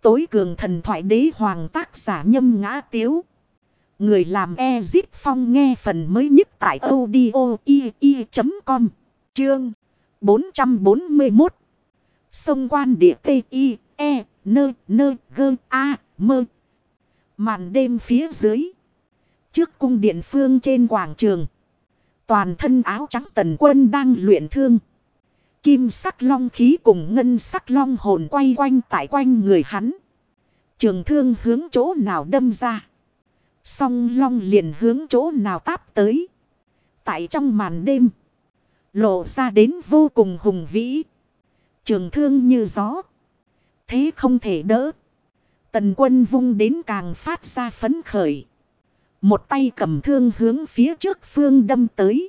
tối cường thần thoại đế hoàng, tác giả Nhâm Ngã Tiếu. Người làm Ezip Phong, nghe phần mới nhất tại audio.com. Chương 441. Sông Quan Địa T.I.E. Nơ nơ gơ a mơ. Màn đêm phía dưới, trước cung điện phương trên quảng trường, toàn thân áo trắng Tần Quân đang luyện thương. Kim sắc long khí cùng ngân sắc long hồn quay quanh tại quanh người hắn. Trường thương hướng chỗ nào đâm ra, song long liền hướng chỗ nào táp tới. Tại trong màn đêm, lộ ra đến vô cùng hùng vĩ. Trường thương như gió, thế không thể đỡ. Tần Quân vung đến càng phát ra phấn khởi. Một tay cầm thương hướng phía trước phương đâm tới.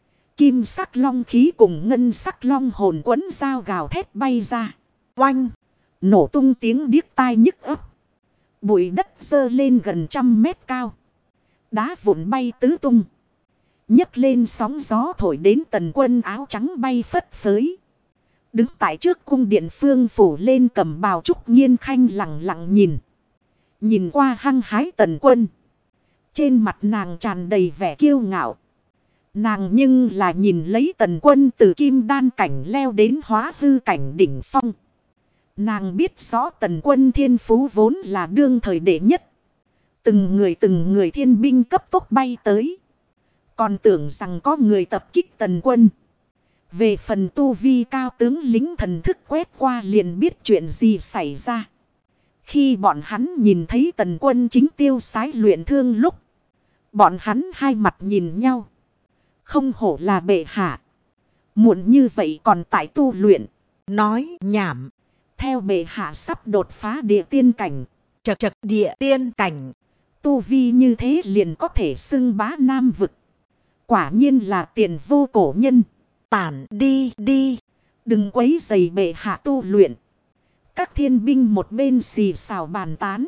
Kim sắc long khí cùng ngân sắc long hồn quấn dao gào thét bay ra. Oanh! Nổ tung tiếng điếc tai nhức óc. Bụi đất dơ lên gần 100 mét cao. Đá vụn bay tứ tung. Nhấc lên sóng gió thổi đến Tần Quân áo trắng bay phất phới. Đứng tại trước cung điện phương phủ lên cầm bào Trúc Nhiên Khanh lặng lặng nhìn. Nhìn qua hăng hái Tần Quân. Trên mặt nàng tràn đầy vẻ kiêu ngạo. Nàng nhưng là nhìn lấy Tần Quân từ kim đan cảnh leo đến hóa hư cảnh đỉnh phong. Nàng biết rõ Tần Quân thiên phú vốn là đương thời đệ nhất. Từng người thiên binh cấp tốc bay tới. Còn tưởng rằng có người tập kích Tần Quân. Về phần tu vi cao tướng lính thần thức quét qua liền biết chuyện gì xảy ra. Khi bọn hắn nhìn thấy Tần Quân chính tiêu sái luyện thương lúc, bọn hắn hai mặt nhìn nhau. Không hổ là bệ hạ. Muộn như vậy còn tại tu luyện. Nói nhảm. Theo bệ hạ sắp đột phá địa tiên cảnh. Chật địa tiên cảnh. Tu vi như thế liền có thể xưng bá Nam vực. Quả nhiên là tiền vô cổ nhân. Tản đi. Đừng quấy rầy bệ hạ tu luyện. Các thiên binh một bên xì xào bàn tán.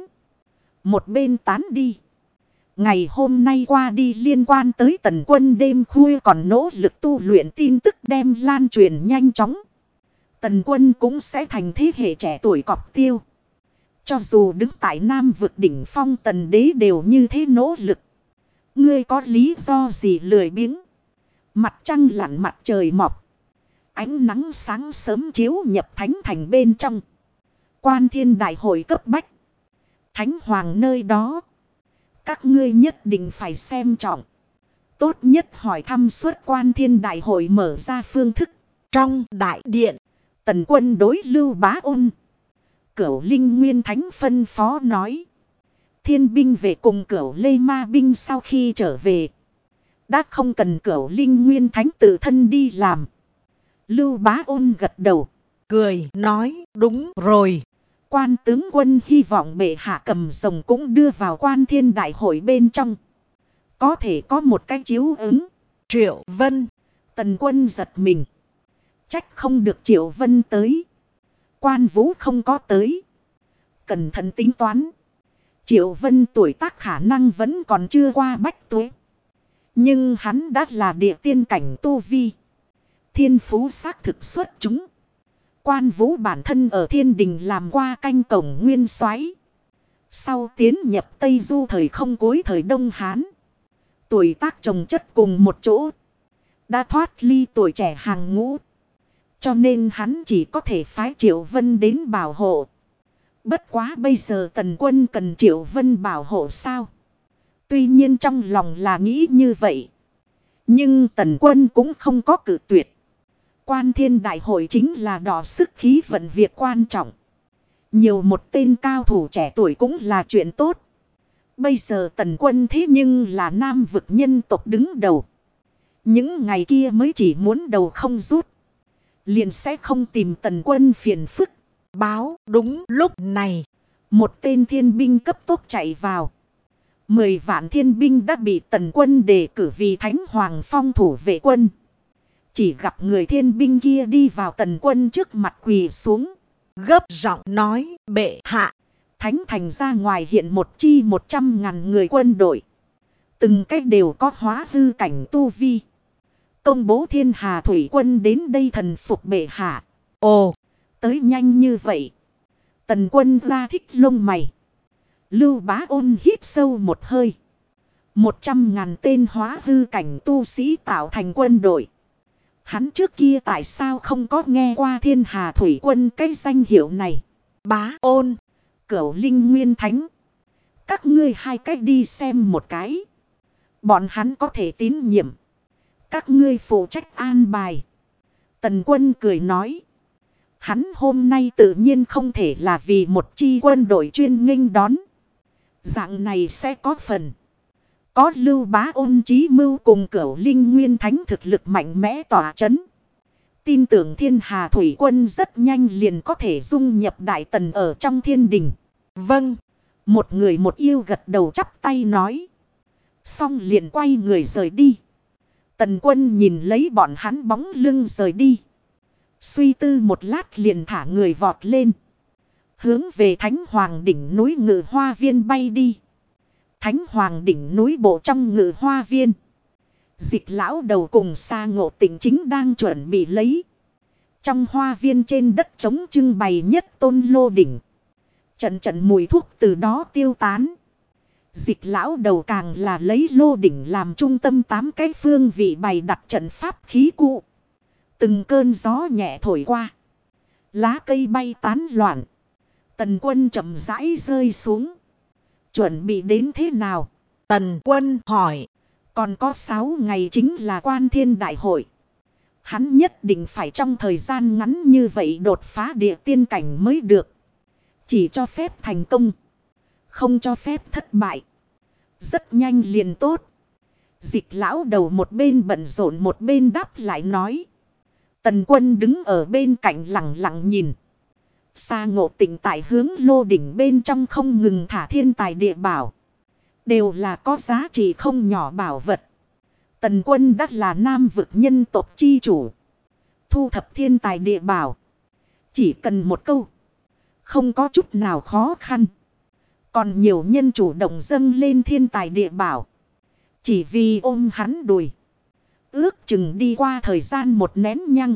Một bên tán đi. Ngày hôm nay qua đi liên quan tới Tần Quân đêm khuya còn nỗ lực tu luyện tin tức đem lan truyền nhanh chóng. Tần Quân cũng sẽ thành thế hệ trẻ tuổi cọc tiêu. Cho dù đứng tại Nam vực đỉnh phong Tần Đế đều như thế nỗ lực. Ngươi có lý do gì lười biếng? Mặt trăng lặn mặt trời mọc. Ánh nắng sáng sớm chiếu nhập thánh thành bên trong. Quan Thiên đại hội cấp bách. Thánh hoàng nơi đó. Các ngươi nhất định phải xem trọng. Tốt nhất hỏi thăm suốt Quan Thiên đại hội mở ra phương thức. Trong đại điện, Tần Quân đối Lưu Bá Ôn, Cửu Linh Nguyên Thánh phân phó nói. Thiên binh về cùng Cửu Lê Ma binh sau khi trở về. Đã không cần Cửu Linh Nguyên Thánh tự thân đi làm. Lưu Bá Ôn gật đầu, cười nói đúng rồi. Quan tướng quân hy vọng bệ hạ cầm rồng cũng đưa vào Quan Thiên đại hội bên trong. Có thể có một cái chiếu ứng. Triệu Vân. Tần Quân giật mình. Trách không được Triệu Vân tới. Quan Vũ không có tới. Cẩn thận tính toán. Triệu Vân tuổi tác khả năng vẫn còn chưa qua bách tuế. Nhưng hắn đã là địa tiên cảnh tu vi. Thiên phú xác thực xuất chúng. Quan Vũ bản thân ở Thiên Đình làm qua canh cổng nguyên soái. Sau tiến nhập Tây Du thời không cuối thời Đông Hán. Tuổi tác chồng chất cùng một chỗ. Đã thoát ly tuổi trẻ hàng ngũ. Cho nên hắn chỉ có thể phái Triệu Vân đến bảo hộ. Bất quá bây giờ Tần Quân cần Triệu Vân bảo hộ sao? Tuy nhiên trong lòng là nghĩ như vậy. Nhưng Tần Quân cũng không có cự tuyệt. Quan Thiên đại hội chính là đọ sức khí vận việc quan trọng. Nhiều một tên cao thủ trẻ tuổi cũng là chuyện tốt. Bây giờ Tần Quân thế nhưng là Nam vực nhân tộc đứng đầu. Những ngày kia mới chỉ muốn đầu không rút. Liền sẽ không tìm Tần Quân phiền phức. Báo đúng lúc này. Một tên thiên binh cấp tốc chạy vào. 10 vạn thiên binh đã bị Tần Quân đề cử vì Thánh Hoàng phong thủ vệ quân. Chỉ gặp người thiên binh kia đi vào Tần Quân trước mặt quỳ xuống. Gấp giọng nói bệ hạ. Thánh thành ra ngoài hiện một chi 100.000 người quân đội. Từng cách đều có hóa hư cảnh tu vi. Công bố Thiên Hà Thủy quân đến đây thần phục bệ hạ. Ồ, tới nhanh như vậy. Tần Quân ra thích lông mày. Lưu Bá Ôn hít sâu một hơi. 100.000 tên hóa hư cảnh tu sĩ tạo thành quân đội. Hắn trước kia tại sao không có nghe qua Thiên Hà Thủy Quân cái danh hiệu này? Bá Ôn, Cửu Linh Nguyên Thánh. Các ngươi hai cách đi xem một cái. Bọn hắn có thể tín nhiệm. Các ngươi phụ trách an bài. Tần Quân cười nói. Hắn hôm nay tự nhiên không thể là vì một chi quân đội chuyên nghênh đón. Dạng này sẽ có phần. Có Lưu Bá Ôn chí mưu cùng Cửu Linh Nguyên Thánh thực lực mạnh mẽ tỏa chấn. Tin tưởng Thiên Hà Thủy Quân rất nhanh liền có thể dung nhập Đại Tần ở trong thiên đình. Vâng. Một người một yêu gật đầu chắp tay nói. Xong liền quay người rời đi. Tần Quân nhìn lấy bọn hắn bóng lưng rời đi. Suy tư một lát liền thả người vọt lên. Hướng về Thánh Hoàng đỉnh núi Ngự Hoa Viên bay đi. Thánh Hoàng đỉnh núi bộ trong Ngự Hoa Viên. Dịch lão đầu cùng Sa Ngộ Tịnh chính đang chuẩn bị lấy. Trong hoa viên trên đất trống trưng bày nhất tôn lô đỉnh. Trận trận mùi thuốc từ đó tiêu tán. Dịch lão đầu càng là lấy lô đỉnh làm trung tâm 8 cái phương vị bày đặt trận pháp khí cụ. Từng cơn gió nhẹ thổi qua. Lá cây bay tán loạn. Tần Quân chậm rãi rơi xuống. Chuẩn bị đến thế nào? Tần Quân hỏi. Còn có 6 ngày chính là Quan Thiên Đại Hội. Hắn nhất định phải trong thời gian ngắn như vậy đột phá địa tiên cảnh mới được. Chỉ cho phép thành công. Không cho phép thất bại. Rất nhanh liền tốt. Dịch lão đầu một bên bận rộn một bên đáp lại nói. Tần Quân đứng ở bên cạnh lặng lặng nhìn. Sa Ngộ Tịnh tại hướng lô đỉnh bên trong không ngừng thả thiên tài địa bảo. Đều là có giá trị không nhỏ bảo vật. Tần Quân đã là Nam vực nhân tộc chi chủ. Thu thập thiên tài địa bảo. Chỉ cần một câu. Không có chút nào khó khăn. Còn nhiều nhân chủ động dâng lên thiên tài địa bảo. Chỉ vì ôm hắn đùi. Ước chừng đi qua thời gian một nén nhăng.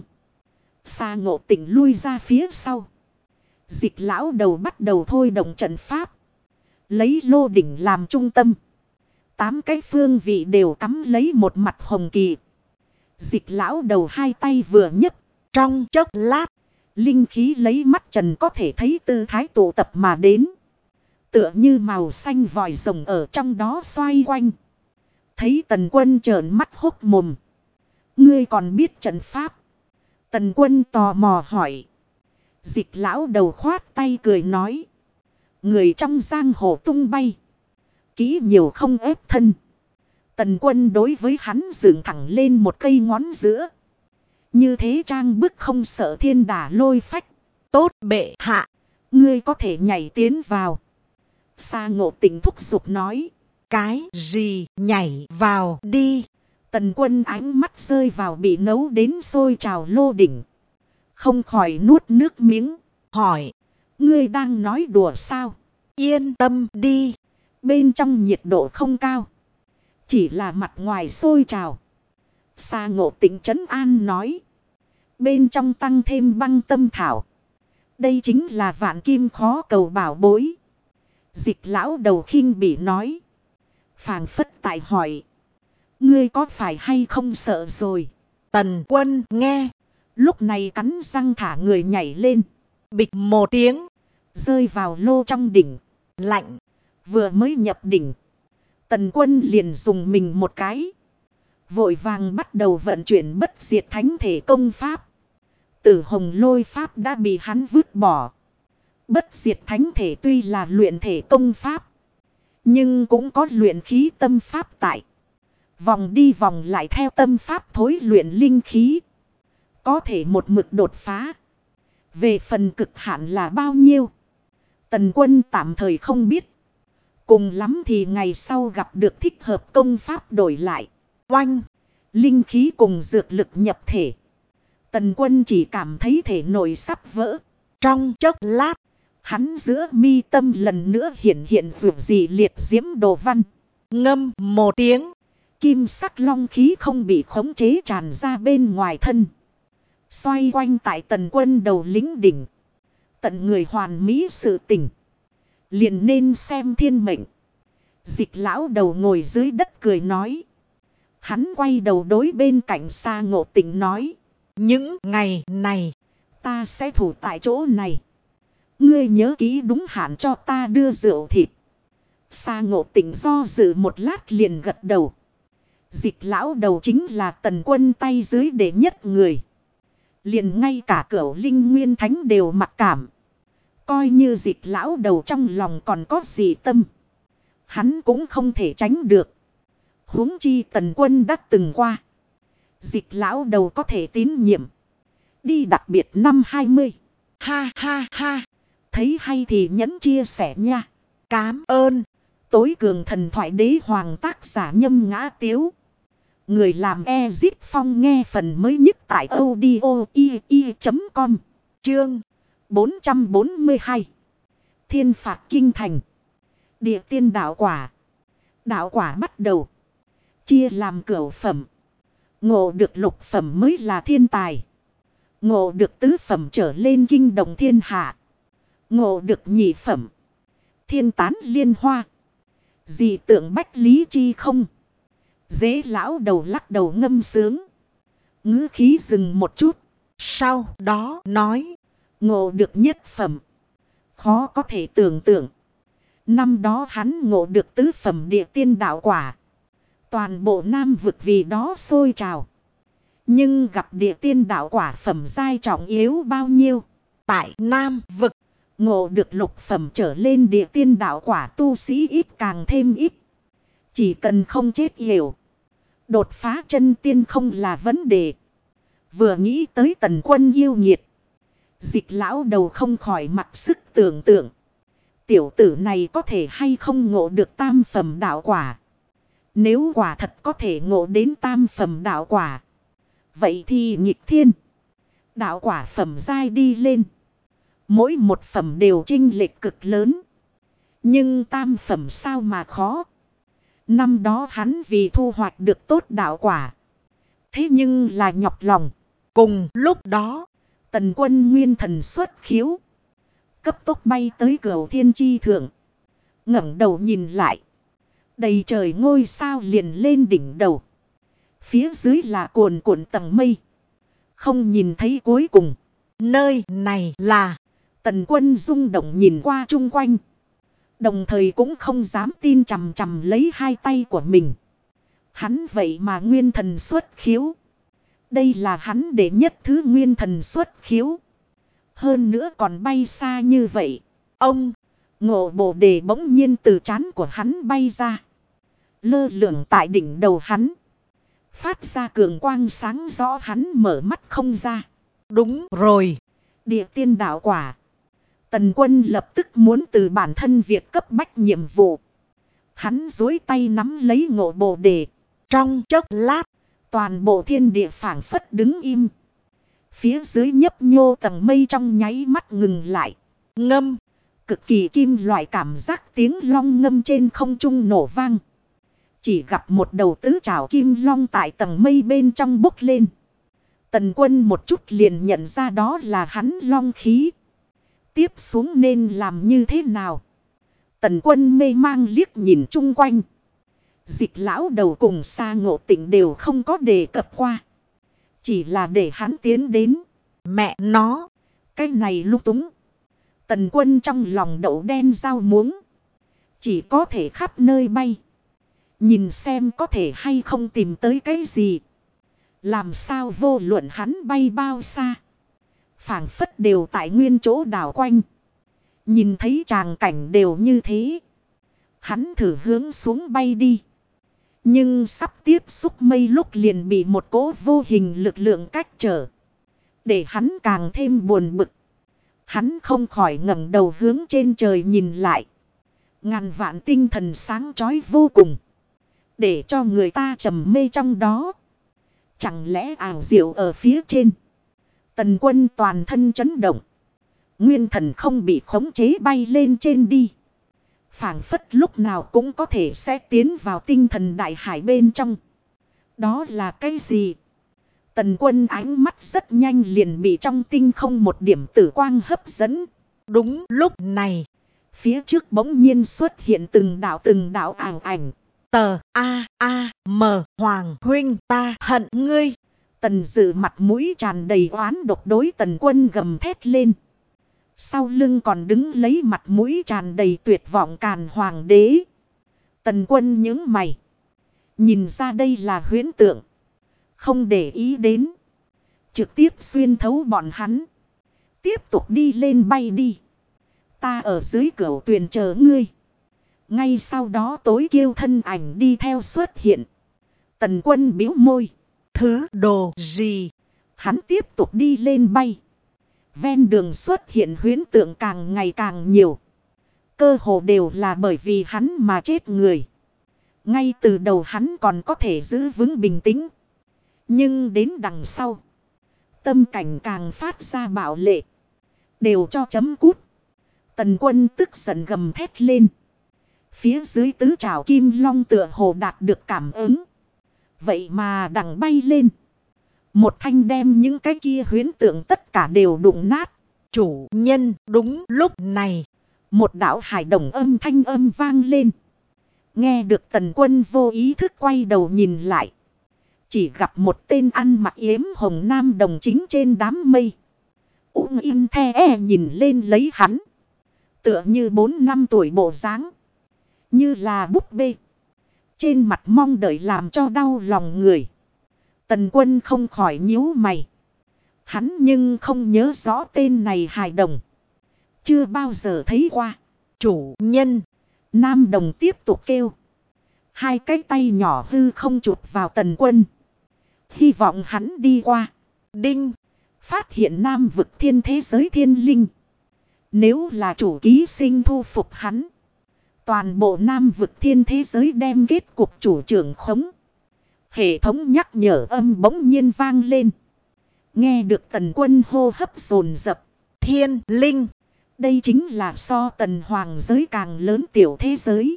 Sa Ngộ Tịnh lui ra phía sau. Dịch lão đầu bắt đầu thôi động trận pháp. Lấy lô đỉnh làm trung tâm. 8 cái phương vị đều cắm lấy một mặt hồng kỳ. Dịch lão đầu hai tay vừa nhấc. Trong chốc lát. Linh khí lấy mắt trần có thể thấy tư thái tụ tập mà đến. Tựa như màu xanh vòi rồng ở trong đó xoay quanh. Thấy Tần Quân trợn mắt hốc mồm. Ngươi còn biết trận pháp? Tần Quân tò mò hỏi. Dịch lão đầu khoát tay cười nói. Người trong giang hồ tung bay. Kỹ nhiều không ép thân. Tần Quân đối với hắn dựng thẳng lên một cây ngón giữa. Như thế trang bức không sợ thiên đả lôi phách. Tốt bệ hạ. Ngươi có thể nhảy tiến vào. Sa Ngộ Tịnh thúc giục nói. Cái gì nhảy vào đi. Tần Quân ánh mắt rơi vào bị nấu đến sôi trào lô đỉnh. Không khỏi nuốt nước miếng. Hỏi. Ngươi đang nói đùa sao? Yên tâm đi. Bên trong nhiệt độ không cao. Chỉ là mặt ngoài sôi trào. Sa Ngộ Tịnh trấn an nói. Bên trong tăng thêm băng tâm thảo. Đây chính là vạn kim khó cầu bảo bối. Dịch lão đầu khinh bỉ nói. Phảng phất tại hỏi. Ngươi có phải hay không sợ rồi? Tần Quân nghe. Lúc này cắn răng thả người nhảy lên. Bịch một tiếng. Rơi vào lô trong đỉnh. Lạnh. Vừa mới nhập đỉnh. Tần Quân liền dùng mình một cái. Vội vàng bắt đầu vận chuyển bất diệt thánh thể công pháp. Tử hồng lôi pháp đã bị hắn vứt bỏ. Bất diệt thánh thể tuy là luyện thể công pháp. Nhưng cũng có luyện khí tâm pháp tại. Vòng đi vòng lại theo tâm pháp thối luyện linh khí. Có thể một mực đột phá. Về phần cực hạn là bao nhiêu? Tần Quân tạm thời không biết. Cùng lắm thì ngày sau gặp được thích hợp công pháp đổi lại. Oanh! Linh khí cùng dược lực nhập thể. Tần Quân chỉ cảm thấy thể nội sắp vỡ. Trong chốc lát. Hắn giữa mi tâm lần nữa hiện vượt dị liệt diễm đồ văn. Ngâm một tiếng. Kim sắc long khí không bị khống chế tràn ra bên ngoài thân. Xoay quanh tại Tần Quân đầu lính đỉnh. Tận người hoàn mỹ sự tình. Liền nên xem thiên mệnh. Dịch lão đầu ngồi dưới đất cười nói. Hắn quay đầu đối bên cạnh Sa Ngộ Tịnh nói. Những ngày này ta sẽ thủ tại chỗ này. Ngươi nhớ kỹ đúng hạn cho ta đưa rượu thịt. Sa Ngộ Tịnh do dự một lát liền gật đầu. Dịch lão đầu chính là Tần Quân tay dưới đệ nhất người. Liền ngay cả Cửu Linh Nguyên Thánh đều mặc cảm. Coi như dịch lão đầu trong lòng còn có gì tâm. Hắn cũng không thể tránh được. Huống chi Tần Quân đã từng qua. Dịch lão đầu có thể tín nhiệm. Đi đặc biệt năm 20. Ha ha ha. Thấy hay thì nhấn chia sẻ nha. Cám ơn. Tối cường thần thoại đế hoàng tác giả Nhâm Ngã Tiếu. Người làm Ezip Phong nghe phần mới nhất tại audio.com. Chương 442. Thiên phạt kinh thành. Địa tiên đạo quả. Đạo quả bắt đầu. Chia làm cửu phẩm. Ngộ được lục phẩm mới là thiên tài. Ngộ được tứ phẩm trở lên kinh động thiên hạ. Ngộ được nhị phẩm. Thiên tán liên hoa. Dị tượng bách lý chi không. Dế lão đầu lắc đầu ngâm sướng. Ngữ khí dừng một chút. Sau đó nói. Ngộ được nhất phẩm. Khó có thể tưởng tượng. Năm đó hắn ngộ được tứ phẩm địa tiên đạo quả. Toàn bộ Nam vực vì đó sôi trào. Nhưng gặp địa tiên đạo quả phẩm giai trọng yếu bao nhiêu. Tại Nam vực. Ngộ được lục phẩm trở lên địa tiên đạo quả tu sĩ ít càng thêm ít. Chỉ cần không chết hiểu. Đột phá chân tiên không là vấn đề. Vừa nghĩ tới Tần Quân yêu nghiệt. Dịch lão đầu không khỏi mặc sức tưởng tượng. Tiểu tử này có thể hay không ngộ được tam phẩm đạo quả. Nếu quả thật có thể ngộ đến tam phẩm đạo quả. Vậy thì nghịch thiên. Đạo quả phẩm giai đi lên. Mỗi một phẩm đều chênh lệch cực lớn. Nhưng tam phẩm sao mà khó. Năm đó hắn vì thu hoạch được tốt đạo quả. Thế nhưng là nhọc lòng. Cùng lúc đó, Tần Quân nguyên thần xuất khiếu. Cấp tốc bay tới Cửu Thiên Chi thượng. Ngẩng đầu nhìn lại. Đầy trời ngôi sao liền lên đỉnh đầu. Phía dưới là cuồn cuộn tầng mây. Không nhìn thấy cuối cùng. Nơi này là... Tần Quân rung động nhìn qua chung quanh. Đồng thời cũng không dám tin chằm chằm lấy hai tay của mình. Hắn vậy mà nguyên thần xuất khiếu. Đây là hắn đệ nhất thứ nguyên thần xuất khiếu. Hơn nữa còn bay xa như vậy. Ông, Ngộ Bồ Đề bỗng nhiên từ trán của hắn bay ra. Lơ lửng tại đỉnh đầu hắn. Phát ra cường quang sáng rõ hắn mở mắt không ra. Đúng rồi. Địa tiên đạo quả. Tần Quân lập tức muốn từ bản thân việc cấp bách nhiệm vụ. Hắn duỗi tay nắm lấy Ngộ Bồ Đề. Trong chốc lát, toàn bộ thiên địa phảng phất đứng im. Phía dưới nhấp nhô tầng mây trong nháy mắt ngừng lại. Ngâm, cực kỳ kim loại cảm giác tiếng long ngâm trên không trung nổ vang. Chỉ gặp một đầu tứ trảo kim long tại tầng mây bên trong bốc lên. Tần Quân một chút liền nhận ra đó là hắn long khí. Tiếp xuống nên làm như thế nào? Tần Quân mê mang liếc nhìn chung quanh. Dịch lão đầu cùng Sa Ngộ Tịnh đều không có đề cập qua. Chỉ là để hắn tiến đến. Mẹ nó, cái này lung túng. Tần Quân trong lòng đậu đen rau muống. Chỉ có thể khắp nơi bay. Nhìn xem có thể hay không tìm tới cái gì. Làm sao vô luận hắn bay bao xa. Phảng phất đều tại nguyên chỗ đảo quanh. Nhìn thấy tràng cảnh đều như thế. Hắn thử hướng xuống bay đi. Nhưng sắp tiếp xúc mây lúc liền bị một cỗ vô hình lực lượng cách trở. Để hắn càng thêm buồn bực. Hắn không khỏi ngẩng đầu hướng trên trời nhìn lại. Ngàn vạn tinh thần sáng chói vô cùng. Để cho người ta trầm mê trong đó. Chẳng lẽ ảo diệu ở phía trên. Tần Quân toàn thân chấn động. Nguyên thần không bị khống chế bay lên trên đi. Phảng phất lúc nào cũng có thể sẽ tiến vào tinh thần đại hải bên trong. Đó là cái gì? Tần Quân ánh mắt rất nhanh liền bị trong tinh không một điểm tử quang hấp dẫn. Đúng lúc này, phía trước bỗng nhiên xuất hiện từng đạo ảo ảnh. tờ A.A.M. Hoàng huynh ta hận ngươi. Tần Dự mặt mũi tràn đầy oán độc đối Tần Quân gầm thét lên. Sau lưng còn đứng lấy mặt mũi tràn đầy tuyệt vọng Càn Hoàng đế. Tần Quân nhướng mày, nhìn ra đây là huyễn tượng, không để ý đến, trực tiếp xuyên thấu bọn hắn. Tiếp tục đi lên, bay đi. Ta ở dưới cửu tuyền chờ ngươi. Ngay sau đó tối kiêu thân ảnh đi theo xuất hiện. Tần Quân bĩu môi. Thứ đồ gì? Hắn tiếp tục đi lên bay. Ven đường xuất hiện huyễn tượng càng ngày càng nhiều. Cơ hồ đều là bởi vì hắn mà chết người. Ngay từ đầu hắn còn có thể giữ vững bình tĩnh. Nhưng đến đằng sau, tâm cảnh càng phát ra bạo lệ. Đều cho chấm cút. Tần Quân tức giận gầm thét lên. Phía dưới tứ trảo kim long tựa hồ đạt được cảm ứng. Vậy mà đằng bay lên. Một thanh đem những cái kia huyễn tượng tất cả đều đụng nát. Chủ nhân, đúng lúc này, một đạo hải đồng âm thanh âm vang lên. Nghe được Tần Quân vô ý thức quay đầu nhìn lại. Chỉ gặp một tên ăn mặc yếm hồng nam đồng chính trên đám mây. Ung im the nhìn lên lấy hắn. Tựa như 4 năm tuổi bộ dáng, như là búp bê. Trên mặt mong đợi làm cho đau lòng người. Tần Quân không khỏi nhíu mày. Hắn nhưng không nhớ rõ tên này hài đồng. Chưa bao giờ thấy qua. Chủ nhân. Nam đồng tiếp tục kêu. Hai cái tay nhỏ hư không chụp vào Tần Quân. Hy vọng hắn đi qua. Đinh. Phát hiện nam vực thiên thế giới thiên linh. Nếu là chủ ký sinh thu phục hắn, toàn bộ nam vực thiên thế giới đem kết cục chủ trưởng khống. Hệ thống nhắc nhở âm bỗng nhiên vang lên. Nghe được Tần Quân hô hấp dồn dập. Thiên linh. Đây chính là so Tần Hoàng giới càng lớn tiểu thế giới.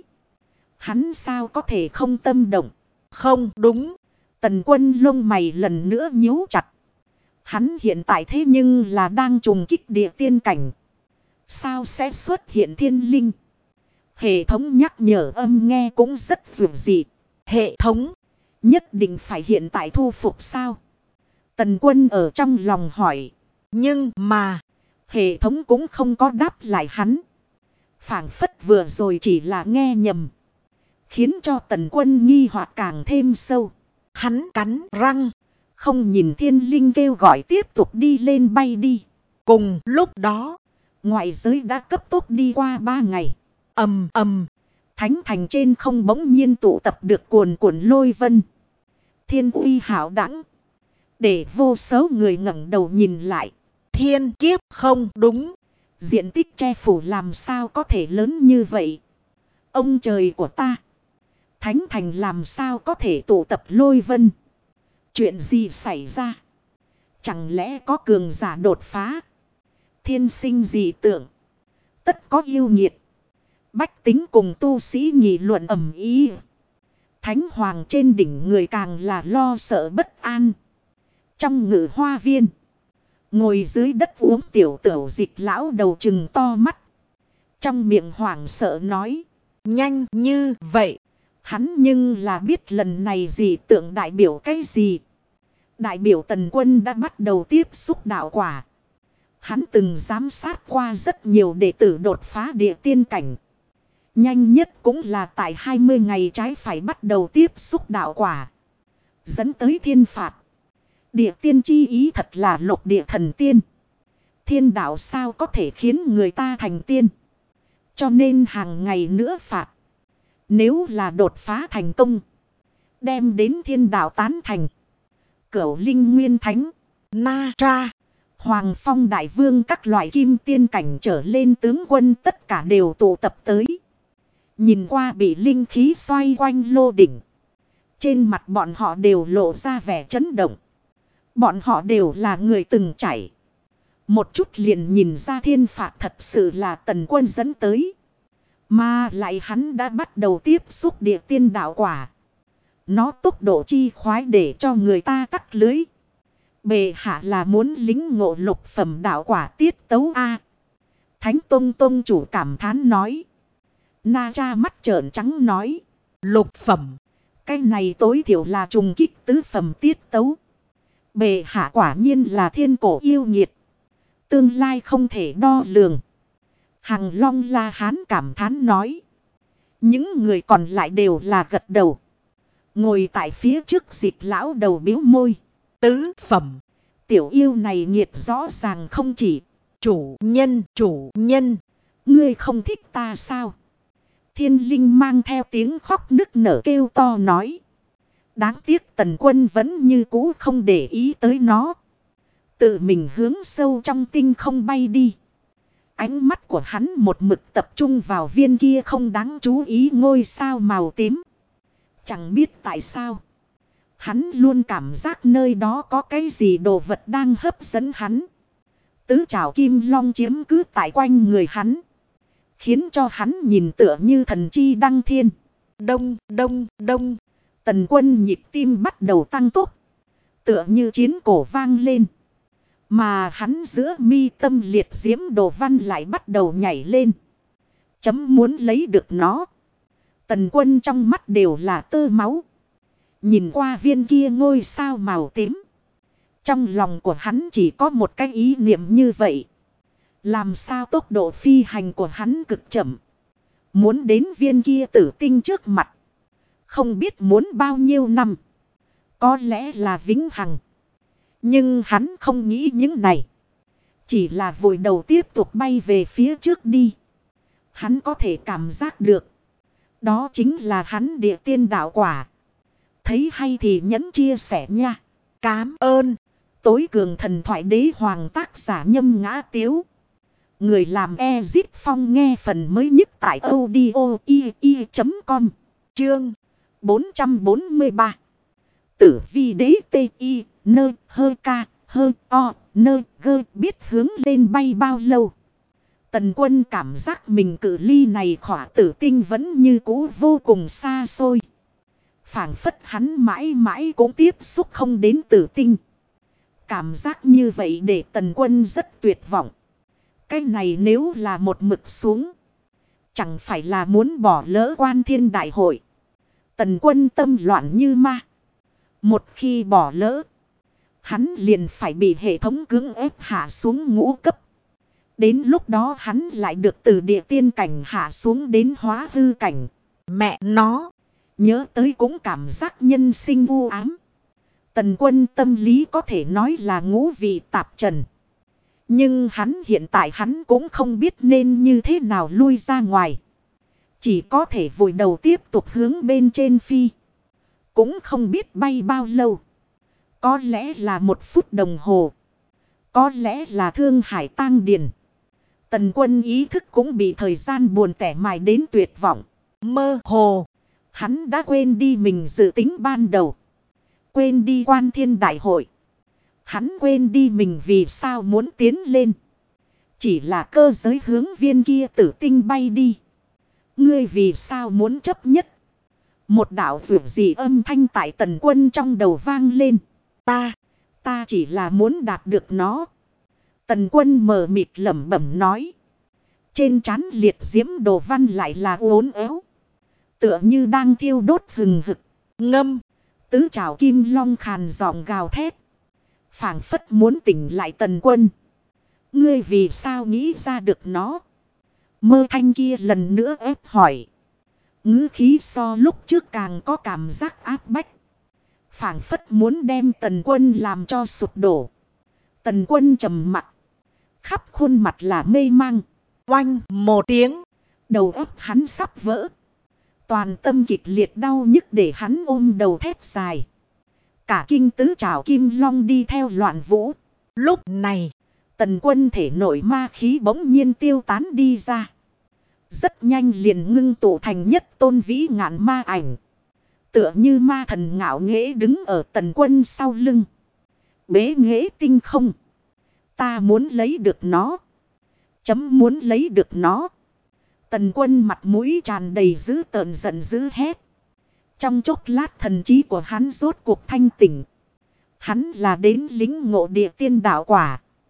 Hắn sao có thể không tâm động? Không đúng. Tần Quân lông mày lần nữa nhíu chặt. Hắn hiện tại thế nhưng là đang trùng kích địa tiên cảnh. Sao sẽ xuất hiện thiên linh? Hệ thống nhắc nhở âm nghe cũng rất vượt dị. Hệ thống, nhất định phải hiện tại thu phục sao? Tần Quân ở trong lòng hỏi. Nhưng mà, hệ thống cũng không có đáp lại hắn. Phảng phất vừa rồi chỉ là nghe nhầm. Khiến cho Tần Quân nghi hoặc càng thêm sâu. Hắn cắn răng, không nhìn thiên linh kêu gọi tiếp tục đi lên, bay đi. Cùng lúc đó, ngoại giới đã cấp tốc đi qua 3 ngày. Ầm ầm, thánh thành trên không bỗng nhiên tụ tập được cuồn cuộn lôi vân. Thiên uy hạo đẳng, để vô số người ngẩng đầu nhìn lại. Thiên kiếp không đúng. Diện tích che phủ làm sao có thể lớn như vậy? Ông trời của ta! Thánh thành làm sao có thể tụ tập lôi vân? Chuyện gì xảy ra? Chẳng lẽ có cường giả đột phá? Thiên sinh dị tượng, tất có yêu nghiệt. Bách tính cùng tu sĩ nghị luận ầm ĩ. Thánh hoàng trên đỉnh người càng là lo sợ bất an. Trong ngự hoa viên, ngồi dưới đất uống tiểu tửu dịch lão đầu trừng to mắt. Trong miệng hoảng sợ nói. Nhanh như vậy. Hắn nhưng là biết lần này dị tượng đại biểu cái gì. Đại biểu Tần Quân đã bắt đầu tiếp xúc đạo quả. Hắn từng giám sát qua rất nhiều đệ tử đột phá địa tiên cảnh. Nhanh nhất cũng là tại 20 ngày trái phải bắt đầu tiếp xúc đạo quả. Dẫn tới thiên phạt. Địa tiên chi ý thật là lục địa thần tiên. Thiên đạo sao có thể khiến người ta thành tiên. Cho nên hàng ngày nữa phạt. Nếu là đột phá thành công, đem đến thiên đạo tán thành. Cửu linh nguyên thánh, na tra, Hoàng Phong Đại Vương các loại kim tiên cảnh trở lên tướng quân tất cả đều tụ tập tới. Nhìn qua bị linh khí xoay quanh lô đỉnh. Trên mặt bọn họ đều lộ ra vẻ chấn động. Bọn họ đều là người từng trải. Một chút liền nhìn ra thiên phạt thật sự là Tần Quân dẫn tới. Mà lại hắn đã bắt đầu tiếp xúc địa tiên đạo quả. Nó tốc độ chi khoái để cho người ta cắt lưới. Bề hạ là muốn lính ngộ lục phẩm đạo quả tiết tấu A. Thánh Tông Tông chủ cảm thán nói. Na Cha mắt trợn trắng nói. Lục phẩm. Cái này tối thiểu là trùng kích tứ phẩm tiết tấu. Bệ hạ quả nhiên là thiên cổ yêu nghiệt. Tương lai không thể đo lường. Hằng Long La Hán cảm thán nói. Những người còn lại đều là gật đầu. Ngồi tại phía trước Dịch lão đầu biếu môi. Tứ phẩm. Tiểu yêu này nghiệt rõ ràng không chỉ. Chủ nhân. Ngươi không thích ta sao? Thiên linh mang theo tiếng khóc nức nở kêu to nói. Đáng tiếc Tần Quân vẫn như cũ không để ý tới nó. Tự mình hướng sâu trong tinh không bay đi. Ánh mắt của hắn một mực tập trung vào viên kia không đáng chú ý ngôi sao màu tím. Chẳng biết tại sao. Hắn luôn cảm giác nơi đó có cái gì đồ vật đang hấp dẫn hắn. Tứ trảo kim long chiếm cứ tại quanh người hắn. Khiến cho hắn nhìn tựa như thần chi đăng thiên. Đông. Tần Quân nhịp tim bắt đầu tăng tốc. Tựa như chiến cổ vang lên. Mà hắn giữa mi tâm liệt diễm đồ văn lại bắt đầu nhảy lên. Chấm muốn lấy được nó. Tần Quân trong mắt đều là tơ máu. Nhìn qua viên kia ngôi sao màu tím. Trong lòng của hắn chỉ có một cái ý niệm như vậy. Làm sao tốc độ phi hành của hắn cực chậm. Muốn đến viên kia tử tinh trước mặt. Không biết muốn bao nhiêu năm. Có lẽ là vĩnh hằng. Nhưng hắn không nghĩ những này. Chỉ là vội đầu tiếp tục bay về phía trước đi. Hắn có thể cảm giác được. Đó chính là hắn địa tiên đạo quả. Thấy hay thì nhấn chia sẻ nha. Cám ơn. Tối cường thần thoại đế hoàng tác giả Nhâm Ngã Tiếu. Người làm Ezit Phong nghe phần mới nhất tại audio.com. Chương 443. Tử vi đế T.I. Nơ hơ ca hơ o nơ gơ biết hướng lên bay bao lâu. Tần Quân cảm giác mình cự ly này khỏa tử tinh vẫn như cũ vô cùng xa xôi. Phảng phất hắn mãi mãi cũng tiếp xúc không đến tử tinh. Cảm giác như vậy để Tần Quân rất tuyệt vọng. Cái này nếu là một mực xuống. Chẳng phải là muốn bỏ lỡ Quan Thiên Đại hội. Tần Quân tâm loạn như ma. Một khi bỏ lỡ. Hắn liền phải bị hệ thống cưỡng ép hạ xuống ngũ cấp. Đến lúc đó hắn lại được từ địa tiên cảnh hạ xuống đến hóa hư cảnh. Mẹ nó. Nhớ tới cũng cảm giác nhân sinh u ám. Tần Quân tâm lý có thể nói là ngũ vị tạp trần. Nhưng hiện tại hắn cũng không biết nên như thế nào lui ra ngoài. Chỉ có thể vùi đầu tiếp tục hướng bên trên phi. Cũng không biết bay bao lâu. Có lẽ là 1 phút đồng hồ. Có lẽ là thương hải tang điền. Tần Quân ý thức cũng bị thời gian buồn tẻ mài đến tuyệt vọng. Mơ hồ. Hắn đã quên đi mình dự tính ban đầu. Quên đi Quan Thiên Đại hội. Hắn quên đi mình vì sao muốn tiến lên. Chỉ là cơ giới hướng viên kia tử tinh bay đi. Ngươi vì sao muốn chấp nhất. Một đạo vượt gì âm thanh tại Tần Quân trong đầu vang lên. Ta chỉ là muốn đạt được nó. Tần Quân mờ mịt lẩm bẩm nói. Trên trán liệt diễm đồ văn lại là uốn éo. Tựa như đang thiêu đốt hừng hực. Ngâm. Tứ trảo kim long khàn giọng gào thét. Phảng phất muốn tỉnh lại Tần Quân. Ngươi vì sao nghĩ ra được nó? Mơ thanh kia lần nữa ép hỏi. Ngữ khí so lúc trước càng có cảm giác áp bách. Phảng phất muốn đem Tần Quân làm cho sụp đổ. Tần Quân trầm mặc. Khắp khuôn mặt là mê mang. Oanh một tiếng. Đầu óc hắn sắp vỡ. Toàn tâm kịch liệt đau nhức để hắn ôm đầu thét dài. Cả kinh tứ trảo kim long đi theo loạn vũ. Lúc này, Tần Quân thể nội ma khí bỗng nhiên tiêu tán đi ra. Rất nhanh liền ngưng tụ thành nhất tôn vĩ ngạn ma ảnh. Tựa như ma thần ngạo nghễ đứng ở Tần Quân sau lưng. Bế nghễ tinh không. Ta muốn lấy được nó. Chấm muốn lấy được nó. Tần Quân mặt mũi tràn đầy dữ tợn giận dữ hét. Trong chốc lát thần trí của hắn rốt cuộc thanh tỉnh. Hắn là đến lính ngộ địa tiên đạo quả.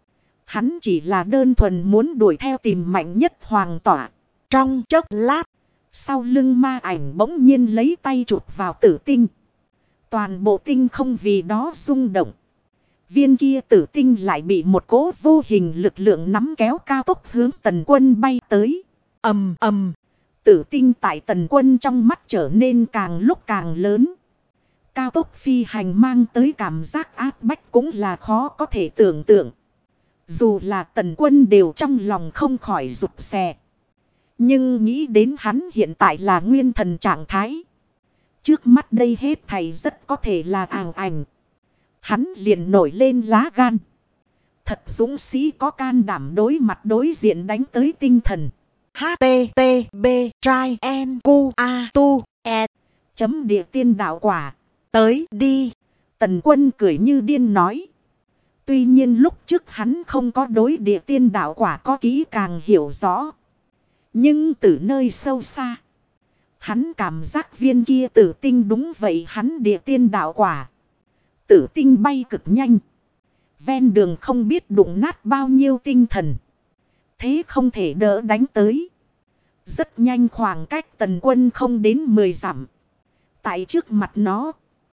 Hắn chỉ là đơn thuần muốn đuổi theo tìm mạnh nhất hoàng tỏa. Trong chốc lát, sau lưng ma ảnh bỗng nhiên lấy tay chụp vào tử tinh. Toàn bộ tinh không vì đó rung động. Viên kia tử tinh lại bị một cỗ vô hình lực lượng nắm kéo cao tốc hướng Tần Quân bay tới. ầm ầm, Tử tinh tại Tần Quân trong mắt trở nên càng lúc càng lớn. Cao tốc phi hành mang tới cảm giác áp bách cũng là khó có thể tưởng tượng. Dù là Tần Quân đều trong lòng không khỏi rụt rè. Nhưng nghĩ đến hắn hiện tại là nguyên thần trạng thái. Trước mắt đây hết thảy rất có thể là ảo ảnh. Hắn liền nổi lên lá gan. Thật dũng sĩ có can đảm đối mặt đối diện đánh tới tinh thần. HTTB try en cu a tu e. Chấm địa tiên đạo quả. Tới đi. Tần Quân cười như điên nói. Tuy nhiên lúc trước hắn không có đối địa tiên đạo quả có kỹ càng hiểu rõ. Nhưng từ nơi sâu xa, hắn cảm giác viên kia tử tinh đúng vậy hắn địa tiên đạo quả. Tử tinh bay cực nhanh. Ven đường không biết đụng nát bao nhiêu tinh thần. Thế không thể đỡ đánh tới. Rất nhanh khoảng cách Tần Quân không đến 10 dặm. Tại trước mặt nó,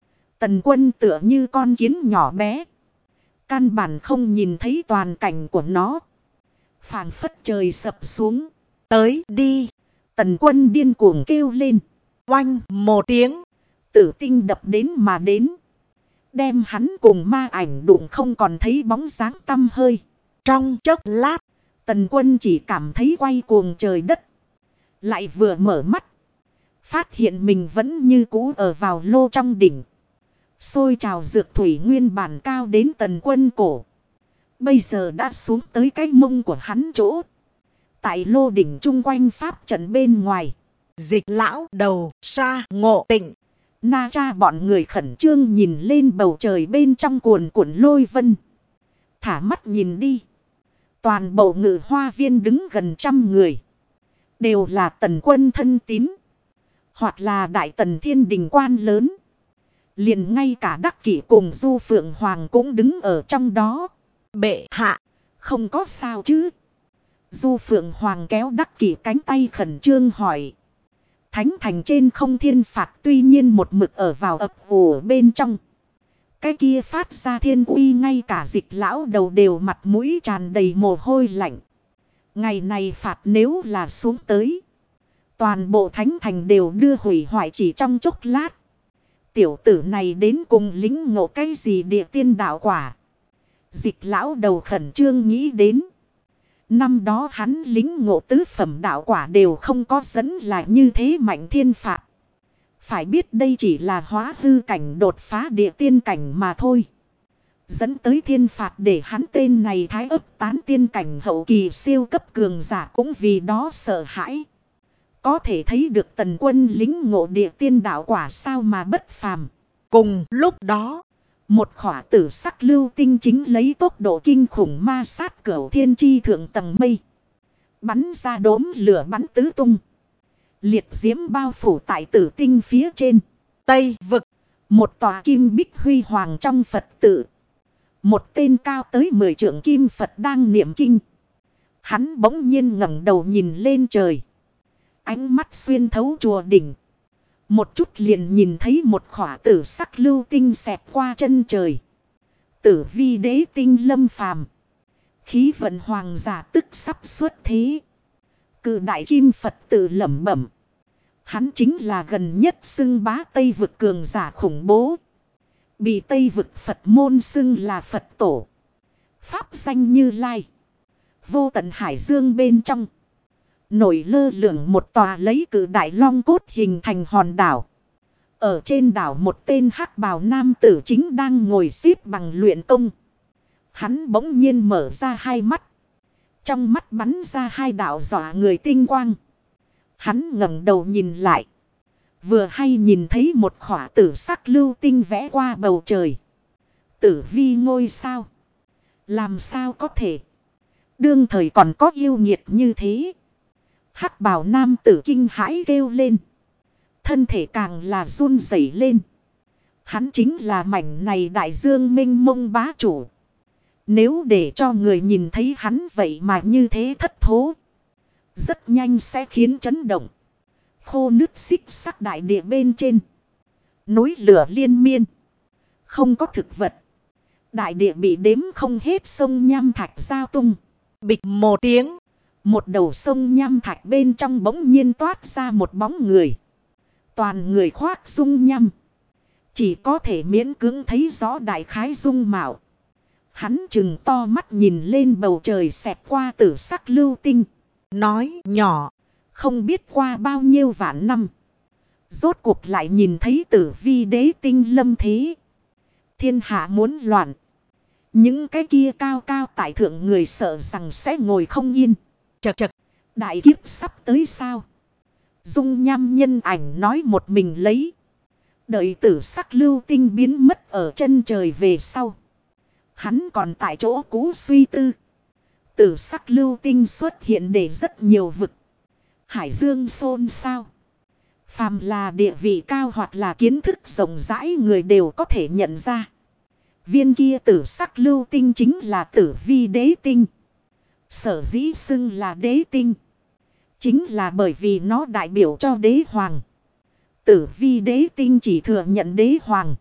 Tần Quân tựa như con kiến nhỏ bé. Căn bản không nhìn thấy toàn cảnh của nó. Phảng phất trời sập xuống. Tới đi. Tần Quân điên cuồng kêu lên. Oanh một tiếng. Tử tinh đập đến mà đến. Đem hắn cùng ma ảnh đụng không còn thấy bóng dáng tăm hơi. Trong chốc lát, Tần Quân chỉ cảm thấy quay cuồng trời đất. Lại vừa mở mắt, phát hiện mình vẫn như cũ ở vào lô trong đỉnh. Sôi trào dược thủy nguyên bản cao đến Tần Quân cổ. Bây giờ đã xuống tới cái mông của hắn chỗ. Tại lô đỉnh chung quanh pháp trận bên ngoài, Dịch lão đầu, Sa Ngộ Tịnh, Na Cha bọn người khẩn trương nhìn lên bầu trời bên trong cuồn cuộn lôi vân. Thả mắt nhìn đi. Toàn bộ Ngự Hoa Viên đứng gần 100 người. Đều là Tần Quân thân tín. Hoặc là Đại Tần Thiên Đình quan lớn. Liền ngay cả Đắc Kỷ cùng Du Phượng Hoàng cũng đứng ở trong đó. bệ hạ, không có sao chứ? Du Phượng Hoàng kéo Đắc Kỷ cánh tay khẩn trương hỏi. Thánh thành trên không thiên phạt tuy nhiên một mực ở vào ập ủ bên trong. Cái kia phát ra thiên uy ngay cả Dịch lão đầu đều mặt mũi tràn đầy mồ hôi lạnh. Ngày này phạt nếu là xuống tới, toàn bộ thánh thành đều đưa hủy hoại chỉ trong chốc lát. Tiểu tử này đến cùng lính ngộ cái gì địa tiên đạo quả? Dịch lão đầu khẩn trương nghĩ đến. Năm đó hắn lính ngộ tứ phẩm đạo quả đều không có dẫn lại như thế mạnh thiên phạt. Phải biết đây chỉ là hóa hư cảnh đột phá địa tiên cảnh mà thôi. Dẫn tới thiên phạt để hắn tên này thái ấp tán tiên cảnh hậu kỳ siêu cấp cường giả cũng vì đó sợ hãi. Có thể thấy được Tần Quân lính ngộ địa tiên đạo quả sao mà bất phàm. Cùng lúc đó, một khỏa tử sắc lưu tinh chính lấy tốc độ kinh khủng ma sát cửu thiên chi thượng tầng mây. Bắn ra đốm lửa bắn tứ tung. Liệt diễm bao phủ tại tử tinh phía trên. Tây vực, một tòa kim bích huy hoàng trong Phật tự. Một tên cao tới 10 trượng kim Phật đang niệm kinh. Hắn bỗng nhiên ngẩng đầu nhìn lên trời. Ánh mắt xuyên thấu chùa đỉnh. Một chút liền nhìn thấy một khỏa tử sắc lưu tinh xẹt qua chân trời. Tử vi đế tinh lâm phàm. Khí vận hoàng giả tức sắp xuất thế. Cự đại kim Phật tự lẩm bẩm. Hắn chính là gần nhất xưng bá Tây vực cường giả khủng bố. Bị Tây vực Phật môn xưng là Phật tổ. Pháp danh Như Lai. Vô tận hải dương bên trong. Nổi lơ lửng một tòa lấy cự đại long cốt hình thành hòn đảo. Ở trên đảo một tên hắc bào nam tử chính đang ngồi xếp bằng luyện công. Hắn bỗng nhiên mở ra hai mắt. Trong mắt bắn ra hai đạo dọa người tinh quang. Hắn ngẩng đầu nhìn lại. Vừa hay nhìn thấy một khỏa tử sắc lưu tinh vẽ qua bầu trời. Tử vi ngôi sao. Làm sao có thể? Đương thời còn có yêu nghiệt như thế. Hắc bào nam tử kinh hãi kêu lên. Thân thể càng là run rẩy lên. Hắn chính là mảnh này đại dương mênh mông bá chủ. Nếu để cho người nhìn thấy hắn vậy mà như thế thất thố, rất nhanh sẽ khiến chấn động. Khô nứt xích sắc đại địa bên trên, núi lửa liên miên, không có thực vật. Đại địa bị đếm không hết sông nham thạch giao tung. Bịch một tiếng, một đầu sông nham thạch bên trong bỗng nhiên toát ra một bóng người. Toàn người khoác dung nham, chỉ có thể miễn cưỡng thấy rõ đại khái dung mạo. Hắn trừng to mắt nhìn lên bầu trời xẹt qua tử sắc lưu tinh, nói nhỏ, không biết qua bao nhiêu vạn năm, rốt cuộc lại nhìn thấy tử vi đế tinh lâm thế. Thiên hạ muốn loạn, những cái kia cao cao tại thượng người sợ rằng sẽ ngồi không yên. Chật chật, đại kiếp sắp tới sao? Dung nham nhân ảnh nói một mình lấy. Đợi tử sắc lưu tinh biến mất ở chân trời về sau, hắn còn tại chỗ cũ suy tư. Tử sắc lưu tinh xuất hiện để rất nhiều vực, hải dương xôn xao. Phàm là địa vị cao hoặc là kiến thức rộng rãi người đều có thể nhận ra. Viên kia tử sắc lưu tinh chính là tử vi đế tinh. Sở dĩ xưng là đế tinh, chính là bởi vì nó đại biểu cho đế hoàng. Tử vi đế tinh chỉ thừa nhận đế hoàng,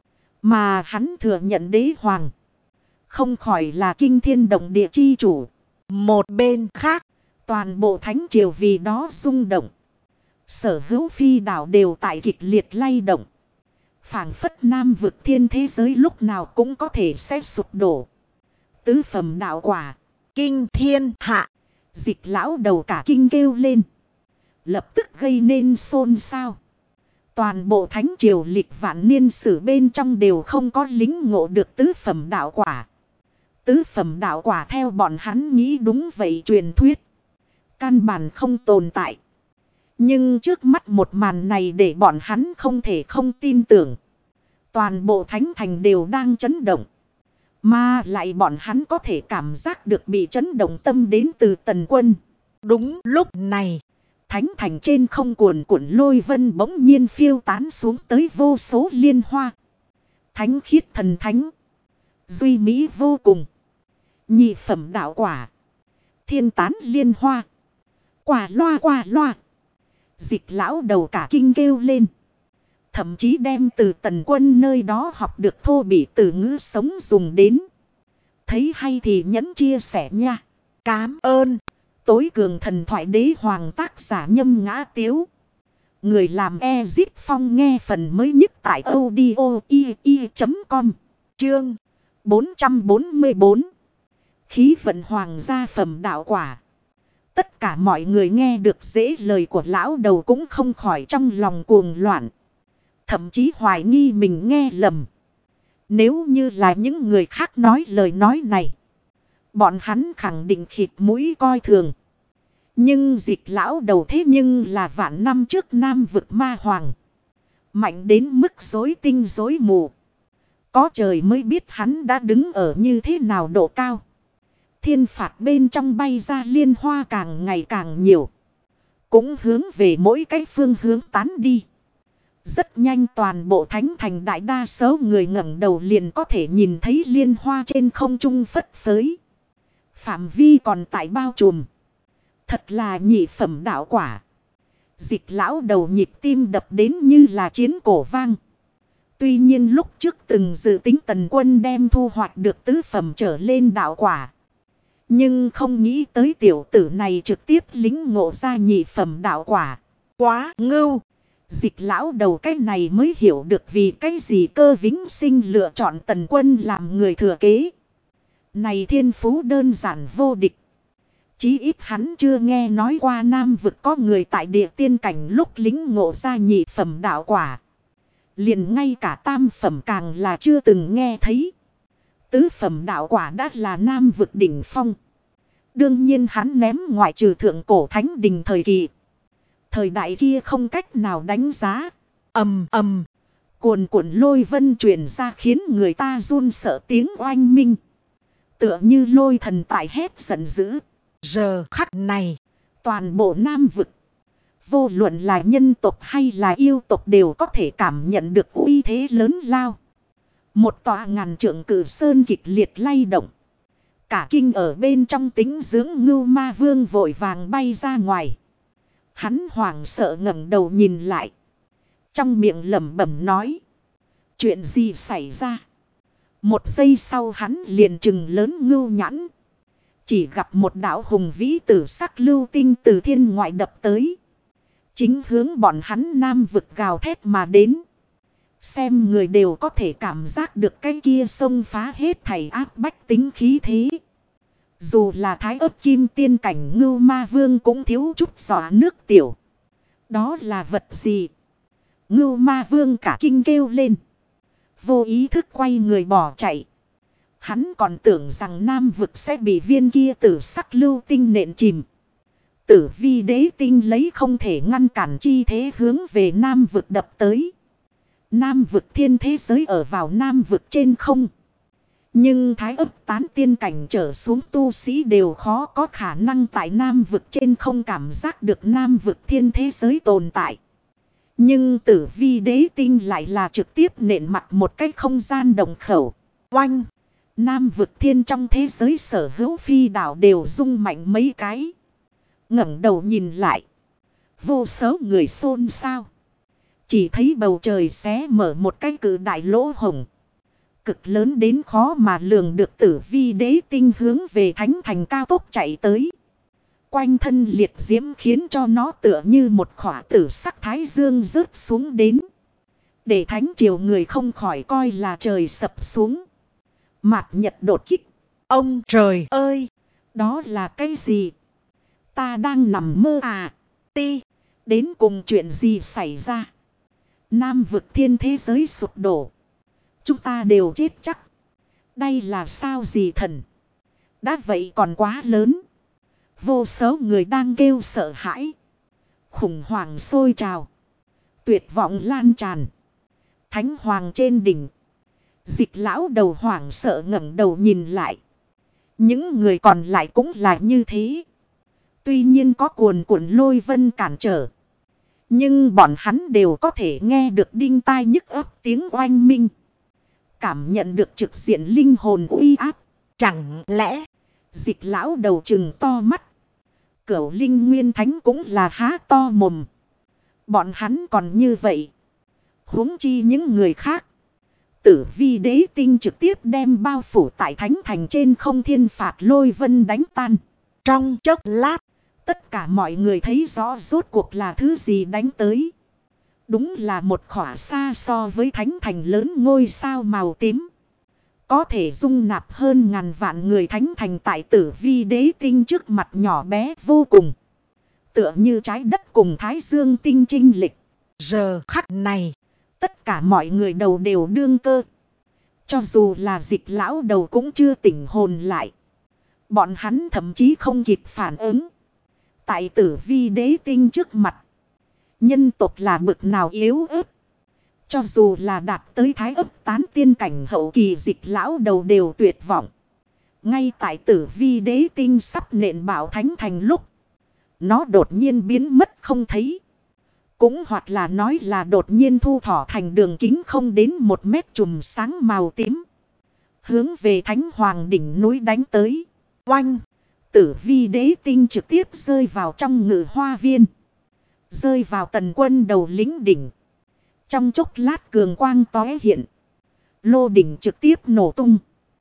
mà hắn thừa nhận đế hoàng, không khỏi là kinh thiên động địa chi chủ. một bên khác, Toàn bộ thánh triều vì đó rung động. Sở hữu phi đảo đều tại kịch liệt lay động. Phảng phất nam vực thiên thế giới lúc nào cũng có thể sẽ sụp đổ. Tứ phẩm đạo quả, kinh thiên hạ, Dịch lão đầu cả kinh kêu lên, lập tức gây nên xôn xao. Toàn bộ thánh triều lịch vạn niên sử bên trong đều không có lính ngộ được tứ phẩm đạo quả. Tứ phẩm đạo quả theo bọn hắn nghĩ đúng vậy truyền thuyết, căn bản không tồn tại. Nhưng trước mắt một màn này để bọn hắn không thể không tin tưởng. Toàn bộ thánh thành đều đang chấn động. Mà lại bọn hắn có thể cảm giác được bị chấn động tâm đến từ Tần Quân. Đúng lúc này, Thánh thành trên không cuồn cuộn lôi vân bỗng nhiên phiêu tán xuống tới vô số liên hoa. Thánh khiết thần thánh, duy mỹ vô cùng. Nhị phẩm đạo quả, thiên tán liên hoa. Quả loa. Dịch lão đầu cả kinh kêu lên. Thậm chí đem từ Tần Quân nơi đó học được thô bỉ từ ngữ sống dùng đến. Thấy hay thì nhấn chia sẻ nha. cám ơn. Tối cường thần thoại đế hoàng tác giả Nhâm Ngã Tiếu. Người làm Ezip Phong nghe phần mới nhất tại audio.com. Chương 444. Khí vận hoàng gia phẩm đạo quả. Tất cả mọi người nghe được dễ lời của lão đầu cũng không khỏi trong lòng cuồng loạn. Thậm chí hoài nghi mình nghe lầm. Nếu như là những người khác nói lời nói này, bọn hắn khẳng định khịt mũi coi thường. Nhưng Dịch lão đầu thế nhưng là vạn năm trước nam vực ma hoàng. Mạnh đến mức rối tinh rối mù. Có trời mới biết hắn đã đứng ở như thế nào độ cao. Thiên phạt bên trong bay ra liên hoa càng ngày càng nhiều. Cũng hướng về mỗi cái phương hướng tán đi. Rất nhanh toàn bộ thánh thành đại đa số người ngẩng đầu liền có thể nhìn thấy liên hoa trên không trung phất phới. Phạm vi còn tại bao trùm. Thật là nhị phẩm đạo quả. Dịch lão đầu nhịp tim đập đến như là chiến cổ vang. Tuy nhiên lúc trước từng dự tính Tần Quân đem thu hoạch được tứ phẩm trở lên đạo quả. Nhưng không nghĩ tới tiểu tử này trực tiếp lính ngộ ra nhị phẩm đạo quả. Quá ngưu. Dịch lão đầu cái này mới hiểu được vì cái gì Cơ Vĩnh Sinh lựa chọn Tần Quân làm người thừa kế. Này thiên phú đơn giản vô địch. Chí ít hắn chưa nghe nói qua nam vực có người tại địa tiên cảnh lúc lính ngộ ra nhị phẩm đạo quả. Liền ngay cả tam phẩm càng là chưa từng nghe thấy. Tứ phẩm đạo quả đã là nam vực đỉnh phong. Đương nhiên hắn ném ngoại trừ thượng cổ thánh đình thời kỳ. Thời đại kia không cách nào đánh giá. Ầm ầm. Cuồn cuộn lôi vân truyền ra khiến người ta run sợ tiếng oanh minh. Tựa như lôi thần tại hét giận dữ. Giờ khắc này, toàn bộ nam vực, vô luận là nhân tộc hay là yêu tộc đều có thể cảm nhận được uy thế lớn lao. Một tòa ngàn trượng cử sơn kịch liệt lay động. Cả kinh ở bên trong tính dưỡng Ngưu Ma Vương vội vàng bay ra ngoài. Hắn hoảng sợ ngẩng đầu nhìn lại. Trong miệng lẩm bẩm nói. Chuyện gì xảy ra? Một giây sau hắn liền trừng lớn ngưu nhãn. Chỉ gặp một đạo hùng vĩ tử sắc lưu tinh từ thiên ngoại đập tới. Chính hướng bọn hắn nam vực gào thét mà đến. Xem người đều có thể cảm giác được cái kia xông phá hết thảy áp bách tính khí thế. Dù là thái ấp kim tiên cảnh Ngưu Ma Vương cũng thiếu chút xóa nước tiểu. Đó là vật gì? Ngưu Ma Vương cả kinh kêu lên. Vô ý thức quay người bỏ chạy. Hắn còn tưởng rằng nam vực sẽ bị viên kia tử sắc lưu tinh nện chìm. Tử vi đế tinh lấy không thể ngăn cản chi thế hướng về nam vực đập tới. Nam vực thiên thế giới ở vào nam vực trên không. Nhưng thái ấp tán tiên cảnh trở xuống tu sĩ đều khó có khả năng tại nam vực trên không cảm giác được nam vực thiên thế giới tồn tại. Nhưng tử vi đế tinh lại là trực tiếp nện mặt một cái không gian đồng khẩu. Oanh! Nam vực thiên trong thế giới sở hữu phi đảo đều rung mạnh mấy cái. Ngẩng đầu nhìn lại. Vô số người xôn xao. Chỉ thấy bầu trời xé mở một cái cự đại lỗ hổng. Cực lớn đến khó mà lường được tử vi đế tinh hướng về thánh thành cao tốc chạy tới. Quanh thân liệt diễm khiến cho nó tựa như một khỏa tử sắc thái dương rớt xuống đến. Để thánh triều người không khỏi coi là trời sập xuống. Mạt nhật đột kích. Ông trời ơi! Đó là cái gì? Ta đang nằm mơ à? Ti! Đến cùng chuyện gì xảy ra? Nam vực thiên thế giới sụp đổ. Chúng ta đều chết chắc. Đây là sao gì thần? Đã vậy còn quá lớn. Vô số người đang kêu sợ hãi. Khủng hoảng sôi trào. Tuyệt vọng lan tràn. Thánh hoàng trên đỉnh. Dịch lão đầu hoảng sợ ngẩng đầu nhìn lại. Những người còn lại cũng là như thế. Tuy nhiên có cuồn cuộn lôi vân cản trở. Nhưng bọn hắn đều có thể nghe được đinh tai nhức óc tiếng oanh minh. Cảm nhận được trực diện linh hồn uy áp. Chẳng lẽ dịch lão đầu trừng to mắt. Cửu linh nguyên thánh cũng là há to mồm. Bọn hắn còn như vậy. Huống chi những người khác. Tử vi đế tinh trực tiếp đem bao phủ tại thánh thành trên không thiên phạt lôi vân đánh tan. trong chốc lát, tất cả mọi người thấy rõ rốt cuộc là thứ gì đánh tới. Đúng là một khỏa xa so với thánh thành lớn ngôi sao màu tím. Có thể dung nạp hơn ngàn vạn người thánh thành tại tử vi đế tinh trước mặt nhỏ bé vô cùng. Tựa như trái đất cùng thái dương tinh chinh lịch. giờ khắc này, Tất cả mọi người đầu đều đương cơ. Cho dù là dịch lão đầu cũng chưa tỉnh hồn lại. Bọn hắn thậm chí không kịp phản ứng. Tại tử vi đế tinh trước mặt. Nhân tộc là bực nào yếu ớt. Cho dù là đạt tới thái ấp tán tiên cảnh hậu kỳ dịch lão đầu đều tuyệt vọng. Ngay tại tử vi đế tinh sắp nện bảo thánh thành lúc. Nó đột nhiên biến mất không thấy. Cũng hoặc là nói là đột nhiên thu thỏ thành đường kính không đến 1 mét chùm sáng màu tím. Hướng về thánh hoàng đỉnh núi đánh tới. oanh, Tử vi đế tinh trực tiếp rơi vào trong ngự hoa viên. Rơi vào tần quân đầu lính đỉnh. Trong chốc lát cường quang tóe hiện. Lô đỉnh trực tiếp nổ tung.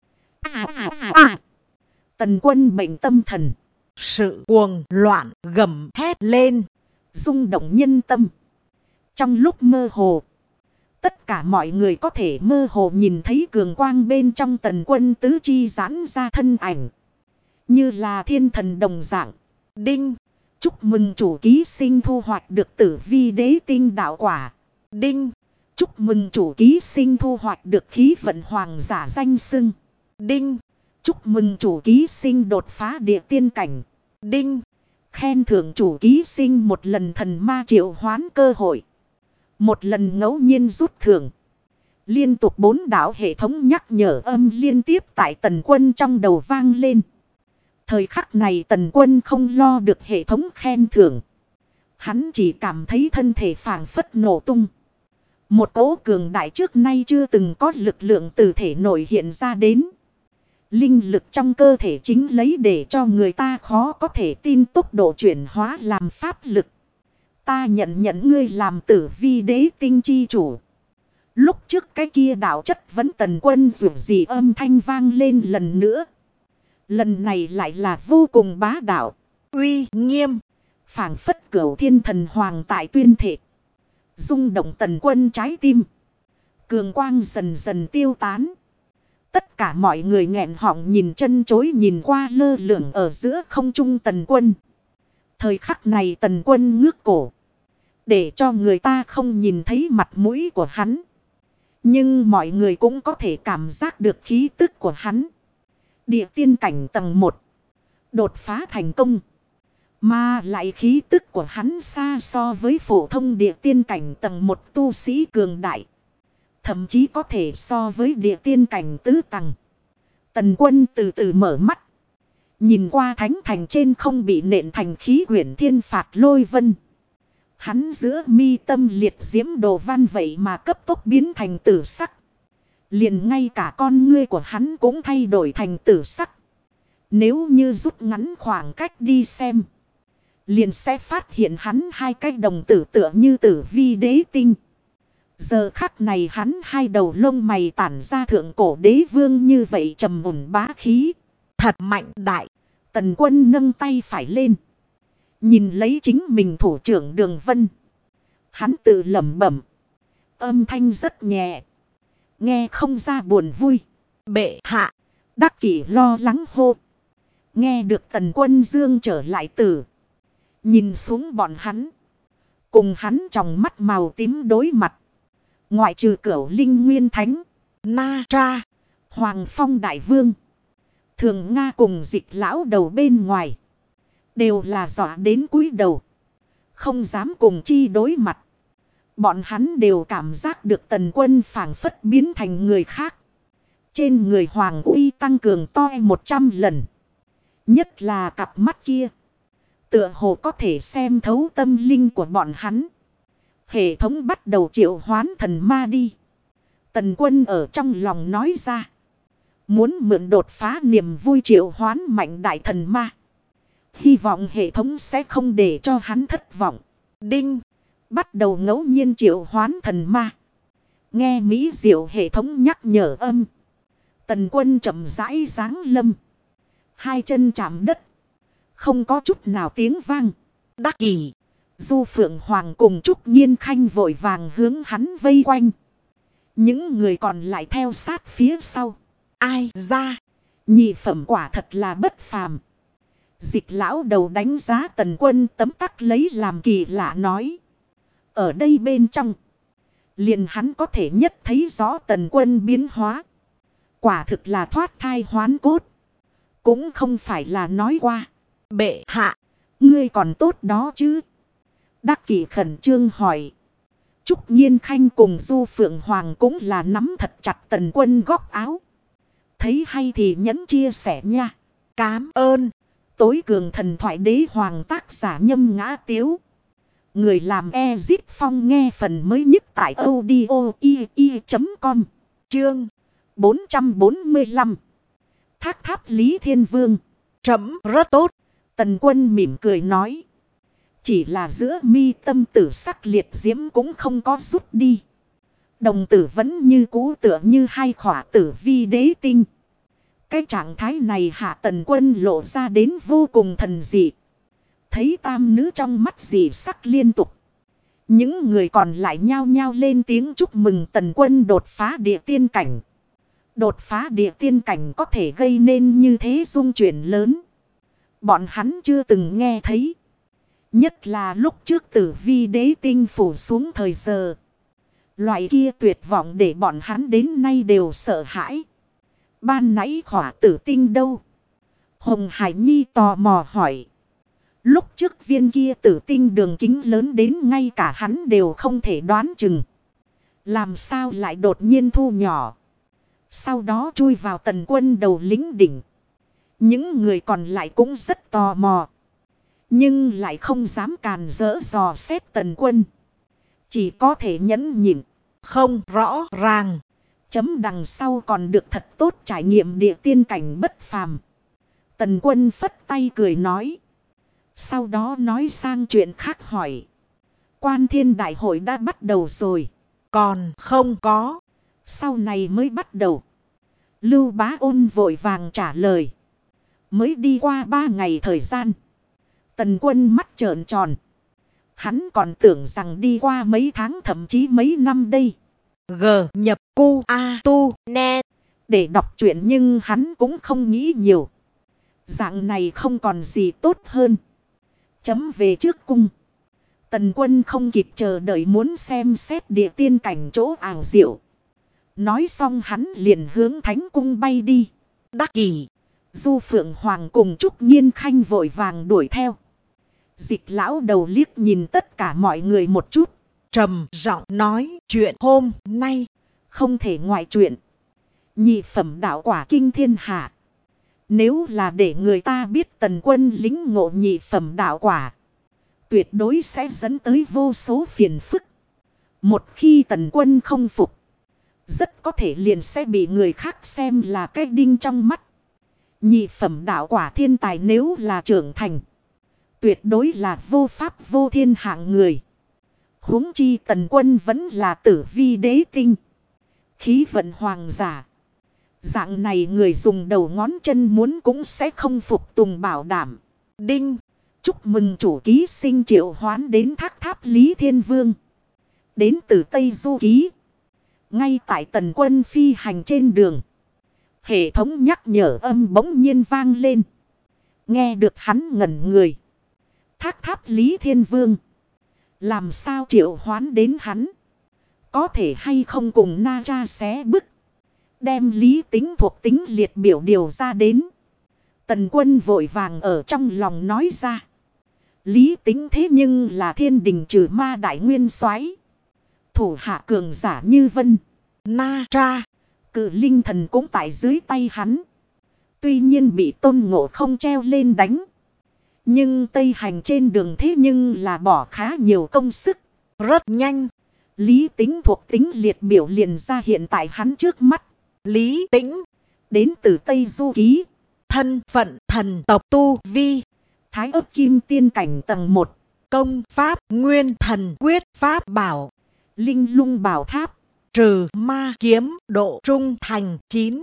Tần quân bệnh tâm thần. sự cuồng loạn gầm hét lên. Rung động nhân tâm. Trong lúc mơ hồ. Tất cả mọi người có thể mơ hồ nhìn thấy cường quang bên trong tần quân tứ chi giãn ra thân ảnh. Như là thiên thần đồng dạng. Đinh, Chúc mừng chủ ký sinh thu hoạch được tử vi đế tinh đạo quả. đinh, Chúc mừng chủ ký sinh thu hoạch được khí vận hoàng giả danh xưng. đinh, Chúc mừng chủ ký sinh đột phá địa tiên cảnh. đinh. Khen thưởng chủ ký sinh một lần thần ma triệu hoán cơ hội. Một lần ngẫu nhiên rút thưởng. Liên tục 4 đạo hệ thống nhắc nhở âm liên tiếp tại tần quân trong đầu vang lên. Thời khắc này tần quân không lo được hệ thống khen thưởng. Hắn chỉ cảm thấy thân thể phảng phất nổ tung. Một cỗ cường đại trước nay chưa từng có lực lượng từ thể nội hiện ra đến. Linh lực trong cơ thể chính lấy để cho người ta khó có thể tin tốc độ chuyển hóa làm pháp lực. Ta nhận ngươi làm Tử Vi đế tinh chi chủ. Lúc trước cái kia đạo chất vẫn Tần Quân dù gì âm thanh vang lên lần nữa. Lần này lại là vô cùng bá đạo, uy nghiêm, phảng phất cửu thiên thần hoàng tại tuyên thệ. Rung động Tần Quân trái tim. Cường quang dần dần tiêu tán. Tất cả mọi người nghẹn họng nhìn chân chối nhìn qua lơ lửng ở giữa không trung Tần Quân. Thời khắc này Tần Quân ngước cổ, để cho người ta không nhìn thấy mặt mũi của hắn. Nhưng mọi người cũng có thể cảm giác được khí tức của hắn. Địa tiên cảnh tầng 1. Đột phá thành công. Mà lại khí tức của hắn xa so với phổ thông địa tiên cảnh tầng 1 tu sĩ cường đại. Thậm chí có thể so với địa tiên cảnh tứ tầng. Tần Quân từ từ mở mắt. Nhìn qua thánh thành trên không bị nện thành khí quyển thiên phạt lôi vân. Hắn giữa mi tâm liệt diễm đồ văn vậy mà cấp tốc biến thành tử sắc. Liền ngay cả con ngươi của hắn cũng thay đổi thành tử sắc. Nếu như rút ngắn khoảng cách đi xem, liền sẽ phát hiện hắn hai cái đồng tử tựa như Tử Vi đế tinh. Giờ khắc này hắn hai đầu lông mày tản ra thượng cổ đế vương như vậy trầm mùn bá khí. thật mạnh đại. Tần Quân nâng tay phải lên, nhìn lấy chính mình thủ trưởng Đường Vân. Hắn tự lẩm bẩm, âm thanh rất nhẹ, nghe không ra buồn vui. Bệ hạ. Đắc Kỷ lo lắng hô. Nghe được Tần Quân dương trở lại từ, nhìn xuống bọn hắn, cùng hắn trong mắt màu tím đối mặt. Ngoại trừ Cửu Linh Nguyên Thánh, Na Tra, Hoàng Phong Đại Vương, Thường Nga cùng Dịch Lão đầu bên ngoài, đều là dọa đến cúi đầu, không dám cùng chi đối mặt. Bọn hắn đều cảm giác được Tần Quân phảng phất biến thành người khác. Trên người Hoàng uy tăng cường to 100 lần. Nhất là cặp mắt kia, tựa hồ có thể xem thấu tâm linh của bọn hắn. Hệ thống bắt đầu triệu hoán thần ma đi. Tần Quân ở trong lòng nói ra. Muốn mượn đột phá niềm vui triệu hoán mạnh đại thần ma. Hy vọng hệ thống sẽ không để cho hắn thất vọng. Đinh. Bắt đầu ngẫu nhiên triệu hoán thần ma. Nghe mỹ diệu hệ thống nhắc nhở âm. Tần Quân chậm rãi giáng lâm. Hai chân chạm đất, không có chút nào tiếng vang. Đắc Kỷ, Du Phượng Hoàng cùng Trúc Nhiên Khanh vội vàng hướng hắn vây quanh. Những người còn lại theo sát phía sau. ai ra. Nhị phẩm quả thật là bất phàm. Dịch Lão đầu đánh giá Tần Quân tấm tắc lấy làm kỳ lạ nói. Ở đây bên trong, liền hắn có thể nhất thấy rõ Tần Quân biến hóa. Quả thực là thoát thai hoán cốt. Cũng không phải là nói qua. Bệ hạ, ngươi còn tốt đó chứ? Đắc Kỷ khẩn trương hỏi. Trúc Nhiên Khanh cùng Du Phượng Hoàng cũng là nắm thật chặt Tần Quân góc áo. Thấy hay thì nhẫn chia sẻ nha. cám ơn. Tối cường thần thoại đế hoàng tác giả Nhâm Ngã Tiếu. Người làm Ezip Phong nghe phần mới nhất tại audio.com. Chương 445. Thác Tháp Lý Thiên Vương. Trẫm rất tốt. Tần Quân mỉm cười nói. Chỉ là giữa mi tâm tử sắc liệt diễm cũng không có rút đi. Đồng tử vẫn như cũ tựa như hai khỏa Tử Vi đế tinh. Cái trạng thái này hạ Tần Quân lộ ra đến vô cùng thần dị. Thấy tam nữ trong mắt dị sắc liên tục. Những người còn lại nhao nhao lên tiếng chúc mừng Tần Quân đột phá địa tiên cảnh. Đột phá địa tiên cảnh có thể gây nên như thế rung chuyển lớn. Bọn hắn chưa từng nghe thấy. Nhất là lúc trước Tử Vi đế tinh phủ xuống thời giờ. Loại kia tuyệt vọng để bọn hắn đến nay đều sợ hãi. Ban nãy khỏa tử tinh đâu? Hồng Hải Nhi tò mò hỏi. Lúc trước viên kia tử tinh đường kính lớn đến ngay cả hắn đều không thể đoán chừng. Làm sao lại đột nhiên thu nhỏ? Sau đó chui vào Tần Quân đầu lính đỉnh. Những người còn lại cũng rất tò mò. Nhưng lại không dám càn rỡ dò xét Tần Quân. Chỉ có thể nhẫn nhịn. Không rõ ràng. Chấm đằng sau còn được thật tốt trải nghiệm địa tiên cảnh bất phàm. Tần Quân phất tay cười nói. Sau đó nói sang chuyện khác hỏi. Quan Thiên đại hội đã bắt đầu rồi. Còn không có. Sau này mới bắt đầu. Lưu Bá Ôn vội vàng trả lời. Mới đi qua 3 ngày thời gian. Tần Quân mắt trợn tròn. Hắn còn tưởng rằng đi qua mấy tháng thậm chí mấy năm đây. Nhập cu a tu net. Để đọc truyện nhưng hắn cũng không nghĩ nhiều. Dạng này không còn gì tốt hơn. Chấm về trước cung. Tần Quân không kịp chờ đợi muốn xem xét địa tiên cảnh chỗ ảo diệu. Nói xong hắn liền hướng thánh cung bay đi. Đắc Kỷ, Du Phượng Hoàng cùng Trúc Nhiên Khanh vội vàng đuổi theo. Dịch lão đầu liếc nhìn tất cả mọi người một chút. trầm giọng nói chuyện hôm nay. Không thể ngoại chuyện. Nhị phẩm đạo quả kinh thiên hạ. Nếu là để người ta biết Tần Quân lính ngộ nhị phẩm đạo quả. Tuyệt đối sẽ dẫn tới vô số phiền phức. Một khi Tần Quân không phục. Rất có thể liền sẽ bị người khác xem là cái đinh trong mắt. Nhị phẩm đạo quả thiên tài nếu là trưởng thành. Tuyệt đối là vô pháp vô thiên hạng người. Huống chi Tần Quân vẫn là tử vi đế tinh. Khí vận hoàng giả. Dạng này người dùng đầu ngón chân muốn cũng sẽ không phục tùng bảo đảm. Đinh. Chúc mừng chủ ký sinh triệu hoán đến thác tháp Lý Thiên Vương. Đến từ Tây Du Ký. Ngay tại Tần Quân phi hành trên đường. Hệ thống nhắc nhở âm bỗng nhiên vang lên. Nghe được hắn ngẩn người. Thác tháp Lý Thiên Vương. Làm sao triệu hoán đến hắn? Có thể hay không cùng Na Tra xé bức. Đem lý tính thuộc tính liệt biểu điều ra đến. Tần Quân vội vàng ở trong lòng nói ra. Lý tính thế nhưng là thiên đình trừ ma đại nguyên soái. Thủ hạ cường giả như vân. Na Tra. Cự linh thần cũng tại dưới tay hắn. Tuy nhiên bị Tôn Ngộ Không treo lên đánh. Nhưng Tây hành trên đường thế nhưng là bỏ khá nhiều công sức. Rất nhanh. Lý tính thuộc tính liệt biểu liền ra hiện tại hắn trước mắt. Lý Tĩnh. Đến từ Tây Du Ký. Thân phận thần tộc tu vi. Thái ấp kim tiên cảnh tầng 1. Công pháp nguyên thần quyết pháp bảo. Linh lung bảo tháp. Trừ ma kiếm độ trung thành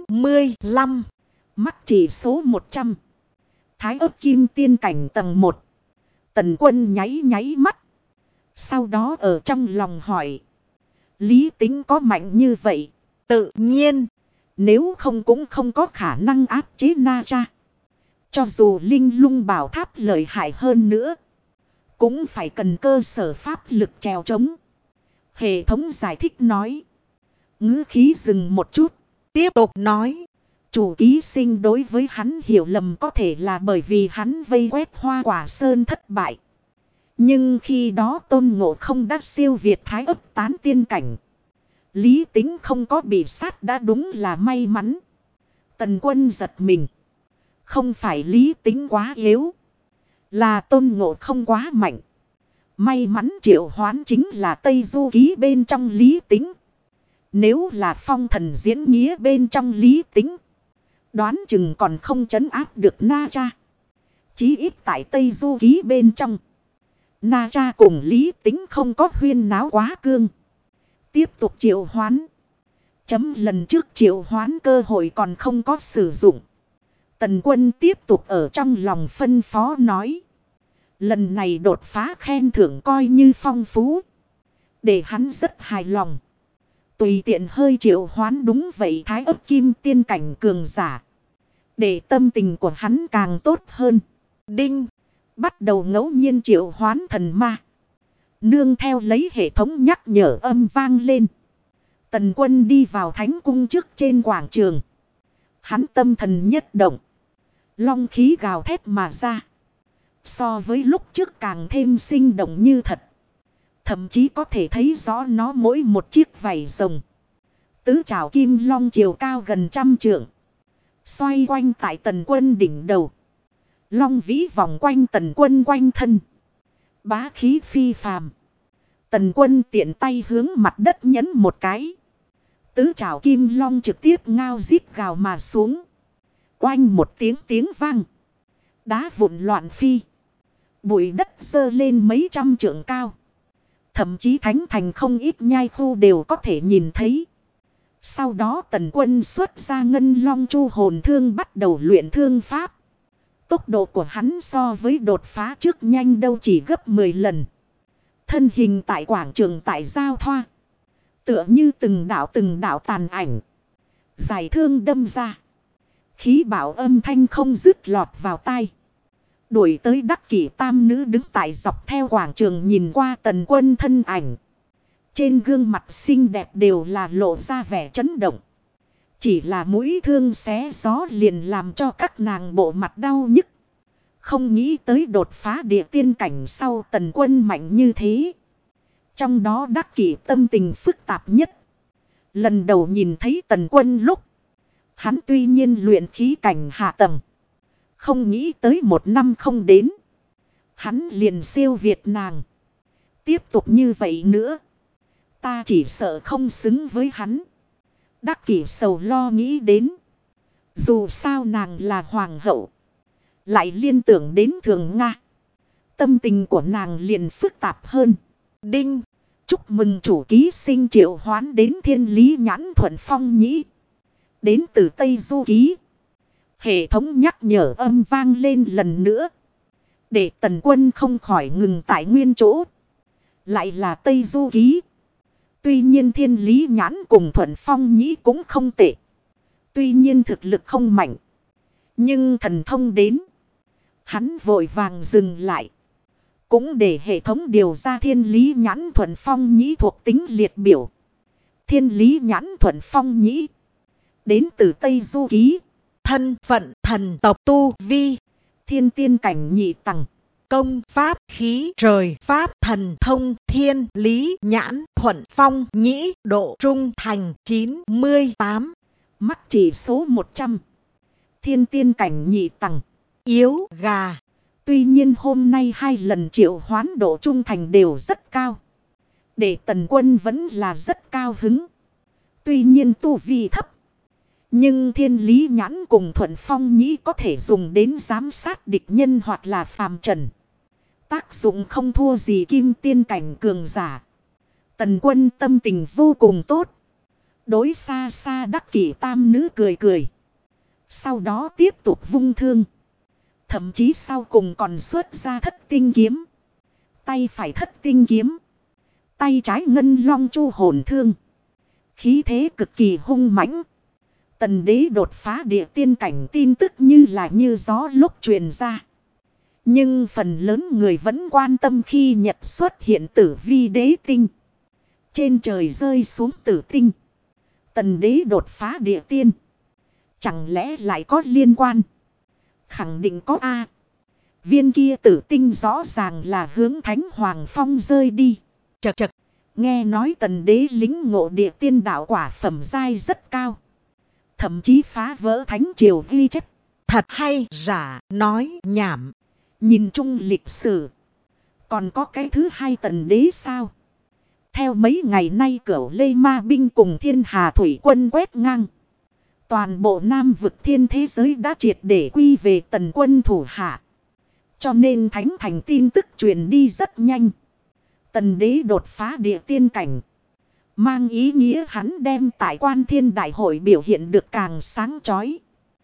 95. Mắt chỉ số 100. Thái ấp kim tiên cảnh tầng 1. Tần Quân nháy mắt. Sau đó ở trong lòng hỏi. Lý tính có mạnh như vậy? Tự nhiên. Nếu không cũng không có khả năng áp chế Na Tra. Cho dù linh lung bảo tháp lợi hại hơn nữa. Cũng phải cần cơ sở pháp lực trèo trống. Hệ thống giải thích nói. Ngữ khí dừng một chút. Tiếp tục nói. Chủ ký sinh đối với hắn hiểu lầm có thể là bởi vì hắn vây quét Hoa Quả Sơn thất bại. Nhưng khi đó Tôn Ngộ Không đã siêu việt thái ấp tán tiên cảnh. Lý tính không có bị sát đã đúng là may mắn. Tần Quân giật mình. Không phải lý tính quá yếu. Là Tôn Ngộ Không quá mạnh. May mắn triệu hoán chính là Tây Du Ký bên trong lý tính. Nếu là phong thần diễn nghĩa bên trong lý tính. Đoán chừng còn không trấn áp được Na Tra. Chí ít tại Tây Du Ký bên trong. Na Tra cùng lý tính không có huyên náo quá cương. Tiếp tục triệu hoán. Chấm lần trước triệu hoán cơ hội còn không có sử dụng. Tần Quân tiếp tục ở trong lòng phân phó nói. Lần này đột phá khen thưởng coi như phong phú. Để hắn rất hài lòng. Tùy tiện hơi triệu hoán đúng vậy thái ấp kim tiên cảnh cường giả. Để tâm tình của hắn càng tốt hơn. Đinh. Bắt đầu ngẫu nhiên triệu hoán thần ma. Nương theo lấy hệ thống nhắc nhở âm vang lên. Tần Quân đi vào thánh cung trước trên quảng trường. Hắn tâm thần nhất động. Long khí gào thét mà ra. So với lúc trước càng thêm sinh động như thật. Thậm chí có thể thấy rõ nó mỗi một chiếc vảy rồng. Tứ trảo kim long chiều cao gần 100 trượng. Xoay quanh tại Tần Quân đỉnh đầu. Long vĩ vòng quanh Tần Quân quanh thân. Bá khí phi phàm. Tần Quân tiện tay hướng mặt đất nhấn một cái. Tứ trảo kim long trực tiếp ngao rít gào mà xuống. Oanh một tiếng vang. Đá vụn loạn phi. Bụi đất dơ lên mấy trăm trượng cao. Thậm chí thánh thành không ít nhai khu đều có thể nhìn thấy. Sau đó Tần Quân xuất ra ngân long chu hồn thương bắt đầu luyện thương pháp. Tốc độ của hắn so với đột phá trước nhanh đâu chỉ gấp 10 lần. Thân hình tại quảng trường tại giao thoa. Tựa như từng đạo tàn ảnh. Giải thương đâm ra. Khí bảo âm thanh không dứt lọt vào tai. Đuổi tới Đắc Kỷ tam nữ đứng tại dọc theo quảng trường nhìn qua Tần Quân thân ảnh. Trên gương mặt xinh đẹp đều là lộ ra vẻ chấn động. Chỉ là mũi thương xé gió liền làm cho các nàng bộ mặt đau nhức. Không nghĩ tới đột phá địa tiên cảnh sau Tần Quân mạnh như thế. Trong đó Đắc Kỷ tâm tình phức tạp nhất. Lần đầu nhìn thấy Tần Quân lúc. Hắn tuy nhiên luyện khí cảnh hạ tầng. Không nghĩ tới 1 năm không đến. Hắn liền siêu việt nàng. Tiếp tục như vậy nữa. Ta chỉ sợ không xứng với hắn. Đắc Kỷ sầu lo nghĩ đến. Dù sao nàng là hoàng hậu. Lại liên tưởng đến Thường Nga. Tâm tình của nàng liền phức tạp hơn. Đinh. Chúc mừng chủ ký sinh triệu hoán đến Thiên Lý Nhãn Thuận Phong Nhĩ. Đến từ Tây Du Ký. Hệ thống nhắc nhở âm vang lên lần nữa. Để Tần Quân không khỏi ngừng tại nguyên chỗ. Lại là Tây Du Ký. Tuy nhiên Thiên Lý Nhãn cùng Thuận Phong Nhĩ cũng không tệ. Tuy nhiên thực lực không mạnh. Nhưng thần thông đến. Hắn vội vàng dừng lại. Cũng để hệ thống điều ra Thiên Lý Nhãn Thuận Phong Nhĩ thuộc tính liệt biểu. Thiên Lý Nhãn Thuận Phong Nhĩ. Đến từ Tây Du Ký. Thân phận thần tộc tu vi. Thiên tiên cảnh nhị tầng. Công pháp khí trời pháp thần thông Thiên Lý Nhãn Thuận Phong Nhĩ độ trung thành 98. Mắt chỉ số 100. Thiên tiên cảnh nhị tầng. Yếu gà. Tuy nhiên hôm nay 2 lần triệu hoán độ trung thành đều rất cao. Để Tần Quân vẫn là rất cao hứng. Tuy nhiên tu vi thấp. Nhưng Thiên Lý Nhãn cùng Thuận Phong Nhĩ có thể dùng đến giám sát địch nhân hoặc là phàm trần. Tác dụng không thua gì kim tiên cảnh cường giả. Tần Quân tâm tình vô cùng tốt. Đối xa xa Đắc Kỷ tam nữ cười cười. Sau đó tiếp tục vung thương. Thậm chí sau cùng còn xuất ra Thất Tinh kiếm. Tay phải Thất Tinh kiếm. Tay trái ngân long chu hồn thương. Khí thế cực kỳ hung mãnh. Tần đế đột phá địa tiên cảnh tin tức như là như gió lúc truyền ra. Nhưng phần lớn người vẫn quan tâm khi Nhật xuất hiện tử vi đế tinh. Trên trời rơi xuống tử tinh. Tần đế đột phá địa tiên. Chẳng lẽ lại có liên quan? Khẳng định có a. Viên kia tử tinh rõ ràng là hướng Thánh Hoàng Phong rơi đi. Chật chật. Nghe nói tần đế lính ngộ địa tiên đạo quả phẩm giai rất cao. Thậm chí phá vỡ thánh triều ghi chép. Thật hay giả nói nhảm. Nhìn chung lịch sử. Còn có cái thứ hai tần đế sao? Theo mấy ngày nay Cửu Lê Ma binh cùng Thiên Hà Thủy quân quét ngang. Toàn bộ Nam vực thiên thế giới đã triệt để quy về Tần Quân thủ hạ. Cho nên thánh thành tin tức truyền đi rất nhanh. Tần đế đột phá địa tiên cảnh. Mang ý nghĩa hắn đem tại Quan Thiên Đại hội biểu hiện được càng sáng chói.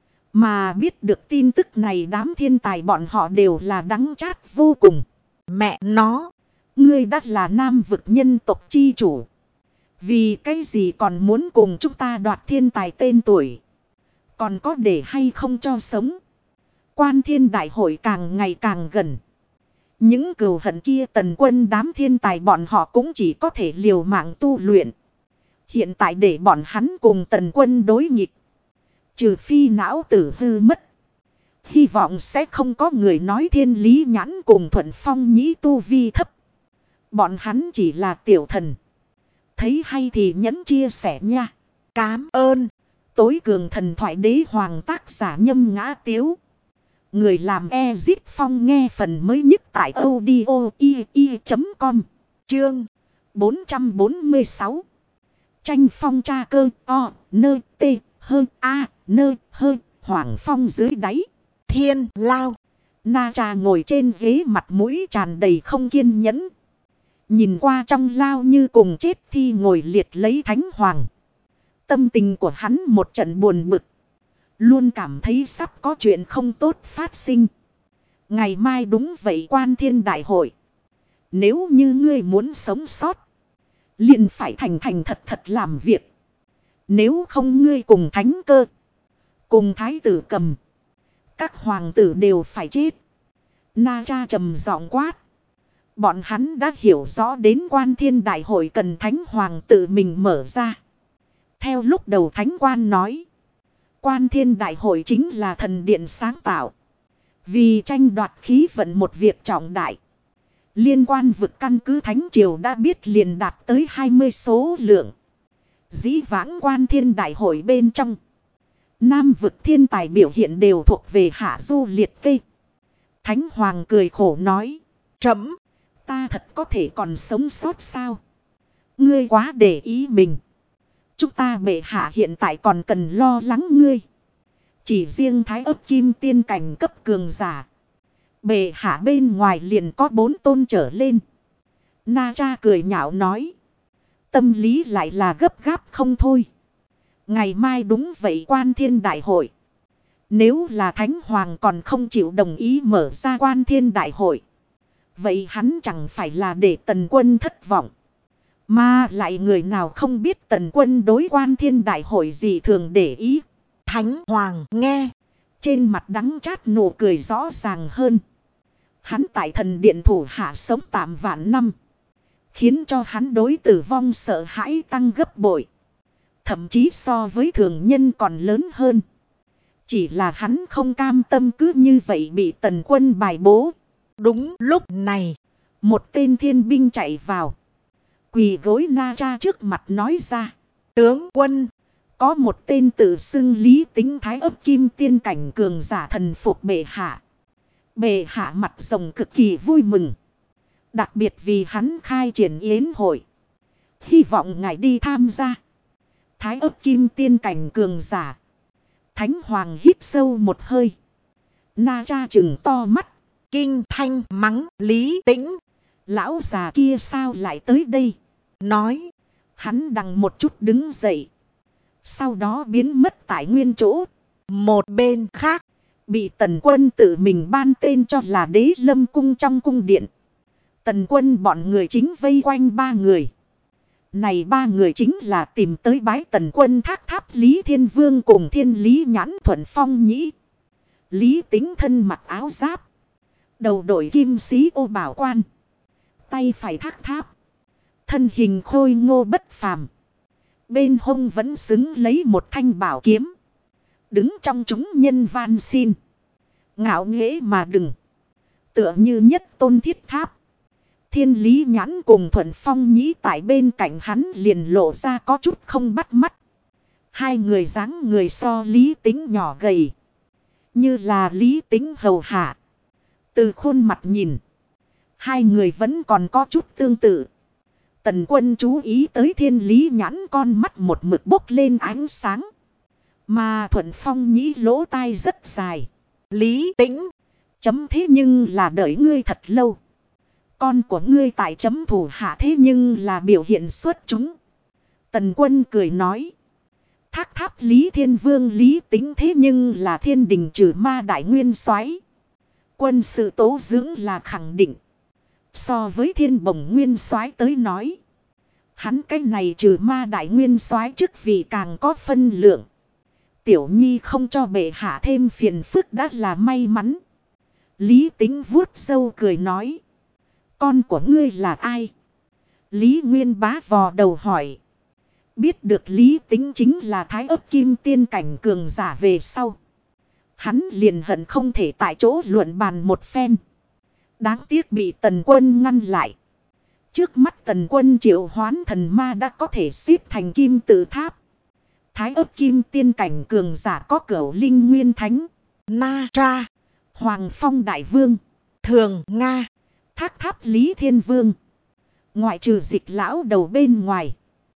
Mà biết được tin tức này đám thiên tài bọn họ đều là đắng chát vô cùng. Mẹ nó, ngươi đã là Nam vực nhân tộc chi chủ. Vì cái gì còn muốn cùng chúng ta đoạt thiên tài tên tuổi? Còn có để hay không cho sống? Quan Thiên Đại hội càng ngày càng gần. Những cừu hận kia Tần Quân đám thiên tài bọn họ cũng chỉ có thể liều mạng tu luyện. Hiện tại để bọn hắn cùng Tần Quân đối nghịch. Trừ phi não tử hư mất. Hy vọng sẽ không có người nói Thiên Lý Nhãn cùng Thuận Phong Nhĩ tu vi thấp. Bọn hắn chỉ là tiểu thần. Thấy hay thì nhấn chia sẻ nha. Cám ơn. Tối cường thần thoại đế hoàng tác giả Nhâm Ngã Tiếu. Người làm Ezit Phong nghe phần mới nhất tại audio.com. Chương 446. Tranh phong tra cơ o nơ tê hơ a nơ hơ Hoàng Phong dưới đáy. Thiên Lao. Na Tra ngồi trên ghế, mặt mũi tràn đầy không kiên nhẫn. Nhìn qua trong lao như cùng chết thi ngồi liệt lấy Thánh Hoàng. Tâm tình của hắn một trận buồn bực. Luôn cảm thấy sắp có chuyện không tốt phát sinh. Ngày mai đúng vậy Quan Thiên Đại hội. Nếu như ngươi muốn sống sót, liền phải thành thành thật thật làm việc. Nếu không ngươi cùng Thánh Cơ, cùng Thái tử Cầm, các hoàng tử đều phải chết. Na Tra trầm giọng quát. Bọn hắn đã hiểu rõ đến Quan Thiên Đại hội cần Thánh Hoàng tự mình mở ra. Theo lúc đầu Thánh Quan nói, Quan Thiên Đại hội chính là thần điện sáng tạo. Vì tranh đoạt khí vận một việc trọng đại. Liên quan vực căn cứ Thánh Triều đã biết liền đạt tới 20 số lượng. Dĩ vãng Quan Thiên Đại hội bên trong, Nam vực thiên tài biểu hiện đều thuộc về hạ du liệt kê. Thánh Hoàng cười khổ nói. Trẫm, ta thật có thể còn sống sót sao? Ngươi quá để ý mình. Chúng ta bệ hạ hiện tại còn cần lo lắng ngươi. Chỉ riêng Thái Ấp Kim Tiên cảnh cấp cường giả, bệ hạ bên ngoài liền có 4 tôn trở lên. Na Tra cười nhạo nói. Tâm lý lại là gấp gáp không thôi. Ngày mai đúng vậy Quan Thiên Đại hội. Nếu là Thánh Hoàng còn không chịu đồng ý mở ra Quan Thiên Đại hội, vậy hắn chẳng phải là để Tần Quân thất vọng. Mà lại người nào không biết Tần Quân đối Quan Thiên Đại hội gì thường để ý. Thánh Hoàng nghe, trên mặt đắng chát nụ cười rõ ràng hơn. Hắn tại thần điện thủ hạ sống tạm vạn năm, khiến cho hắn đối tử vong sợ hãi tăng gấp bội. Thậm chí so với thường nhân còn lớn hơn. Chỉ là hắn không cam tâm cứ như vậy bị Tần Quân bài bố. Đúng lúc này, một tên thiên binh chạy vào, quỳ gối Na Tra trước mặt nói ra. Tướng quân, có một tên tự xưng Lý Tính Thái Ấp Kim Tiên cảnh cường giả thần phục bệ hạ. Bệ hạ mặt rồng cực kỳ vui mừng. Đặc biệt vì hắn khai triển yến hội, hy vọng ngài đi tham gia. Thái Ấp Kim Tiên cảnh cường giả. Thánh Hoàng hít sâu một hơi. Na Tra trừng to mắt, kinh thanh mắng Lý Tĩnh. Lão già kia sao lại tới đây? Nói, hắn đằng một chút đứng dậy, sau đó biến mất tại nguyên chỗ. Một bên khác, bị Tần Quân tự mình ban tên cho là Đế Lâm Cung trong cung điện. Tần Quân bọn người chính vây quanh 3 người. Này 3 người chính là tìm tới bái Tần Quân thác tháp Lý Thiên Vương cùng Thiên Lý Nhãn Thuận Phong Nhĩ. Lý Tính thân mặc áo giáp, đầu đội kim xí ô bảo quan, tay phải thác tháp, thân hình khôi ngô bất phàm. Bên hông vẫn xứng lấy một thanh bảo kiếm. Đứng trong chúng nhân van xin, ngạo nghễ mà đừng, tựa như nhất tôn thiết tháp. Thiên Lý Nhãn cùng Thuận Phong Nhĩ tại bên cạnh hắn liền lộ ra có chút không bắt mắt. 2 người dáng người so Lý Tính nhỏ gầy, như là Lý Tính hầu hạ. Từ khuôn mặt nhìn, 2 người vẫn còn có chút tương tự. Tần Quân chú ý tới Thiên Lý Nhãn con mắt một mực bốc lên ánh sáng, mà Thuận Phong Nhĩ lỗ tai rất dài. Lý Tĩnh, chấm thế nhưng là đợi ngươi thật lâu. Con của ngươi tại chấm thủ hạ thế nhưng là biểu hiện xuất chúng. Tần Quân cười nói. Thác tháp Lý Thiên Vương Lý Tĩnh thế nhưng là thiên đình trừ ma đại nguyên soái. Quân sự tố dưỡng là khẳng định. So với thiên bổng nguyên soái tới nói, hắn cái này trừ ma đại nguyên soái chức vị càng có phân lượng. Tiểu Nhi không cho bệ hạ thêm phiền phức đã là may mắn. Lý Tĩnh vuốt râu cười nói. Con của ngươi là ai? Lý Nguyên Bá vò đầu hỏi. Biết được Lý Tĩnh chính là Thái Ấp Kim Tiên cảnh cường giả về sau, hắn liền hận không thể tại chỗ luận bàn một phen. Đáng tiếc bị Tần Quân ngăn lại. Trước mắt Tần Quân triệu hoán thần ma đã có thể xếp thành kim tự tháp. Thái Ấp Kim Tiên cảnh cường giả có Cửu Linh Nguyên Thánh, Na Tra, Hoàng Phong Đại Vương, Thường Nga, Thác tháp Lý Thiên Vương. Ngoại trừ Dịch lão đầu bên ngoài,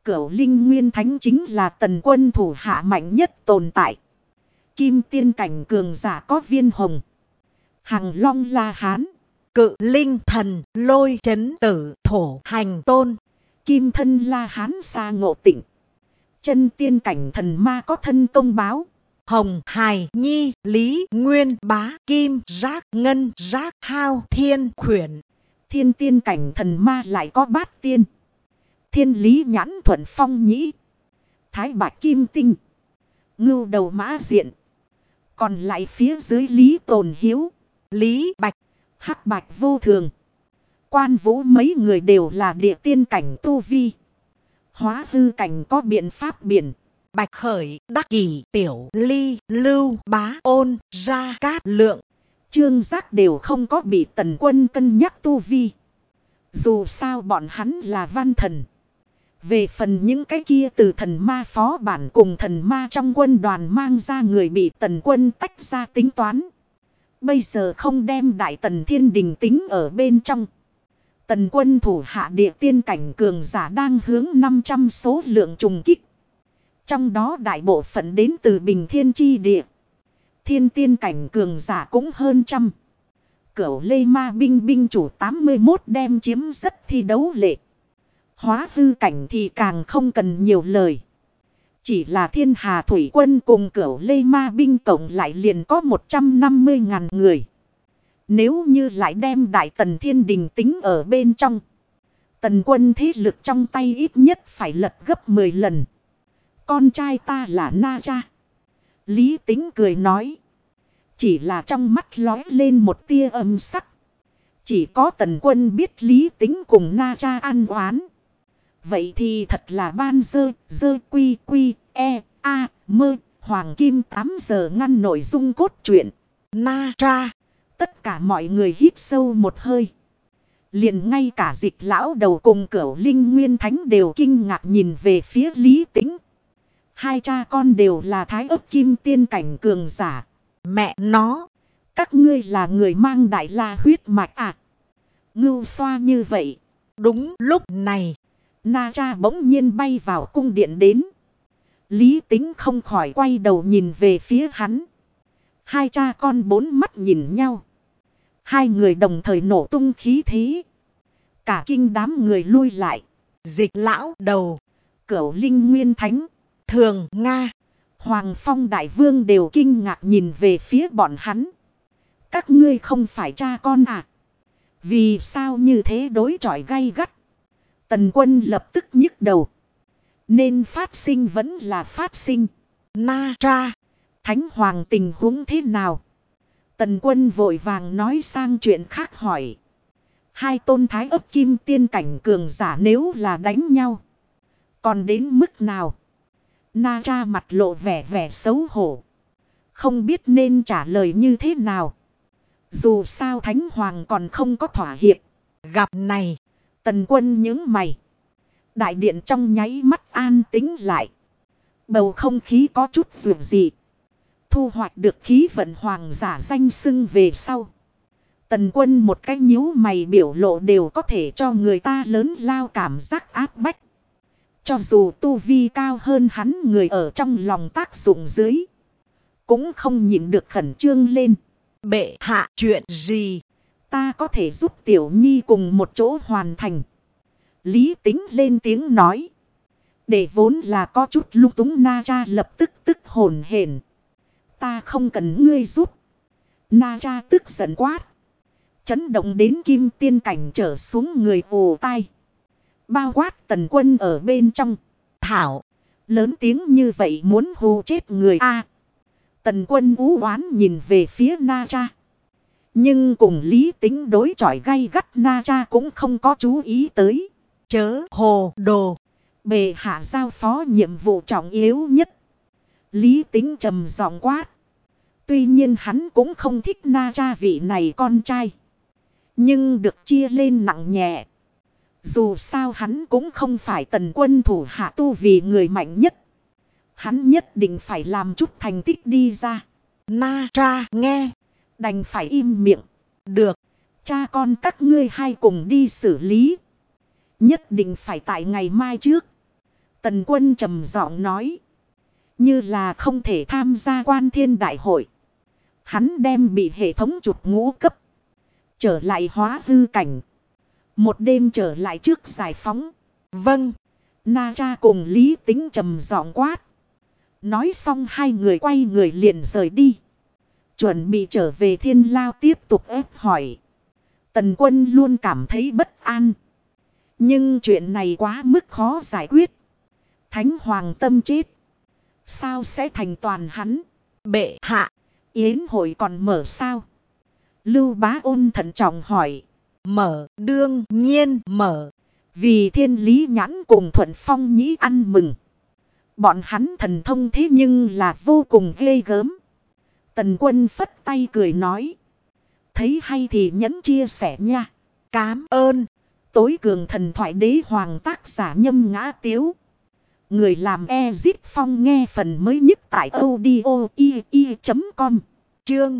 Cửu Linh Nguyên Thánh chính là Tần Quân thủ hạ mạnh nhất tồn tại. Kim tiên cảnh cường giả có Viên Hồng, Hằng Long La Hán, Cự Linh Thần, Lôi Chấn Tử, Thổ Hành Tôn, Kim Thân La Hán Sa Ngộ Tịnh. Chân tiên cảnh thần ma có Thân Công Báo, Hồng Hài Nhi, Lý Nguyên Bá, Kim Giác Ngân Giác, Hao Thiên Khuyển. Thiên tiên cảnh thần ma lại có Bát Tiên, Thiên Lý Nhãn Thuận Phong Nhĩ, Thái Bạch Kim Tinh, Ngưu Đầu Mã Diện. Còn lại phía dưới Lý Tồn Hiếu, Lý Bạch, Hắc Bạch Vô Thường, Quan Vũ mấy người đều là địa tiên cảnh tu vi. Hóa hư cảnh có biện pháp biển. Bạch Khởi, Đắc Kỷ, Tiểu Ly, Lưu Bá, Ôn, Gia Cát Lượng, Trương Giác đều không có bị Tần Quân cân nhắc tu vi. Dù sao bọn hắn là văn thần. Về phần những cái kia từ thần ma phó bản cùng thần ma trong quân đoàn mang ra người bị Tần Quân tách ra tính toán. Bây giờ không đem Đại Tần Thiên Đình tính ở bên trong. Tần Quân thủ hạ địa tiên cảnh cường giả đang hướng 500 số lượng trùng kích. Trong đó đại bộ phận đến từ Bình Thiên Chi Địa. Thiên tiên cảnh cường giả cũng hơn trăm. Cửu Lê Ma binh binh chủ 81 đem chiếm rất thi đấu lệ. Hóa hư cảnh thì càng không cần nhiều lời. Chỉ là Thiên Hà Thủy Quân cùng Cửu Lê Ma binh tổng lại liền có 150.000 người. Nếu như lại đem Đại Tần Thiên Đình tính ở bên trong, Tần Quân thế lực trong tay ít nhất phải lật gấp 10 lần. Con trai ta là Na Cha. Lý Tính cười nói. Chỉ là trong mắt lóe lên một tia âm sắc. Chỉ có Tần Quân biết Lý Tính cùng Na Cha ăn oán. Vậy thì thật là ban dơ quy quy e a mơ. Hoàng Kim 8 giờ ngăn nội dung cốt truyện. Na Cha. Tất cả mọi người hít sâu một hơi. Liền ngay cả Dịch lão đầu cùng Cửu Linh Nguyên Thánh đều kinh ngạc nhìn về phía Lý Tính. Hai cha con đều là Thái Ấp Kim tiên cảnh cường giả. Mẹ nó, các ngươi là người mang Đại La huyết mạch à? Ngưu xoa như vậy. Đúng lúc này, Na Cha bỗng nhiên bay vào cung điện đến. Lý Tính không khỏi quay đầu nhìn về phía hắn. Hai cha con bốn mắt nhìn nhau. Hai người đồng thời nổ tung khí thế. Cả kinh đám người lui lại. Dịch lão đầu, Cửu Linh Nguyên Thánh, Thường Nga, Hoàng Phong Đại Vương đều kinh ngạc nhìn về phía bọn hắn. Các ngươi không phải cha con à? Vì sao như thế đối chọi gay gắt? Tần Quân lập tức nhức đầu. Nên phát sinh vẫn là phát sinh. Na Cha, Thánh Hoàng tình huống thế nào? Tần Quân vội vàng nói sang chuyện khác hỏi. Hai tôn Thái Ấp Kim tiên cảnh cường giả nếu là đánh nhau, còn đến mức nào? Na Cha mặt lộ vẻ xấu hổ. Không biết nên trả lời như thế nào. Dù sao Thánh Hoàng còn không có thỏa hiệp. Gặp này, Tần Quân nhướng mày. Đại điện trong nháy mắt an tĩnh lại. Bầu không khí có chút dường dị. Thu hoạch được khí vận hoàng giả danh xưng về sau. Tần Quân một cái nhíu mày biểu lộ đều có thể cho người ta lớn lao cảm giác áp bách. Cho dù tu vi cao hơn hắn người ở trong lòng tác dụng dưới, cũng không nhịn được khẩn trương lên. Bệ hạ chuyện gì? Ta có thể giúp Tiểu Nhi cùng một chỗ hoàn thành. Lý Tính lên tiếng nói. Để vốn là có chút lung túng Na Cha lập tức tức hồn hển. Ta không cần ngươi giúp. Na Cha tức giận quát. Chấn động đến kim tiên cảnh trở xuống người ồ tai. Bao quát Tần Quân ở bên trong. Thảo, lớn tiếng như vậy muốn hù chết người a. Tần Quân ú oán nhìn về phía Na Cha. Nhưng cùng Lý Tính đối chọi gay gắt Na Cha cũng không có chú ý tới. chớ hồ đồ. Bệ hạ giao phó nhiệm vụ trọng yếu nhất. Lý Tính trầm giọng quát. Tuy nhiên hắn cũng không thích Na Cha vị này con trai. Nhưng được chia lên nặng nhẹ. Dù sao hắn cũng không phải Tần Quân thủ hạ tu vì người mạnh nhất. Hắn nhất định phải làm chút thành tích đi ra. Na Cha nghe, đành phải im miệng. được. Cha con các ngươi hai cùng đi xử lý. Nhất định phải tại ngày mai trước. Tần Quân trầm giọng nói. Như là không thể tham gia Quan Thiên Đại hội. Hắn đem bị hệ thống chụp ngũ cấp. Trở lại hóa hư cảnh. Một đêm trở lại trước giải phóng. Vâng. Na Cha cùng Lý Tính trầm giọng quát. Nói xong hai người quay người liền rời đi. Chuẩn bị trở về Thiên Lao tiếp tục ép hỏi. Tần Quân luôn cảm thấy bất an. Nhưng chuyện này quá mức khó giải quyết. Thánh Hoàng tâm chết. Sao sẽ thành toàn hắn? Bệ hạ. Yến hội còn mở sao? Lưu Bá Ôn thận trọng hỏi. Mở, đương nhiên mở. Vì Thiên Lý Nhãn cùng Thuận Phong Nhĩ ăn mừng. Bọn hắn thần thông thế nhưng là vô cùng ghê gớm. Tần Quân phất tay cười nói. Thấy hay thì nhẫn chia sẻ nha. Cám ơn. Tối cường thần thoại đế hoàng tác giả Nhâm Ngã Tiếu. Người làm Ezit Phong nghe phần mới nhất tại audio.com. Chương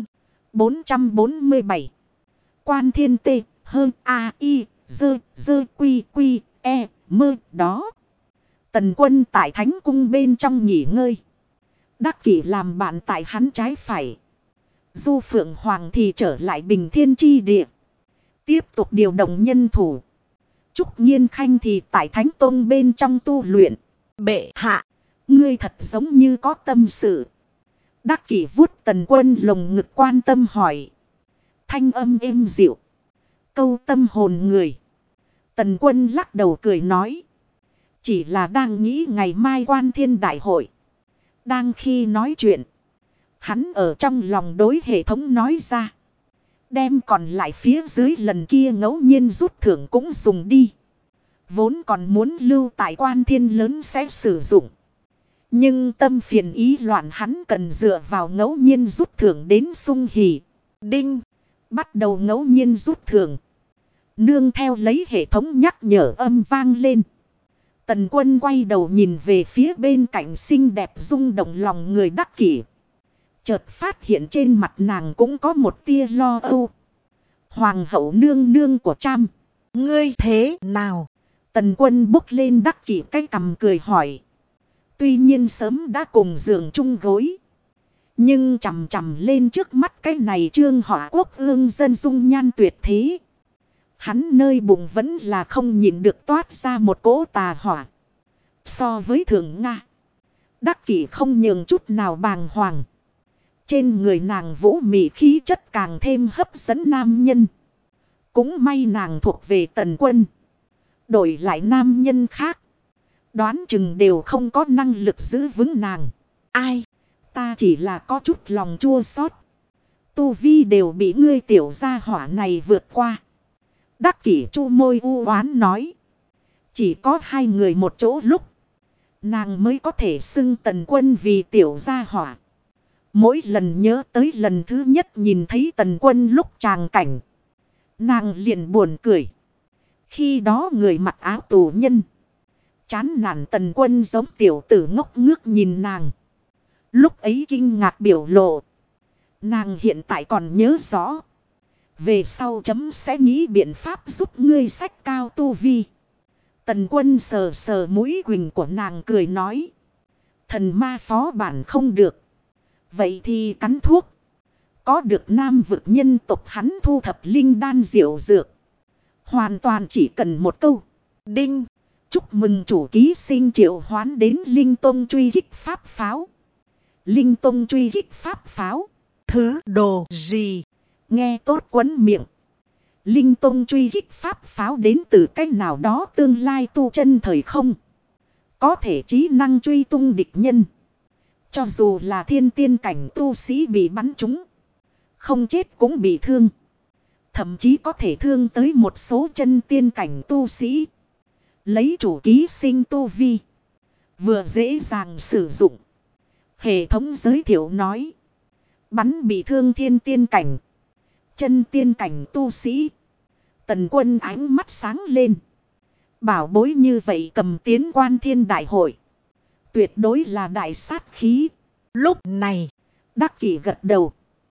447. Quan Thiên Tê hơn A.I. Dơ quy quy e mơ đó. Tần Quân tại Thánh Cung bên trong nghỉ ngơi. Đắc Kỷ làm bạn tại hắn trái phải. Du Phượng Hoàng thì trở lại Bình Thiên Chi Địa. Tiếp tục điều động nhân thủ. Trúc Nhiên Khanh thì tại Thánh Tông bên trong tu luyện. Bệ hạ. Ngươi thật giống như có tâm sự. Đắc Kỷ vuốt Tần Quân lồng ngực quan tâm hỏi. Thanh âm êm dịu. Câu tâm hồn người. Tần Quân lắc đầu cười nói. Chỉ là đang nghĩ ngày mai Quan Thiên Đại hội. Đang khi nói chuyện. Hắn ở trong lòng đối hệ thống nói ra. Đem còn lại phía dưới lần kia ngẫu nhiên rút thưởng cũng dùng đi. Vốn còn muốn lưu tại Quan Thiên lớn sẽ sử dụng. Nhưng tâm phiền ý loạn hắn cần dựa vào ngẫu nhiên rút thưởng đến sung hỉ. Đinh. Bắt đầu ngẫu nhiên rút thưởng. Nương theo lấy hệ thống nhắc nhở âm vang lên. Tần Quân quay đầu nhìn về phía bên cạnh xinh đẹp rung động lòng người Đắc Kỷ. Chợt phát hiện trên mặt nàng cũng có một tia lo âu. Hoàng hậu nương nương của Trâm. Ngươi thế nào? Tần Quân bốc lên Đắc Kỷ cái cằm cười hỏi. Tuy nhiên sớm đã cùng giường chung gối. Nhưng chằm chằm lên trước mắt cái này Trương Hỏa Quốc ương dân dung nhan tuyệt thế. Hắn nơi bụng vẫn là không nhịn được toát ra một cỗ tà hỏa. So với Thượng Nga. Đắc Kỷ không nhường chút nào bàng hoàng. Trên người nàng vũ mị khí chất càng thêm hấp dẫn nam nhân. Cũng may nàng thuộc về Tần Quân. Đổi lại nam nhân khác. Đoán chừng đều không có năng lực giữ vững nàng. Ai? Ta chỉ là có chút lòng chua xót. Tu vi đều bị ngươi tiểu gia hỏa này vượt qua. Đắc Kỷ chu môi u oán nói. Chỉ có hai người một chỗ lúc. Nàng mới có thể xưng Tần Quân vì tiểu gia hỏa. Mỗi lần nhớ tới lần thứ nhất nhìn thấy Tần Quân lúc tràng cảnh. Nàng liền buồn cười. Khi đó người mặc áo tù nhân. Chán nản Tần Quân giống tiểu tử ngốc ngước nhìn nàng. Lúc ấy kinh ngạc biểu lộ. Nàng hiện tại còn nhớ rõ. Về sau chấm sẽ nghĩ biện pháp giúp ngươi sách cao tu vi. Tần Quân sờ sờ mũi quỳnh của nàng cười nói. Thần ma phó bản không được. Vậy thì cắn thuốc. Có được nam vực nhân tộc hắn thu thập linh đan diệu dược. Hoàn toàn chỉ cần một câu. Đinh. Chúc mừng chủ ký sinh triệu hoán đến Linh Tông truy kích pháp pháo. Linh Tông truy kích pháp pháo. Thứ đồ gì? Nghe tốt quấn miệng. Linh Tông truy kích pháp pháo đến từ cách nào đó tương lai tu chân thời không. Có thể trí năng truy tung địch nhân. Cho dù là thiên tiên cảnh tu sĩ bị bắn trúng. Không chết cũng bị thương. Thậm chí có thể thương tới một số chân tiên cảnh tu sĩ. Lấy chủ ký sinh tu vi. Vừa dễ dàng sử dụng. Hệ thống giới thiệu nói. Bắn bị thương thiên tiên cảnh. Chân tiên cảnh tu sĩ. Tần Quân ánh mắt sáng lên. Bảo bối như vậy cầm tiến Quan Thiên Đại hội. Tuyệt đối là đại sát khí. Lúc này. Đắc Kỷ gật đầu.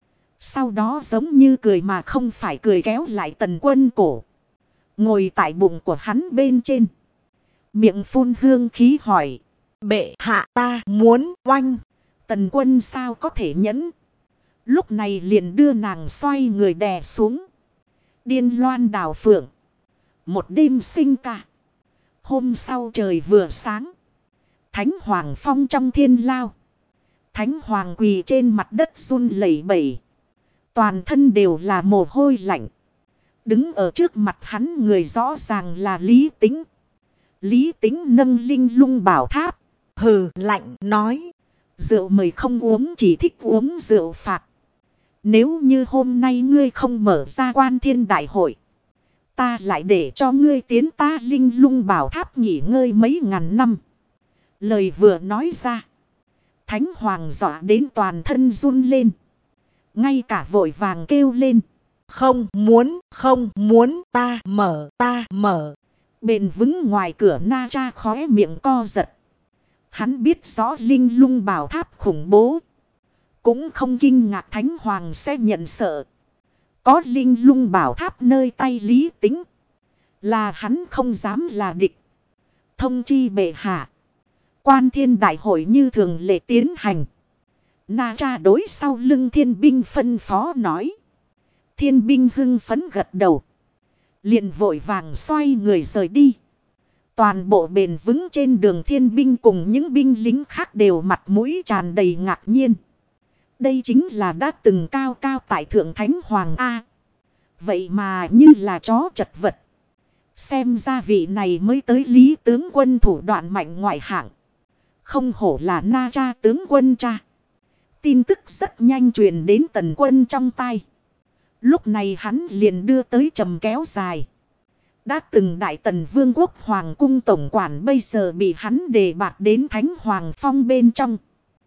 Sau đó giống như cười mà không phải cười kéo lại Tần Quân cổ. Ngồi tại bụng của hắn bên trên. Miệng phun hương khí hỏi. Bệ hạ ta muốn oanh. Tần Quân sao có thể nhẫn. Lúc này liền đưa nàng xoay người đè xuống. Điên loan đào phượng. Một đêm sinh ca. Hôm sau trời vừa sáng. Thánh Hoàng phong trong thiên lao. Thánh Hoàng quỳ trên mặt đất run lẩy bẩy. Toàn thân đều là mồ hôi lạnh. Đứng ở trước mặt hắn người rõ ràng là Lý Tính. Lý Tính nâng linh lung bảo tháp. Hừ lạnh nói. Rượu mời không uống, chỉ thích uống rượu phạt. Nếu như hôm nay ngươi không mở ra quan thiên đại hội, ta lại để cho ngươi tiến ta linh lung bảo tháp nghỉ ngơi mấy ngàn năm. Lời vừa nói ra, Thánh Hoàng dọa đến toàn thân run lên. Ngay cả vội vàng kêu lên. Không muốn, ta mở. Bền vững ngoài cửa Na Tra khóe miệng co giật. Hắn biết rõ linh lung bảo tháp khủng bố. Cũng không kinh ngạc Thánh Hoàng sẽ nhận sợ. Có linh lung bảo tháp nơi tay Lý Tính, là hắn không dám là địch. Thông chi bệ hạ, quan thiên đại hội như thường lệ tiến hành. Na Tra đối sau lưng thiên binh phân phó nói. Thiên binh hưng phấn gật đầu. Liền vội vàng xoay người rời đi. Toàn bộ bền vững trên đường thiên binh cùng những binh lính khác đều mặt mũi tràn đầy ngạc nhiên. Đây chính là đã từng cao cao tại thượng Thánh Hoàng A. Vậy mà như là chó chật vật. Xem ra vị này mới tới Lý tướng quân thủ đoạn mạnh ngoại hạng. Không hổ là Na Tra tướng quân cha. Tin tức rất nhanh truyền đến Tần Quân trong tai. Lúc này hắn liền đưa tới trầm kéo dài. Đã từng Đại Tần Vương quốc Hoàng cung tổng quản bây giờ bị hắn đề bạt đến Thánh Hoàng phong bên trong.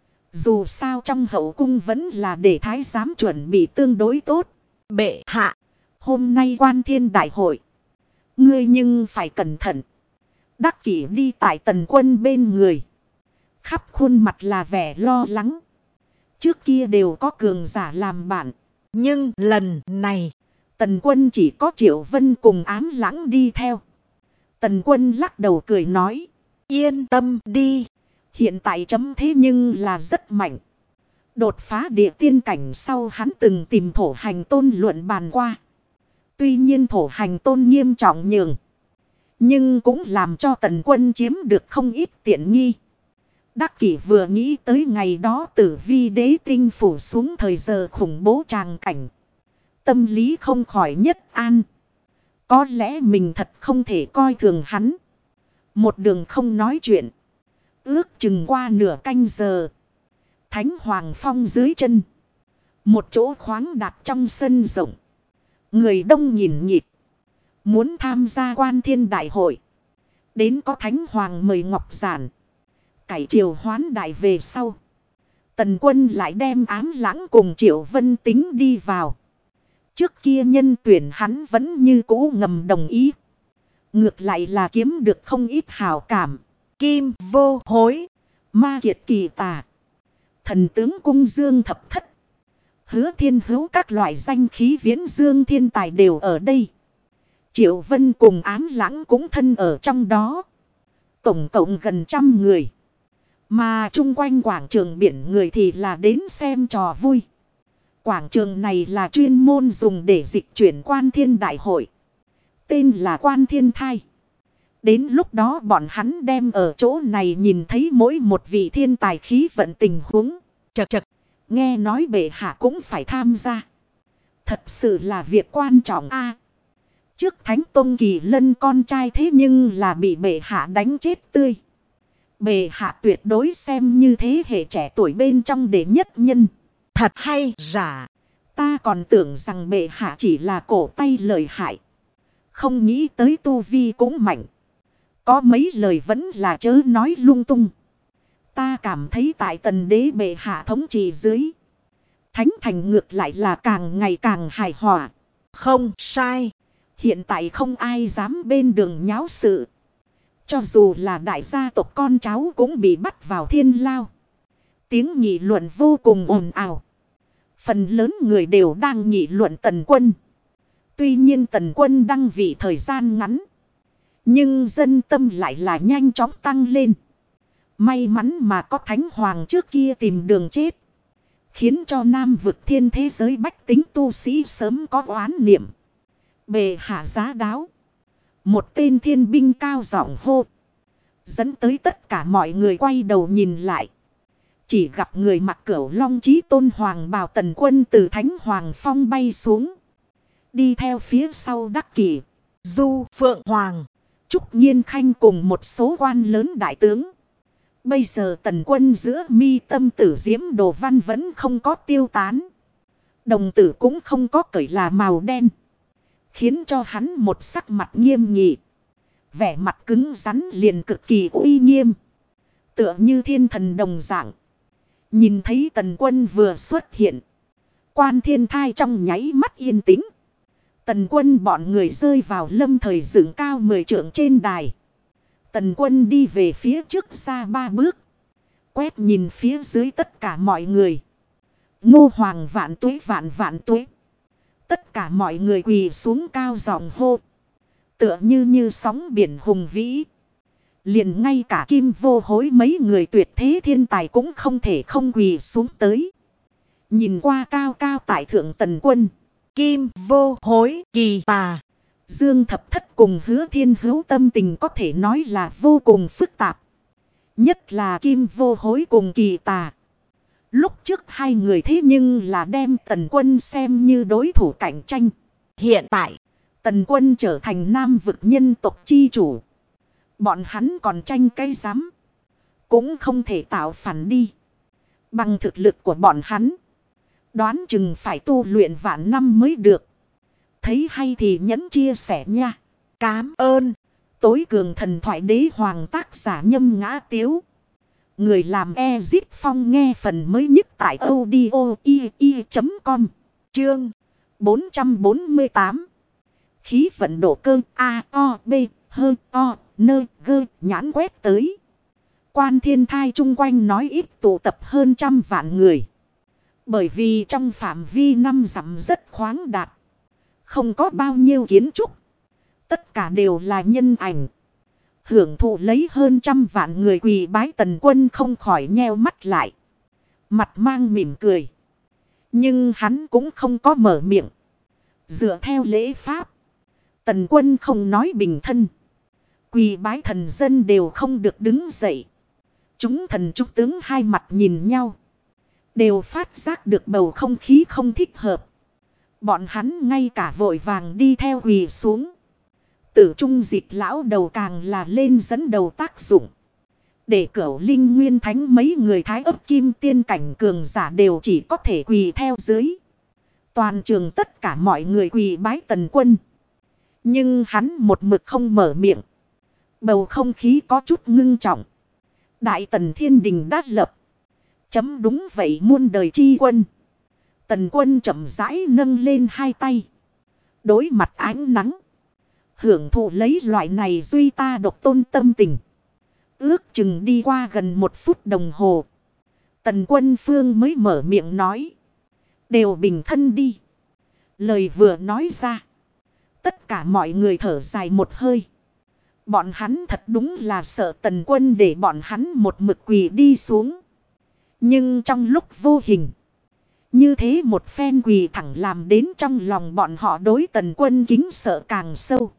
Dù sao trong hậu cung vẫn là để thái giám chuẩn bị tương đối tốt. Bệ hạ, hôm nay quan thiên đại hội, ngươi nhưng phải cẩn thận. Đắc Kỷ đi tại Tần Quân bên người. Khắp khuôn mặt là vẻ lo lắng. Trước kia đều có cường giả làm bạn. Nhưng lần này, Tần Quân chỉ có Triệu Vân cùng Ám Lãng đi theo. Tần Quân lắc đầu cười nói. Yên tâm đi. Hiện tại chấm thế nhưng là rất mạnh. Đột phá địa tiên cảnh sau hắn từng tìm Thổ Hành Tôn luận bàn qua. Tuy nhiên Thổ Hành Tôn nghiêm trọng nhường, nhưng cũng làm cho Tần Quân chiếm được không ít tiện nghi. Đắc Kỷ vừa nghĩ tới ngày đó Tử Vi đế tinh phủ xuống thời giờ khủng bố tràng cảnh. Tâm lý không khỏi nhất an. Có lẽ mình thật không thể coi thường hắn. Một đường không nói chuyện. Ước chừng qua nửa canh giờ. Thánh Hoàng phong dưới chân. Một chỗ khoáng đạt trong sân rộng. Người đông nhìn nhịp. Muốn tham gia quan thiên đại hội. Đến có Thánh Hoàng mời Ngọc Giản. Cải triều hoán đại về sau. Tần Quân lại đem Ám Lãng cùng Triệu Vân tính đi vào. Trước kia nhân tuyển hắn vẫn như cũ ngầm đồng ý. Ngược lại là kiếm được không ít hảo cảm. Kim Vô Hối, Ma Kiệt Kỳ Tà, Thần tướng Cung Dương Thập Thất, Hứa Thiên Hữu các loại danh khí viễn dương thiên tài đều ở đây. Triệu Vân cùng Ám Lãng cũng thân ở trong đó. Tổng cộng gần 100 người. Mà chung quanh quảng trường biển người thì là đến xem trò vui. Quảng trường này là chuyên môn dùng để dịch chuyển quan thiên đại hội. Tên là Quan Thiên Thai. Đến lúc đó bọn hắn đem ở chỗ này nhìn thấy mỗi một vị thiên tài khí vận tình huống. Chật chật, nghe nói bệ hạ cũng phải tham gia. Thật sự là việc quan trọng a. Trước Thánh Tông Kỳ Lân con trai thế nhưng là bị bệ hạ đánh chết tươi. Bệ hạ tuyệt đối xem như thế hệ trẻ tuổi bên trong đệ nhất nhân. Thật hay giả? Ta còn tưởng rằng bệ hạ chỉ là cổ tay lợi hại. Không nghĩ tới tu vi cũng mạnh. Có mấy lời vẫn là chớ nói lung tung. Ta cảm thấy tại Tần đế bệ hạ thống trị dưới, Thánh thành ngược lại là càng ngày càng hài hòa. Không sai. Hiện tại không ai dám bên đường nháo sự. Cho dù là đại gia tộc con cháu cũng bị bắt vào thiên lao. Tiếng nghị luận vô cùng ồn ào. Phần lớn người đều đang nghị luận Tần Quân. Tuy nhiên Tần Quân đăng vị thời gian ngắn, nhưng dân tâm lại là nhanh chóng tăng lên. May mắn mà có Thánh Hoàng trước kia tìm đường chết. Khiến cho Nam vực thiên thế giới bách tính tu sĩ sớm có oán niệm. Bề hạ giá đáo. Một tên thiên binh cao giọng hô. Dẫn tới tất cả mọi người quay đầu nhìn lại. Chỉ gặp người mặc cửu long chí tôn hoàng bào Tần Quân từ Thánh Hoàng Phong bay xuống. Đi theo phía sau Đắc Kỷ, Du Phượng Hoàng, Trúc Nhiên Khanh cùng một số quan lớn đại tướng. Bây giờ Tần Quân giữa mi tâm tử diễm đồ văn vẫn không có tiêu tán. Đồng tử cũng không có cởi là màu đen. Khiến cho hắn một sắc mặt nghiêm nghị. Vẻ mặt cứng rắn liền cực kỳ uy nghiêm. Tựa như thiên thần đồng dạng. Nhìn thấy Tần Quân vừa xuất hiện. Quan Thiên Thai trong nháy mắt yên tĩnh. Tần Quân bọn người rơi vào lâm thời dựng cao 10 trượng trên đài. Tần Quân đi về phía trước ra 3 bước. Quét nhìn phía dưới tất cả mọi người. Ngô Hoàng vạn tuế vạn vạn tuế. Tất cả mọi người quỳ xuống cao giọng hô. Tựa như sóng biển hùng vĩ. Liền ngay cả Kim Vô Hối mấy người tuyệt thế thiên tài cũng không thể không quỳ xuống tới. Nhìn qua cao cao tại thượng Tần Quân. Kim Vô Hối, Kỳ Tà, Dương Thập Thất cùng Hứa Thiên Hữu tâm tình có thể nói là vô cùng phức tạp. Nhất là Kim Vô Hối cùng Kỳ Tà. Lúc trước hai người thế nhưng là đem Tần Quân xem như đối thủ cạnh tranh. Hiện tại, Tần Quân trở thành Nam vực nhân tộc chi chủ. Bọn hắn còn tranh cái giám. Cũng không thể tạo phản đi. Bằng thực lực của bọn hắn. Đoán chừng phải tu luyện vạn năm mới được. Thấy hay thì nhấn chia sẻ nha. Cám ơn. Tối cường thần thoại đế hoàng tác giả Nhâm Ngã Tiếu. Người làm Ezip Phong nghe phần mới nhất tại audio.com. Chương 448. Khí vận độ cơ A O B H O Nơ Gơ nhãn quét tới. Quan Thiên Thai chung quanh nói ít tụ tập hơn 100 vạn người. Bởi vì trong phạm vi 5 dặm rất khoáng đạt. Không có bao nhiêu kiến trúc. Tất cả đều là nhân ảnh. Hưởng thụ lấy hơn 100 vạn người quỳ bái Tần Quân không khỏi nheo mắt lại. Mặt mang mỉm cười. Nhưng hắn cũng không có mở miệng. Dựa theo lễ pháp. Tần Quân không nói bình thân. Quỳ bái thần dân đều không được đứng dậy. Chúng thần trúc tướng hai mặt nhìn nhau. Đều phát giác được bầu không khí không thích hợp. Bọn hắn ngay cả vội vàng đi theo quỳ xuống. Tử trung dịch lão đầu càng là lên dẫn đầu tác dụng. Để Cửu Linh Nguyên Thánh mấy người thái ấp kim tiên cảnh cường giả đều chỉ có thể quỳ theo dưới. Toàn trường tất cả mọi người quỳ bái Tần Quân. Nhưng hắn một mực không mở miệng. Bầu không khí có chút ngưng trọng. Đại Tần Thiên Đình đã lập. Chấm đúng vậy muôn đời chi quân. Tần Quân chậm rãi nâng lên hai tay. Đối mặt ánh nắng. Hưởng thụ lấy loại này duy ta độc tôn tâm tình. Ước chừng đi qua gần 1 phút đồng hồ. Tần Quân Phương mới mở miệng nói. Đều bình thân đi. Lời vừa nói ra. Tất cả mọi người thở dài một hơi. Bọn hắn thật đúng là sợ Tần Quân để bọn hắn một mực quỳ đi xuống. Nhưng trong lúc vô hình. Như thế một phen quỳ thẳng làm đến trong lòng bọn họ đối Tần Quân kính sợ càng sâu.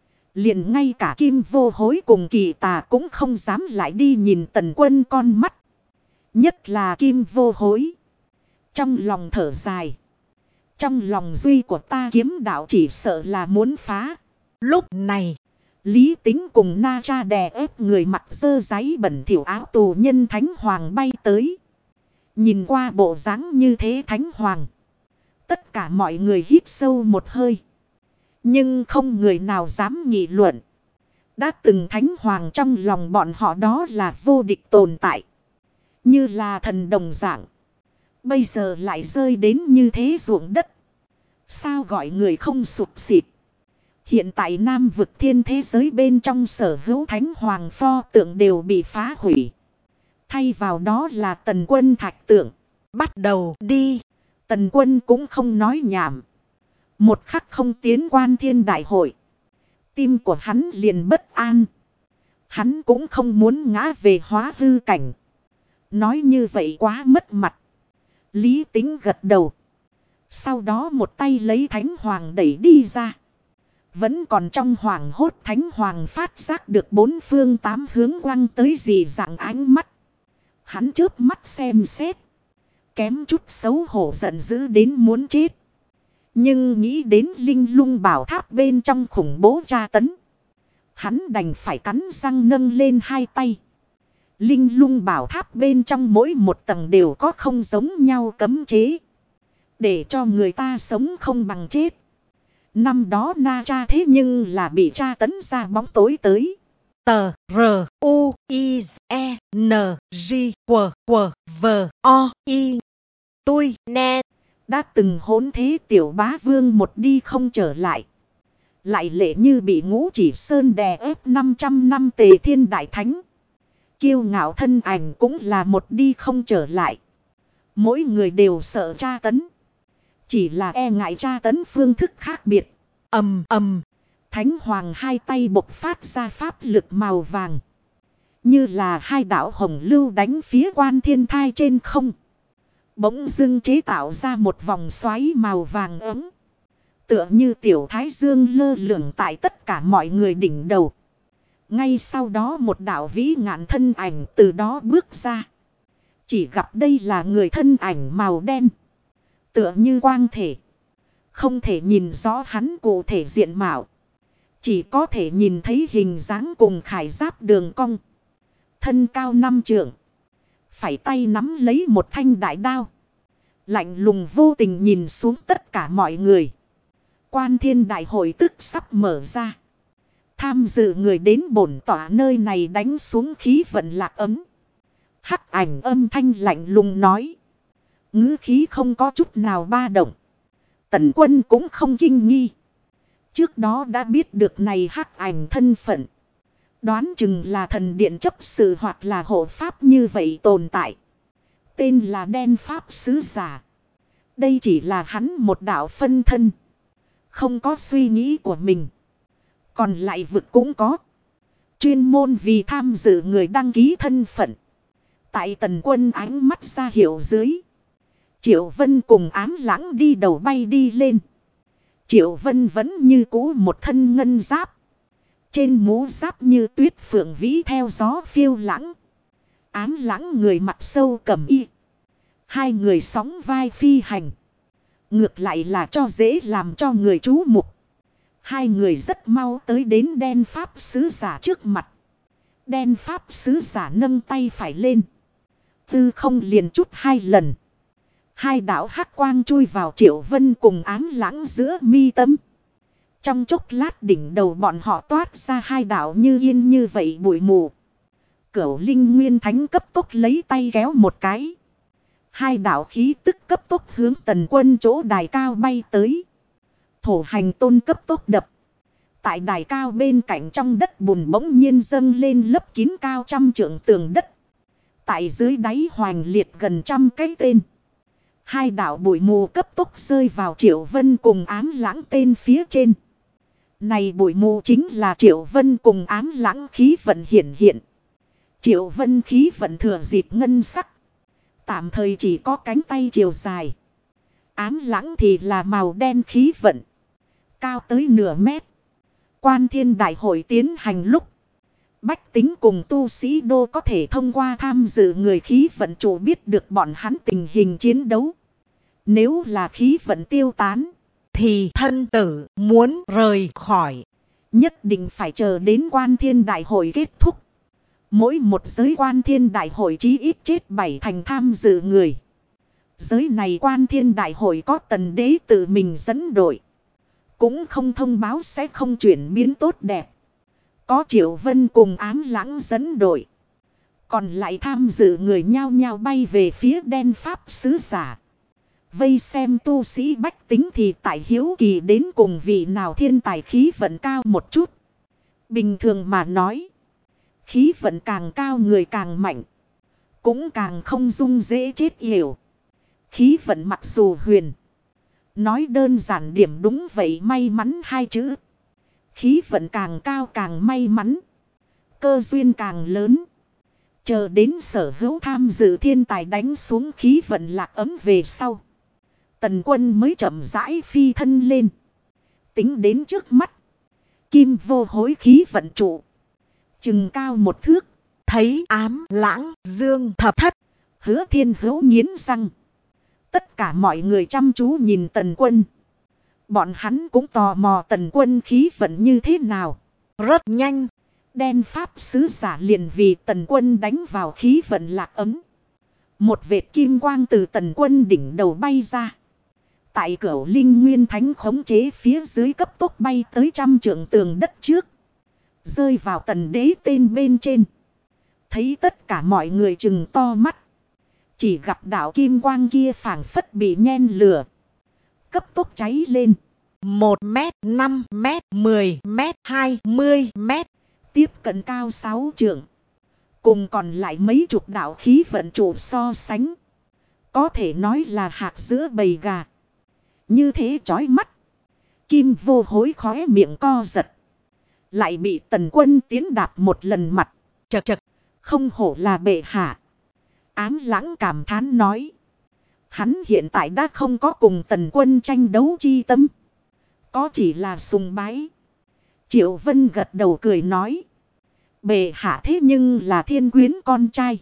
Liền ngay cả Kim Vô Hối cùng Kỳ Tà cũng không dám lại đi nhìn Tần Quân con mắt. Nhất là Kim Vô Hối. Trong lòng thở dài. Trong lòng duy của ta kiếm đạo chỉ sợ là muốn phá. Lúc này, Lý Tính cùng Na Cha đè ép người mặc dơ giấy bẩn thỉu áo tù nhân Thánh Hoàng bay tới. Nhìn qua bộ dáng như thế Thánh Hoàng. Tất cả mọi người hít sâu một hơi. Nhưng không người nào dám nghị luận. Đã từng Thánh Hoàng trong lòng bọn họ đó là vô địch tồn tại. Như là thần đồng dạng. Bây giờ lại rơi đến như thế ruộng đất. Sao gọi người không sụp xịt. Hiện tại Nam vực thiên thế giới bên trong sở hữu Thánh Hoàng pho tượng đều bị phá hủy. Thay vào đó là Tần Quân thạch tượng. bắt đầu đi. Tần Quân cũng không nói nhảm. Một khắc không tiến Quan Thiên Đại hội. Tim của hắn liền bất an. Hắn cũng không muốn ngã về hóa hư cảnh. Nói như vậy quá mất mặt. Lý Tính gật đầu. Sau đó một tay lấy Thánh Hoàng đẩy đi ra. Vẫn còn trong hoàng hốt, Thánh Hoàng phát giác được bốn phương tám hướng quăng tới dị dạng ánh mắt. Hắn chớp mắt xem xét. Kém chút xấu hổ giận dữ đến muốn chết. Nhưng nghĩ đến linh lung bảo tháp bên trong khủng bố tra tấn. Hắn đành phải cắn răng nâng lên hai tay. Linh lung bảo tháp bên trong mỗi một tầng đều có không giống nhau cấm chế. Để cho người ta sống không bằng chết. Năm đó Na Cha thế nhưng là bị tra tấn ra bóng tối tới. Tờ R U I E N G W W V O I. Tôi nè. Đã từng hỗn thế tiểu bá vương một đi không trở lại. Lại lệ như bị Ngũ Chỉ Sơn đè ép 500 năm Tề Thiên Đại Thánh. Kiêu ngạo thân ảnh cũng là một đi không trở lại. Mỗi người đều sợ tra tấn. Chỉ là e ngại tra tấn phương thức khác biệt. Ầm ầm. Thánh Hoàng hai tay bộc phát ra pháp lực màu vàng. Như là hai đạo hồng lưu đánh phía Quan Thiên Thai trên không. Bỗng dưng chế tạo ra một vòng xoáy màu vàng ấm. Tựa như tiểu thái dương lơ lửng tại tất cả mọi người đỉnh đầu. Ngay sau đó một đạo vĩ ngạn thân ảnh từ đó bước ra. Chỉ gặp đây là người thân ảnh màu đen. Tựa như quang thể. Không thể nhìn rõ hắn cụ thể diện mạo. Chỉ có thể nhìn thấy hình dáng cùng khải giáp đường cong. Thân cao 5 trượng. Phải tay nắm lấy một thanh đại đao. Lạnh lùng vô tình nhìn xuống tất cả mọi người. Quan Thiên Đại hội tức sắp mở ra. Tham dự người đến bổn tỏa nơi này đánh xuống khí vận lạc ấm. Hắc ảnh âm thanh lạnh lùng nói. Ngữ khí không có chút nào ba động. Tần Quân cũng không kinh nghi. Trước đó đã biết được này hắc ảnh thân phận. Đoán chừng là thần điện chấp sự hoặc là hộ pháp như vậy tồn tại. Tên là Đen Pháp Sứ Giả. Đây chỉ là hắn một đạo phân thân. Không có suy nghĩ của mình. Còn lại vực cũng có. Chuyên môn vì tham dự người đăng ký thân phận. Tại Tần Quân ánh mắt ra hiệu dưới. Triệu Vân cùng Ám Lãng đi đầu bay đi lên. Triệu Vân vẫn như cũ một thân ngân giáp. Trên mũ giáp như tuyết phượng vĩ theo gió phiêu lãng. Ám Lãng người mặt sâu cẩm y. Hai người sóng vai phi hành. Ngược lại là cho dễ làm cho người chú mục. Hai người rất mau tới đến Đen Pháp Sứ Giả trước mặt. Đen Pháp Sứ Giả nâng tay phải lên. Tư không liền chút hai lần. Hai đạo hắc quang chui vào Triệu Vân cùng Ám Lãng giữa mi tâm. Trong chốc lát đỉnh đầu bọn họ toát ra hai đạo như yên như vậy bụi mù. Cửu Linh Nguyên Thánh cấp tốc lấy tay kéo một cái. Hai đạo khí tức cấp tốc hướng Tần Quân chỗ đài cao bay tới. Thổ Hành Tôn cấp tốc đập. Tại đài cao bên cạnh trong đất bùn bỗng nhiên dâng lên lấp kín cao 100 trượng tường đất. Tại dưới đáy hoành liệt gần 100 cái tên. Hai đạo bụi mù cấp tốc rơi vào Triệu Vân cùng Ám Lãng tên phía trên. Này bụi mù chính là Triệu Vân cùng Ám Lãng khí vận hiển hiện. Triệu Vân khí vận thừa dịp ngân sắc. Tạm thời chỉ có cánh tay chiều dài. Ám Lãng thì là màu đen khí vận. Cao tới nửa mét. Quan Thiên Đại hội tiến hành lúc. Bách tính cùng tu sĩ đô có thể thông qua tham dự người khí vận chủ biết được bọn hắn tình hình chiến đấu. Nếu là khí vận tiêu tán. Thì thân tử muốn rời khỏi. Nhất định phải chờ đến Quan Thiên Đại hội kết thúc. Mỗi một giới Quan Thiên Đại hội chí ít chết 7 thành tham dự người. Giới này Quan Thiên Đại hội có Tần Đế tự mình dẫn đội. Cũng không thông báo sẽ không chuyển biến tốt đẹp. Có Triệu Vân cùng Ám Lãng dẫn đội. Còn lại tham dự người nhao nhao bay về phía Đen Pháp Sứ Giả. Vây xem tu sĩ bách tính thì tại hiếu kỳ đến cùng vị nào thiên tài khí vận cao một chút. Bình thường mà nói. Khí vận càng cao người càng mạnh. Cũng càng không dung dễ chết yểu. Khí vận mặc dù huyền. Nói đơn giản điểm đúng vậy may mắn hai chữ. Khí vận càng cao càng may mắn. cơ duyên càng lớn. Chờ đến sở hữu tham dự thiên tài đánh xuống khí vận lạc ấm về sau. Tần Quân mới chậm rãi phi thân lên. Tính đến trước mắt. Kim vô hối khí vận trụ. Chừng cao 1 thước. Thấy ám lãng dương thập thất. Hứa Thiên Hữu nghiến răng. Tất cả mọi người chăm chú nhìn Tần Quân. Bọn hắn cũng tò mò Tần Quân khí vận như thế nào. Rất nhanh. Đen pháp sứ giả liền vì Tần Quân đánh vào khí vận lạc ấm. Một vệt kim quang từ Tần Quân đỉnh đầu bay ra. Tại Cửu Linh Nguyên Thánh khống chế phía dưới cấp tốc bay tới 100 trượng tường đất trước. Rơi vào Tần Đế tên bên trên. Thấy tất cả mọi người trừng to mắt. Chỉ gặp đạo kim quang kia phảng phất bị nhen lửa. Cấp tốc cháy lên. 1 mét, 5 mét, 10 mét, 20 mét. Tiếp cận cao 6 trượng. Cùng còn lại mấy chục đạo khí vận trụ so sánh. Có thể nói là hạt giữa bầy gà. Như thế chói mắt. Kim vô hối khóe miệng co giật. Lại bị Tần Quân tiến đạp một lần mặt. Chật chật. Không hổ là bệ hạ. Ám lãng cảm thán nói. Hắn hiện tại đã không có cùng Tần Quân tranh đấu chi tâm. Có chỉ là sùng bái. Triệu Vân gật đầu cười nói. Bệ hạ thế nhưng là thiên quyến con trai.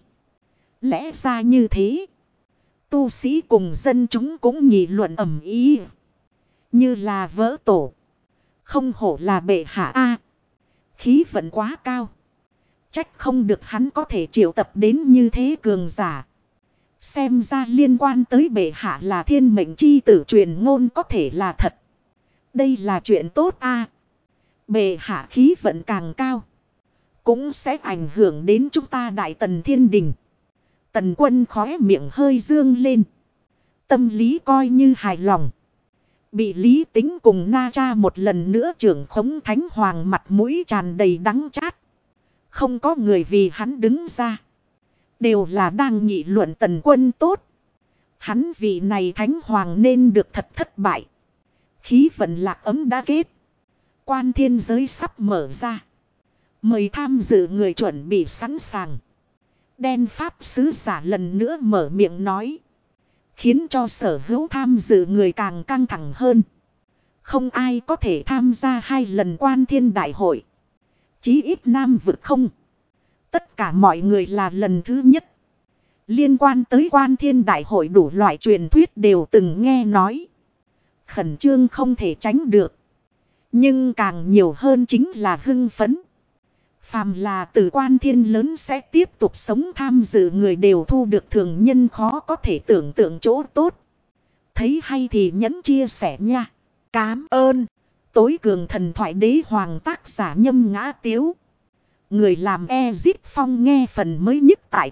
Lẽ ra như thế. Tu sĩ cùng dân chúng cũng nghị luận ầm ĩ. Như là vỡ tổ. Không hổ là bệ hạ a. Khí vận quá cao. Trách không được hắn có thể triệu tập đến như thế cường giả. Xem ra liên quan tới bệ hạ là thiên mệnh chi tử truyền ngôn có thể là thật. Đây là chuyện tốt a. Bệ hạ khí vận càng cao. Cũng sẽ ảnh hưởng đến chúng ta Đại Tần Thiên Đình. Tần Quân khóe miệng hơi dương lên. Tâm lý coi như hài lòng. Bị Lý Tính cùng Na Cha một lần nữa trưởng khống Thánh Hoàng mặt mũi tràn đầy đắng chát. Không có người vì hắn đứng ra. Đều là đang nghị luận Tần Quân tốt. Hắn vị này Thánh Hoàng nên được thật thất bại. Khí vận lạc ấm đã kết. Quan thiên giới sắp mở ra. Mời tham dự người chuẩn bị sẵn sàng. Đen pháp sứ giả lần nữa mở miệng nói. Khiến cho sở hữu tham dự người càng căng thẳng hơn. Không ai có thể tham gia 2 lần quan thiên đại hội. Chí ít Nam vực không. Tất cả mọi người là lần thứ nhất. Liên quan tới quan thiên đại hội đủ loại truyền thuyết đều từng nghe nói. Khẩn trương không thể tránh được. Nhưng càng nhiều hơn chính là hưng phấn. Phàm là từ quan thiên lớn sẽ tiếp tục sống tham dự người đều thu được thường nhân khó có thể tưởng tượng chỗ tốt. Thấy hay thì nhấn chia sẻ nha. Cám ơn. Tối cường thần thoại đế hoàng tác giả Nhâm Ngã Tiếu. Người làm Ezit Phong nghe phần mới nhất tại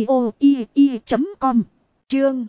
audio.com. Chương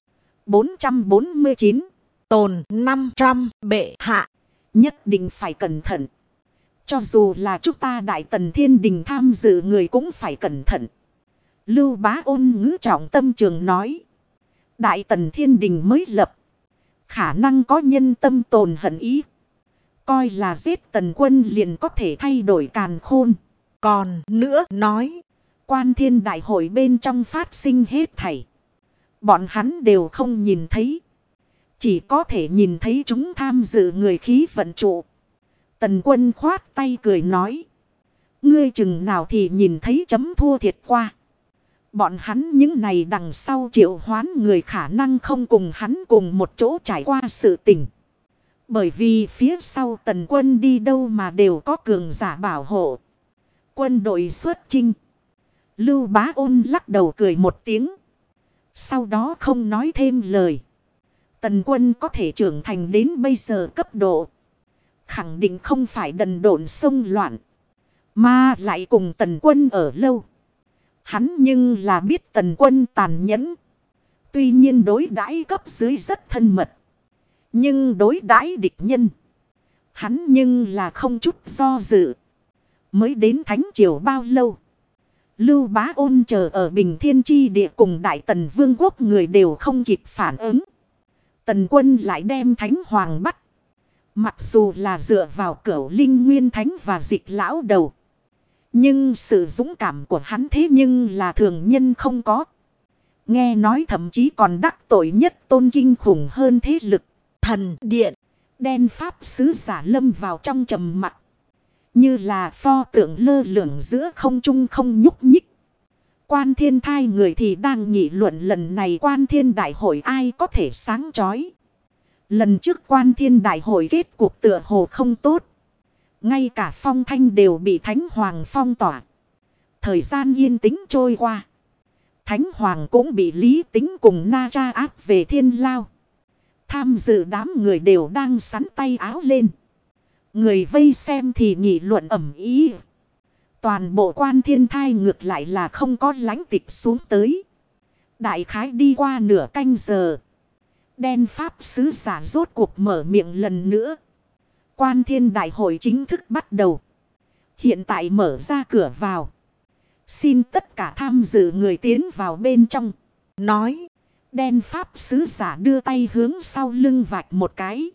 449. Tồn 500 bệ hạ. Nhất định phải cẩn thận. Cho dù là chúng ta Đại Tần Thiên Đình tham dự người cũng phải cẩn thận. Lưu Bá Ôn ngữ trọng tâm trường nói. Đại Tần Thiên Đình mới lập. Khả năng có nhân tâm tồn hận ý. Coi là giết Tần Quân liền có thể thay đổi càn khôn. Còn nữa nói. Quan thiên đại hội bên trong phát sinh hết thảy. Bọn hắn đều không nhìn thấy. Chỉ có thể nhìn thấy chúng tham dự người khí vận trụ. Tần Quân khoát tay cười nói. Ngươi chừng nào thì nhìn thấy chấm thua thiệt qua. Bọn hắn những này đằng sau triệu hoán người khả năng không cùng hắn cùng một chỗ trải qua sự tình. Bởi vì phía sau Tần Quân đi đâu mà đều có cường giả bảo hộ. Quân đội xuất chinh. Lưu Bá Ôn lắc đầu cười một tiếng. Sau đó không nói thêm lời. Tần Quân có thể trưởng thành đến bây giờ cấp độ. Khẳng định không phải đần độn xông loạn. Mà lại cùng Tần Quân ở lâu. Hắn nhưng là biết Tần Quân tàn nhẫn. Tuy nhiên đối đãi cấp dưới rất thân mật. Nhưng đối đãi địch nhân. Hắn nhưng là không chút do dự. Mới đến Thánh Triều bao lâu. Lưu Bá Ôn chờ ở Bình Thiên Chi Địa cùng Đại Tần Vương quốc người đều không kịp phản ứng. Tần Quân lại đem Thánh Hoàng bắt. Mặc dù là dựa vào Cửu Linh Nguyên Thánh và Dịch Lão đầu. Nhưng sự dũng cảm của hắn thế nhưng là thường nhân không có. Nghe nói thậm chí còn đắc tội nhất tôn kinh khủng hơn thế lực. Thần điện. Đen pháp sứ giả lâm vào trong trầm mặc. Như là pho tượng lơ lửng giữa không trung không nhúc nhích. Quan Thiên Thai người thì đang nghị luận lần này Quan Thiên Đại hội ai có thể sáng chói. Lần trước Quan Thiên Đại hội kết cuộc tựa hồ không tốt. Ngay cả phong thanh đều bị Thánh Hoàng phong tỏa. Thời gian yên tĩnh trôi qua. Thánh Hoàng cũng bị Lý Tính cùng Na Tra áp về Thiên Lao. Tham dự đám người đều đang sắn tay áo lên. Người vây xem thì nghị luận ầm ĩ. Toàn bộ Quan Thiên Thai ngược lại là không có lãnh tịch xuống tới. Đại khái đi qua nửa canh giờ. Đen pháp sứ giả rốt cuộc mở miệng lần nữa. Quan Thiên Đại hội chính thức bắt đầu. Hiện tại mở ra cửa vào. Xin tất cả tham dự người tiến vào bên trong. Nói. Đen pháp sứ giả đưa tay hướng sau lưng vạch một cái.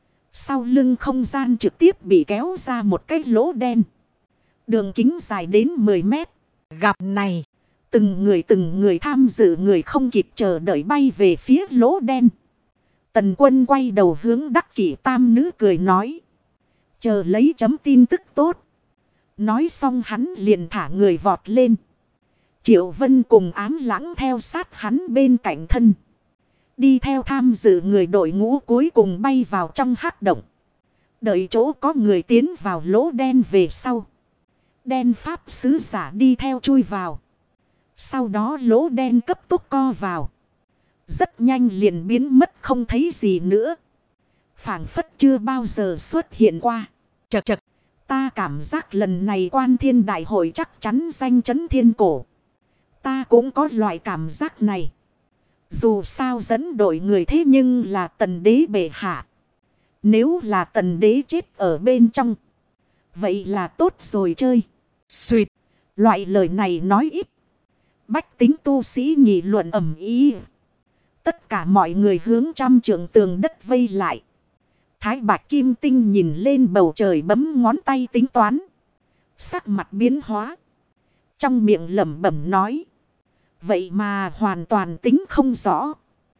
Sau lưng không gian trực tiếp bị kéo ra một cái lỗ đen. Đường kính dài đến 10 mét. Gặp này. Từng người tham dự người không kịp chờ đợi bay về phía lỗ đen. Tần Quân quay đầu hướng Đắc Kỷ tam nữ cười nói. Chờ lấy chấm tin tức tốt. Nói xong hắn liền thả người vọt lên. Triệu Vân cùng Ám Lãng theo sát hắn bên cạnh thân. Đi theo tham dự người đội ngũ cuối cùng bay vào trong hắc động. Đợi chỗ có người tiến vào lỗ đen về sau. Đen pháp sứ giả đi theo chui vào. Sau đó lỗ đen cấp tốc co vào. Rất nhanh liền biến mất không thấy gì nữa. Phảng phất chưa bao giờ xuất hiện qua. Chật chật. Ta cảm giác lần này Quan Thiên Đại hội chắc chắn danh chấn thiên cổ. Ta cũng có loại cảm giác này. Dù sao dẫn đội người thế nhưng là Tần Đế bệ hạ. Nếu là Tần Đế chết ở bên trong. Vậy là tốt rồi chơi. Xuyệt. Loại lời này nói ít. Bách tính tu sĩ nghị luận ầm ĩ. Tất cả mọi người hướng trăm trượng tường đất vây lại. Thái Bạch Kim Tinh nhìn lên bầu trời bấm ngón tay tính toán. Sắc mặt biến hóa. Trong miệng lẩm bẩm nói. Vậy mà hoàn toàn tính không rõ.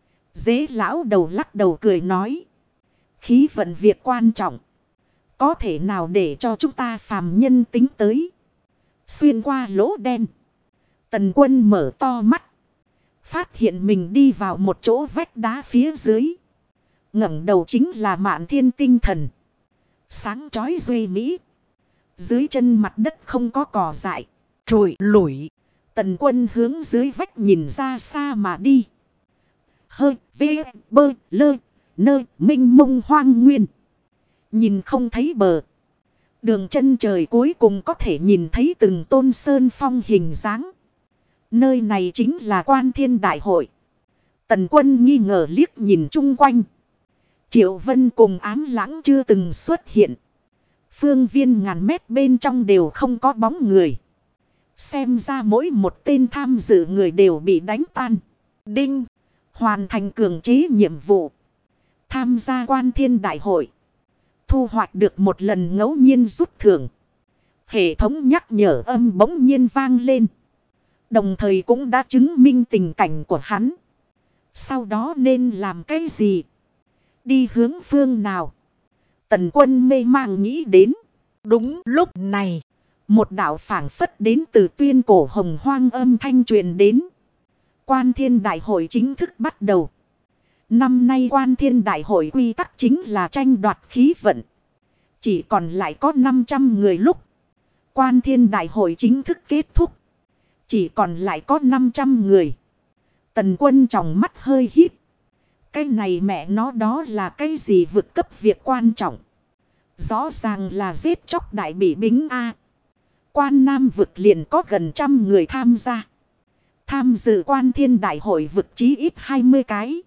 Dế lão đầu lắc đầu cười nói. Khí vận việc quan trọng. Có thể nào để cho chúng ta phàm nhân tính tới. Xuyên qua lỗ đen. Tần Quân mở to mắt. Phát hiện mình đi vào một chỗ vách đá phía dưới. Ngẩng đầu chính là Mạn Thiên tinh thần. Sáng chói duy mỹ. Dưới chân mặt đất không có cỏ dại. Trụi lủi. Tần Quân hướng dưới vách nhìn ra xa mà đi. Hơi, vê, bơ, lơ, nơi, minh mông hoang nguyên. Nhìn không thấy bờ. Đường chân trời cuối cùng có thể nhìn thấy từng tôn sơn phong hình dáng. Nơi này chính là Quan Thiên Đại hội. Tần Quân nghi ngờ liếc nhìn chung quanh. Triệu Vân cùng Ám Lãng chưa từng xuất hiện. Phương viên ngàn mét bên trong đều không có bóng người. Xem ra mỗi một tên tham dự người đều bị đánh tan. Đinh. Hoàn thành cường chế nhiệm vụ. Tham gia Quan Thiên Đại hội. Thu hoạch được một lần ngẫu nhiên rút thưởng. Hệ thống nhắc nhở âm bỗng nhiên vang lên. Đồng thời cũng đã chứng minh tình cảnh của hắn. Sau đó nên làm cái gì? Đi hướng phương nào? Tần Quân mê mang nghĩ đến. Đúng lúc này. Một đạo phảng phất đến từ tuyên cổ hồng hoang âm thanh truyền đến. Quan Thiên Đại hội chính thức bắt đầu. Năm nay Quan Thiên Đại hội quy tắc chính là tranh đoạt khí vận. Chỉ còn lại có 500 người lúc. Quan Thiên Đại hội chính thức kết thúc. Chỉ còn lại có 500 người. Tần Quân tròng mắt hơi híp. Cái này mẹ nó đó là cái gì vượt cấp việc quan trọng. Rõ ràng là giết chóc đại bỉ bính A. Quan Nam vực liền có gần 100 người tham gia. Tham dự Quan Thiên Đại hội vực chí ít 20 cái.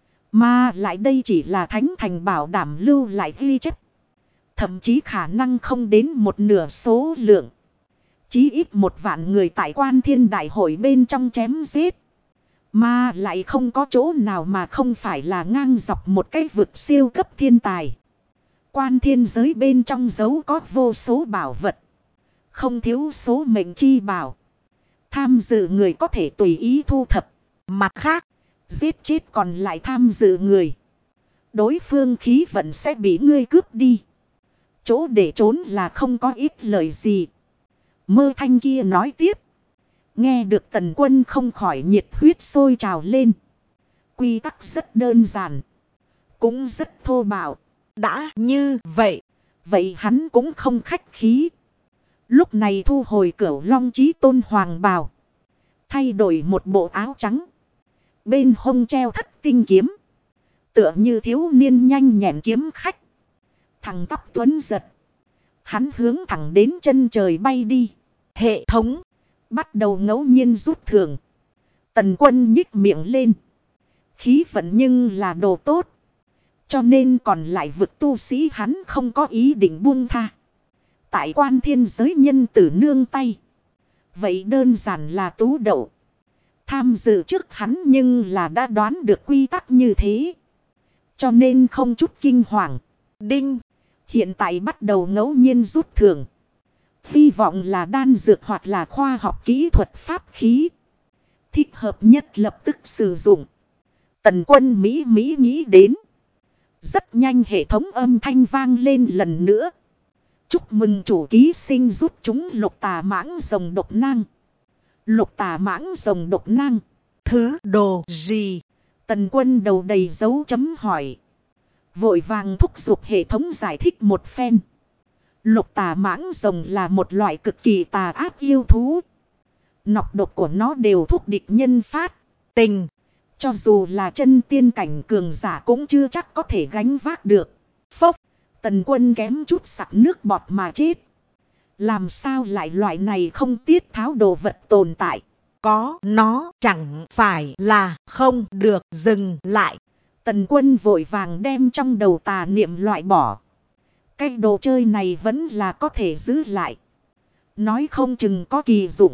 Mà lại đây chỉ là Thánh Thành bảo đảm lưu lại ghi chép. Thậm chí khả năng không đến một nửa số lượng. Chí ít 1.000 người tại Quan Thiên Đại hội bên trong chém giết. Mà lại không có chỗ nào mà không phải là ngang dọc một cái vực siêu cấp thiên tài. Quan thiên giới bên trong giấu có vô số bảo vật. không thiếu số mệnh chi bảo. Tham dự người có thể tùy ý thu thập. Mặt khác, giết chết còn lại tham dự người, đối phương khí vận sẽ bị ngươi cướp đi. Chỗ để trốn là không có ít lời gì. Mơ thanh kia nói tiếp. Nghe được Tần Quân không khỏi nhiệt huyết sôi trào lên. Quy tắc rất đơn giản, cũng rất thô bạo. Đã như vậy, vậy hắn cũng không khách khí. Lúc này thu hồi Cửu Long Chí Tôn hoàng bào, thay đổi một bộ áo trắng, bên hông treo thất tinh kiếm, tựa như thiếu niên nhanh nhẹn kiếm khách. Thằng tóc tuấn giật, hắn hướng thẳng đến chân trời bay đi. Hệ thống bắt đầu ngẫu nhiên rút thưởng. Tần Quân nhích miệng lên. Khí vận nhưng là đồ tốt, cho nên còn lại vực tu sĩ hắn không có ý định buông tha. Tại Quan Thiên giới nhân tử nương tay, vậy đơn giản là tú đậu. Tham dự trước hắn nhưng là đã đoán được quy tắc như thế, cho nên không chút kinh hoàng. Đinh, hiện tại bắt đầu ngẫu nhiên rút thưởng. Hy vọng là đan dược hoặc là khoa học kỹ thuật pháp khí, thích hợp nhất lập tức sử dụng. Tần Quân Mỹ nghĩ đến. Rất nhanh hệ thống âm thanh vang lên lần nữa. Chúc mừng chủ ký sinh rút chúng lục tà mãng rồng độc nang. Lục tà mãng rồng độc nang, thứ đồ gì? Tần Quân đầu đầy dấu chấm hỏi, vội vàng thúc giục hệ thống giải thích một phen. Lục tà mãng rồng là một loại cực kỳ tà ác yêu thú. Nọc độc của nó đều thúc địch nhân phát tình. Cho dù là chân tiên cảnh cường giả cũng chưa chắc có thể gánh vác được. Phốc, Tần Quân kém chút sặc nước bọt mà chết. Làm sao lại loại này không tiết tháo đồ vật tồn tại? Có nó chẳng phải là không được dừng lại. Tần Quân vội vàng đem trong đầu tà niệm loại bỏ. Cái đồ chơi này vẫn là có thể giữ lại, nói không chừng có kỳ dụng.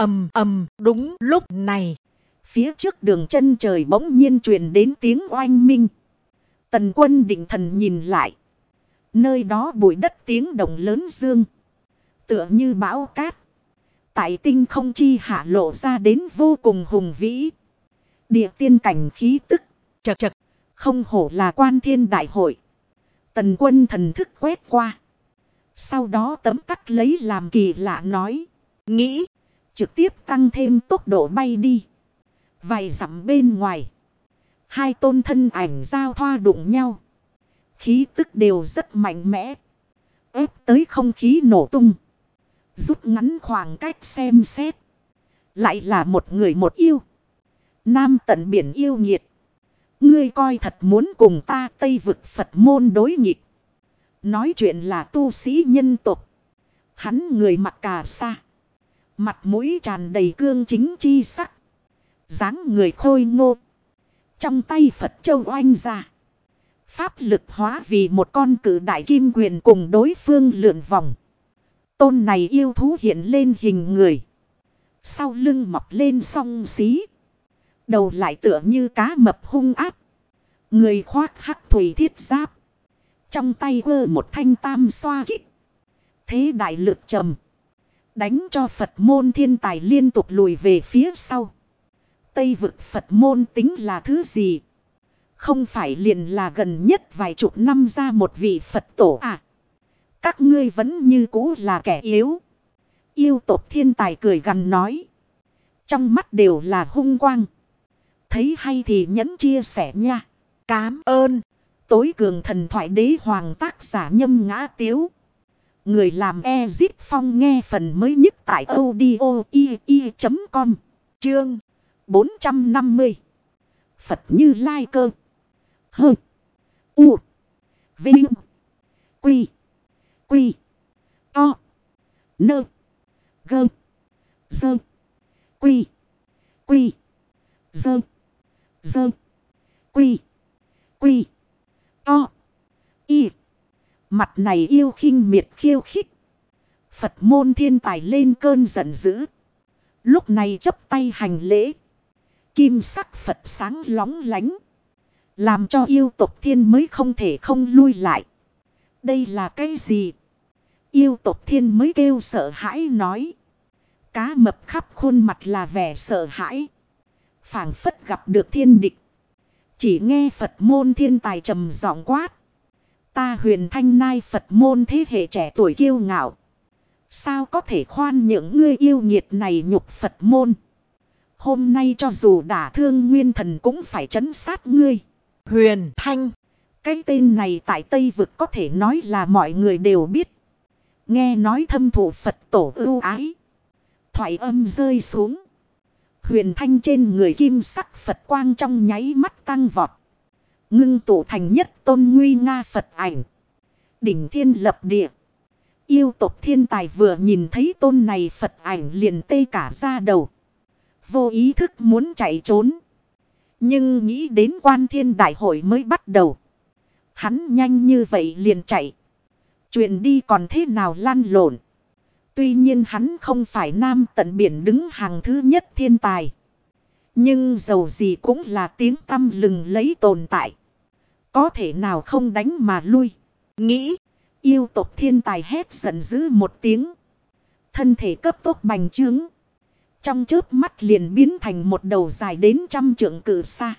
Đúng lúc này, phía trước đường chân trời bỗng nhiên truyền đến tiếng oanh minh. Tần Quân định thần nhìn lại. Nơi đó bụi đất tiếng động lớn dương, tựa như bão cát. Tại tinh không chi hạ lộ ra đến vô cùng hùng vĩ. Địa tiên cảnh khí tức. Chật, không hổ là Quan Thiên đại hội. Tần Quân thần thức quét qua, sau đó tấm tắc lấy làm kỳ lạ nói. Nghĩ trực tiếp tăng thêm tốc độ bay đi. Vài dặm bên ngoài, hai tôn thân ảnh giao thoa đụng nhau. Khí tức đều rất mạnh mẽ, ép tới không khí nổ tung. Rút ngắn khoảng cách xem xét, lại là một người một yêu. Nam tận biển yêu nghiệt, ngươi coi thật muốn cùng ta Tây vực Phật môn đối nghịch. Nói chuyện là tu sĩ nhân tộc. Hắn người mặc cà sa, mặt mũi tràn đầy cương chính chi sắc, dáng người khôi ngô, trong tay Phật châu oanh ra. Pháp lực hóa vì một con cự đại kim quyền cùng đối phương lượn vòng. Tôn này yêu thú hiện lên hình người, sau lưng mọc lên song xí, đầu lại tựa như cá mập hung ác. Người khoác hắc thủy thiết giáp, trong tay vơ một thanh tam xoa kích. Thế đại lực trầm, đánh cho Phật môn thiên tài liên tục lùi về phía sau. Tây vực Phật môn tính là thứ gì? Không phải liền là gần nhất vài chục năm ra một vị Phật tổ à? Các ngươi vẫn như cũ là kẻ yếu. Yêu tộc thiên tài cười gằn nói, trong mắt đều là hung quang. Thấy hay thì nhẫn chia sẻ nha. Cám ơn. Tối cường thần thoại đế hoàng tác giả Nhâm Ngã Tiếu. Người làm Ezip Phong nghe phần mới nhất tại audio.com. Chương 450. Phật Như Lai Cơ. Hơ. U. Vinh. Quy. Quy. To. Nơ. Gơ. Sơ. Quy. Quy. Dơ. Dơ. Quy. Quy. To. Y. Mặt này yêu khinh miệt khiêu khích. Phật môn thiên tài lên cơn giận dữ. Lúc này chắp tay hành lễ. Kim sắc Phật sáng lóng lánh, làm cho yêu tộc thiên mới không thể không lui lại. Đây là cái gì? Yêu tộc thiên mới kêu sợ hãi nói. Cá mập khắp khuôn mặt là vẻ sợ hãi. Phảng phất gặp được thiên địch. Chỉ nghe Phật môn thiên tài trầm giọng quát. Ta Huyền Thanh Nai Phật môn thế hệ trẻ tuổi kiêu ngạo. Sao có thể khoan những ngươi yêu nghiệt này nhục Phật môn. Hôm nay cho dù đả thương nguyên thần cũng phải trấn sát ngươi. Huyền Thanh. Cái tên này tại Tây Vực có thể nói là mọi người đều biết. Nghe nói thâm thụ Phật tổ ưu ái. Thoại âm rơi xuống. Huyền Thanh trên người kim sắc Phật quang trong nháy mắt tăng vọt. Ngưng tụ thành nhất tôn nguy nga Phật ảnh. Đỉnh thiên lập địa. Yêu tộc thiên tài vừa nhìn thấy tôn này Phật ảnh liền tê cả da đầu. Vô ý thức muốn chạy trốn. Nhưng nghĩ đến Quan Thiên Đại Hội mới bắt đầu. Hắn nhanh như vậy liền chạy. Chuyện đi còn thế nào lăn lộn. Tuy nhiên hắn không phải nam tận biển đứng hàng thứ nhất thiên tài. Nhưng dầu gì cũng là tiếng tăm lừng lấy tồn tại. Có thể nào không đánh mà lui. Nghĩ. Yêu tộc thiên tài hét giận dữ một tiếng. Thân thể cấp tốc bành trướng. Trong chớp mắt liền biến thành một đầu dài đến 100 trượng cự sa.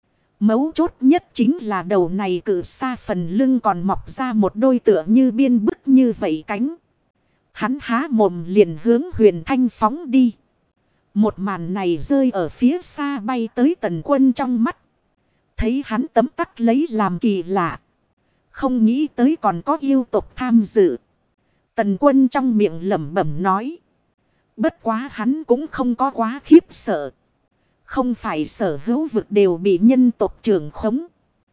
Mấu chốt nhất chính là đầu này cự sa phần lưng còn mọc ra một đôi tựa như biên bức như vậy cánh. Hắn há mồm liền hướng Huyền Thanh phóng đi. Một màn này rơi ở phía xa bay tới Tần Quân trong mắt. Thấy hắn tấm tắc lấy làm kỳ lạ. Không nghĩ tới còn có yêu tộc tham dự. Tần Quân trong miệng lẩm bẩm nói. Bất quá hắn cũng không có quá khiếp sợ. Không phải sở hữu vực đều bị nhân tộc trưởng khống.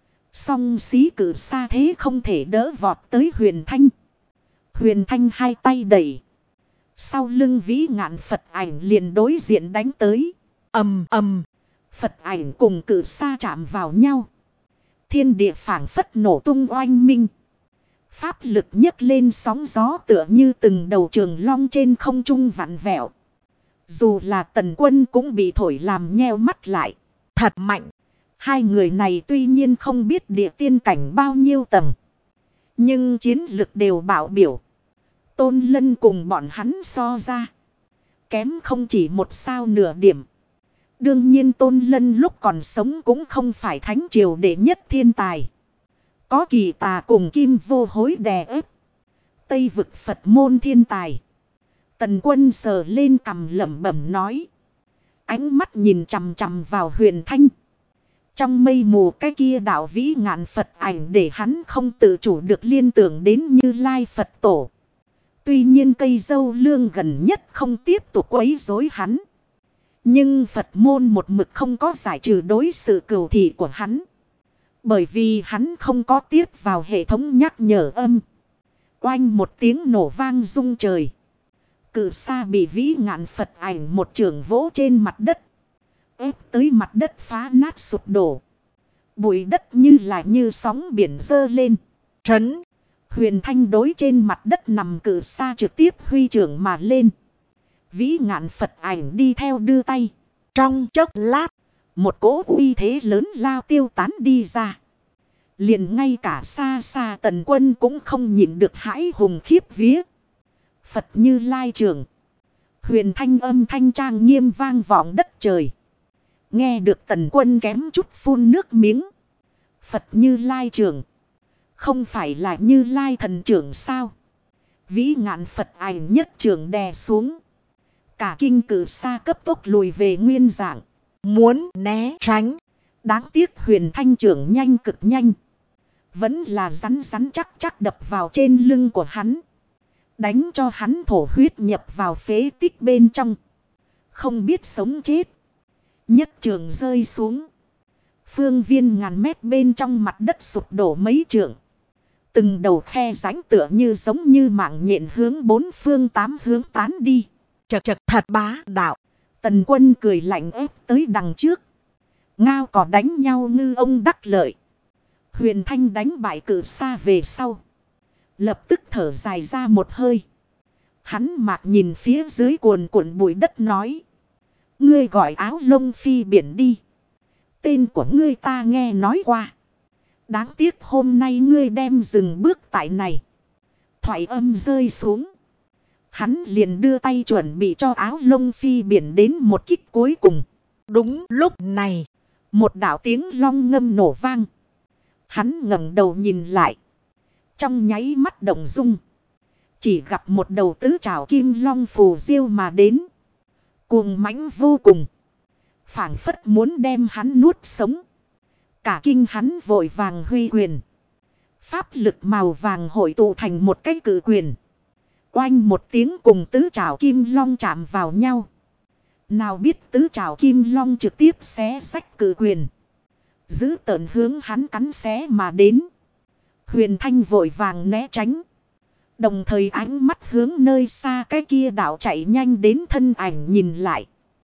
Song xí cử xa thế không thể đỡ vọt tới Huyền Thanh. Huyền Thanh hai tay đẩy. Sau lưng vĩ ngạn Phật ảnh liền đối diện đánh tới. Ầm ầm. Phật ảnh cùng cử xa chạm vào nhau. Thiên địa phảng phất nổ tung oanh minh. Pháp lực nhấc lên sóng gió tựa như từng đầu trường long trên không trung vặn vẹo. Dù là Tần Quân cũng bị thổi làm nheo mắt lại. Thật mạnh. Hai người này tuy nhiên không biết địa tiên cảnh bao nhiêu tầng. Nhưng chiến lực đều bảo biểu. Tôn Lân cùng bọn hắn so ra. Kém không chỉ một sao nửa điểm. Đương nhiên Tôn Lân lúc còn sống cũng không phải thánh triều đệ nhất thiên tài. Có Kỳ Tà cùng Kim Vô Hối đè ép. Tây vực Phật môn thiên tài. Tần Quân sờ lên cằm lẩm bẩm nói. Ánh mắt nhìn chằm chằm vào Huyền Thanh. Trong mây mù cái kia đạo vĩ ngạn Phật ảnh để hắn không tự chủ được liên tưởng đến Như Lai Phật tổ. Tuy nhiên cây dâu lương gần nhất không tiếp tục quấy rối hắn. Nhưng Phật môn một mực không có giải trừ đối sự cừu thị của hắn. Bởi vì hắn không có tiếp vào hệ thống nhắc nhở âm. Oanh một tiếng nổ vang rung trời. Cự sa bị vĩ ngạn Phật ảnh một trường vỗ trên mặt đất. Ép tới mặt đất phá nát sụp đổ. Bụi đất như sóng biển dơ lên. Trấn. Huyền Thanh đối trên mặt đất nằm cự sa trực tiếp huy trưởng mà lên. Vĩ ngạn Phật ảnh đi theo đưa tay. Trong chốc lát. Một cỗ uy thế lớn lao tiêu tán đi ra. Liền ngay cả xa xa Tần Quân cũng không nhịn được hãi hùng khiếp vía. Phật Như Lai trường. Huyền Thanh âm thanh trang nghiêm vang vọng đất trời. Nghe được Tần Quân kém chút phun nước miếng. Phật Như Lai trường. Không phải là Như Lai thần trưởng sao? Vĩ ngạn Phật ảnh nhất trường đè xuống. Cả kinh cử xa cấp tốc lùi về nguyên dạng. Muốn né tránh. Đáng tiếc Huyền Thanh trưởng nhanh cực nhanh. Vẫn là rắn chắc đập vào trên lưng của hắn. Đánh cho hắn thổ huyết nhập vào phế tích bên trong. Không biết sống chết. Nhất trường rơi xuống. Phương viên ngàn mét bên trong mặt đất sụp đổ mấy trượng. Từng đầu khe rãnh tựa như giống như mạng nhện hướng bốn phương tám hướng tán đi. Chật thật bá đạo. Tần Quân cười lạnh ép tới đằng trước. Ngao cỏ đánh nhau ngư ông đắc lợi. Huyền Thanh đánh bại cự xa về sau. Lập tức thở dài ra một hơi. Hắn mạc nhìn phía dưới cuồn cuộn bụi đất nói. Ngươi gọi áo lông phi biển đi. Tên của ngươi ta nghe nói qua. Đáng tiếc hôm nay ngươi đem dừng bước tại này. thoại âm rơi xuống. Hắn liền đưa tay chuẩn bị cho áo lông phi biển đến một kích cuối cùng. Đúng lúc này, một đạo tiếng long ngâm nổ vang. Hắn ngẩng đầu nhìn lại. Trong nháy mắt động dung. Chỉ gặp một đầu tứ trảo kim long phù diêu mà đến. Cuồng mãnh vô cùng. Phảng phất muốn đem hắn nuốt sống. Cả kinh hắn vội vàng huy quyền. Pháp lực màu vàng hội tụ thành một cái cự quyền. Oanh một tiếng cùng tứ trảo kim long chạm vào nhau. Nào biết tứ trảo kim long trực tiếp xé xách cự quyền. Giữ tợn hướng hắn cắn xé mà đến. Huyền Thanh vội vàng né tránh. Đồng thời ánh mắt hướng nơi xa cái kia đảo chạy nhanh đến thân ảnh nhìn lại.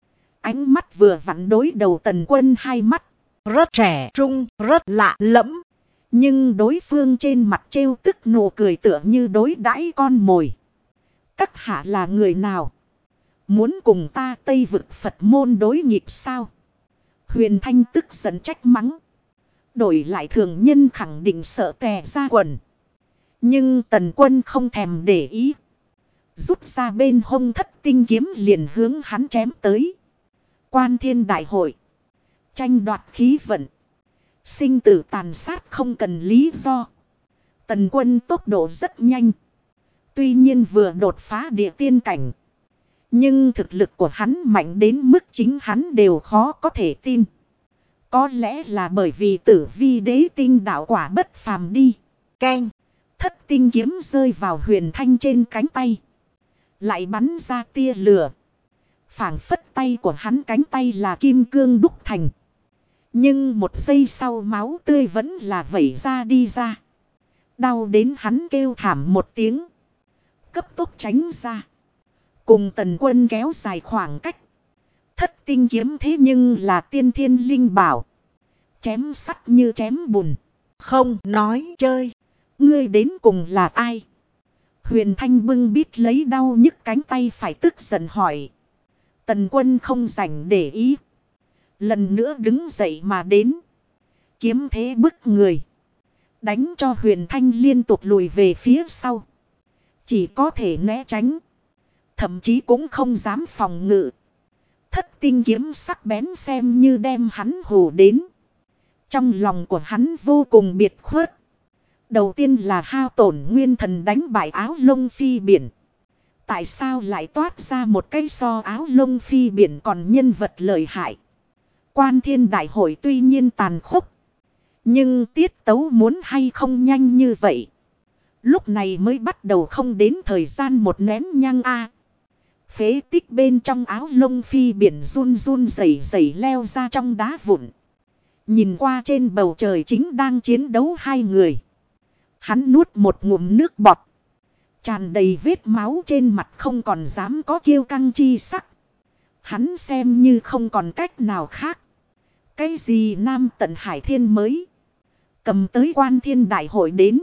Ánh mắt vừa vặn đối đầu Tần Quân hai mắt. rất trẻ trung, rất lạ lẫm. Nhưng đối phương trên mặt trêu tức nụ cười tựa như đối đãi con mồi. Các hạ là người nào? Muốn cùng ta Tây vực Phật môn đối nghịch sao? Huyền Thanh tức giận trách mắng. Đổi lại thường nhân khẳng định sợ tè ra quần. Nhưng Tần Quân không thèm để ý. Rút ra bên hông Thất Tinh kiếm liền hướng hắn chém tới. Quan Thiên đại hội. Tranh đoạt khí vận. Sinh tử tàn sát không cần lý do. Tần Quân tốc độ rất nhanh. Tuy nhiên vừa đột phá địa tiên cảnh. Nhưng thực lực của hắn mạnh đến mức chính hắn đều khó có thể tin. Có lẽ là bởi vì Tử Vi đế tinh đạo quả bất phàm đi. Keng. Thất tinh kiếm rơi vào Huyền Thanh trên cánh tay. Lại bắn ra tia lửa. Phảng phất tay của hắn cánh tay là kim cương đúc thành. Nhưng một giây sau máu tươi vẫn là vẩy ra đi ra. Đau đến hắn kêu thảm một tiếng. Cấp tốc tránh ra. Cùng Tần Quân kéo dài khoảng cách. Thất tinh kiếm thế nhưng là tiên thiên linh bảo. Chém sắt như chém bùn. Không nói chơi. Ngươi đến cùng là ai? Huyền Thanh bưng bít lấy đau nhức cánh tay phải tức giận hỏi. Tần Quân không rảnh để ý. Lần nữa đứng dậy mà đến. Kiếm thế bức người. Đánh cho Huyền Thanh liên tục lùi về phía sau. Chỉ có thể né tránh. Thậm chí cũng không dám phòng ngự. Thất tinh kiếm sắc bén xem như đem hắn hù đến. Trong lòng của hắn vô cùng biệt khuất. Đầu tiên là hao tổn nguyên thần đánh bại áo lông phi biển. Tại sao lại toát ra một cái so áo lông phi biển còn nhân vật lợi hại? Quan Thiên đại hội tuy nhiên tàn khốc. Nhưng tiết tấu muốn hay không nhanh như vậy. Lúc này mới bắt đầu không đến thời gian một nén nhang a. Phế tích bên trong áo lông phi biển run run rẩy rẩy leo ra trong đá vụn. Nhìn qua trên bầu trời chính đang chiến đấu hai người. Hắn nuốt một ngụm nước bọt. Tràn đầy vết máu trên mặt không còn dám có kiêu căng chi sắc. Hắn xem như không còn cách nào khác. Cái gì Nam Tận Hải Thiên mới. Cầm tới Quan Thiên đại hội đến.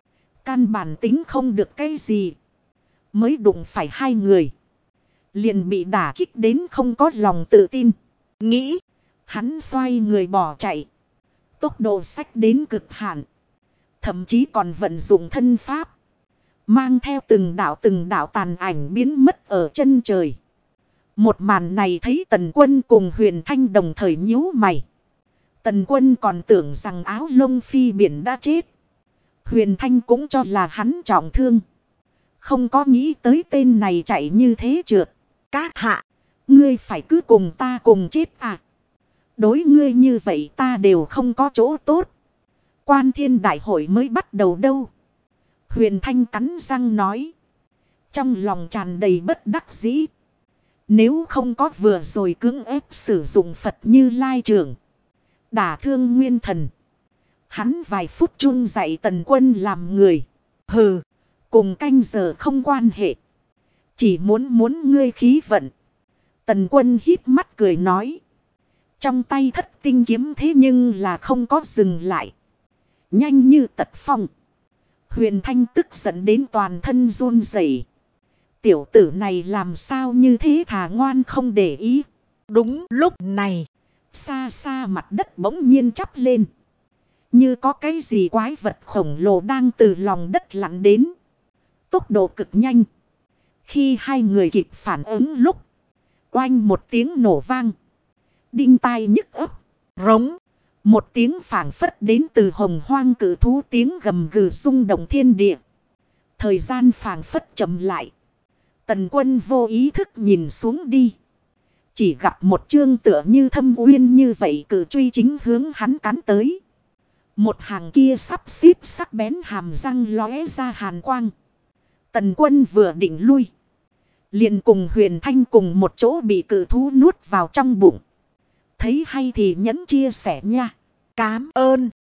Căn bản tính không được cái gì. Mới đụng phải hai người. Liền bị đả kích đến không có lòng tự tin. Nghĩ. Hắn xoay người bỏ chạy. Tốc độ xách đến cực hạn. Thậm chí còn vận dụng thân pháp. Mang theo từng đạo tàn ảnh biến mất ở chân trời. Một màn này thấy Tần Quân cùng Huyền Thanh đồng thời nhíu mày. Tần Quân còn tưởng rằng áo lông phi biển đã chết. Huyền Thanh cũng cho là hắn trọng thương. Không có nghĩ tới tên này chạy như thế trượt. Các hạ, ngươi phải cứ cùng ta cùng chết à? Đối ngươi như vậy ta đều không có chỗ tốt. Quan Thiên đại hội mới bắt đầu đâu. Huyền Thanh cắn răng nói. Trong lòng tràn đầy bất đắc dĩ. Nếu không có vừa rồi cưỡng ép sử dụng Phật Như Lai trưởng. Đả thương nguyên thần. Hắn vài phút chung dạy Tần Quân làm người. Hừ, cùng canh giờ không quan hệ. Chỉ muốn ngươi khí vận. Tần Quân híp mắt cười nói. Trong tay thất tinh kiếm thế nhưng là không có dừng lại. Nhanh như tật phong. Huyền Thanh tức giận đến toàn thân run rẩy. Tiểu tử này làm sao như thế thà ngoan không để ý. Đúng lúc này. Xa xa mặt đất bỗng nhiên chắp lên. Như có cái gì quái vật khổng lồ đang từ lòng đất lặn đến. tốc độ cực nhanh. Khi hai người kịp phản ứng lúc, oanh một tiếng nổ vang. Đinh tai nhức ấp. Rống. Một tiếng phảng phất đến từ hồng hoang cử thú tiếng gầm gừ rung động thiên địa. Thời gian phảng phất chậm lại. Tần Quân vô ý thức nhìn xuống đi. Chỉ gặp một chương tựa như thâm uyên như vậy cử truy chính hướng hắn cắn tới. Một hàng kia sắp xếp sắc bén hàm răng lóe ra hàn quang. Tần Quân vừa định lui, liền cùng Huyền Thanh cùng một chỗ bị cử thú nuốt vào trong bụng. Thấy hay thì nhẫn chia sẻ nha. Cám ơn.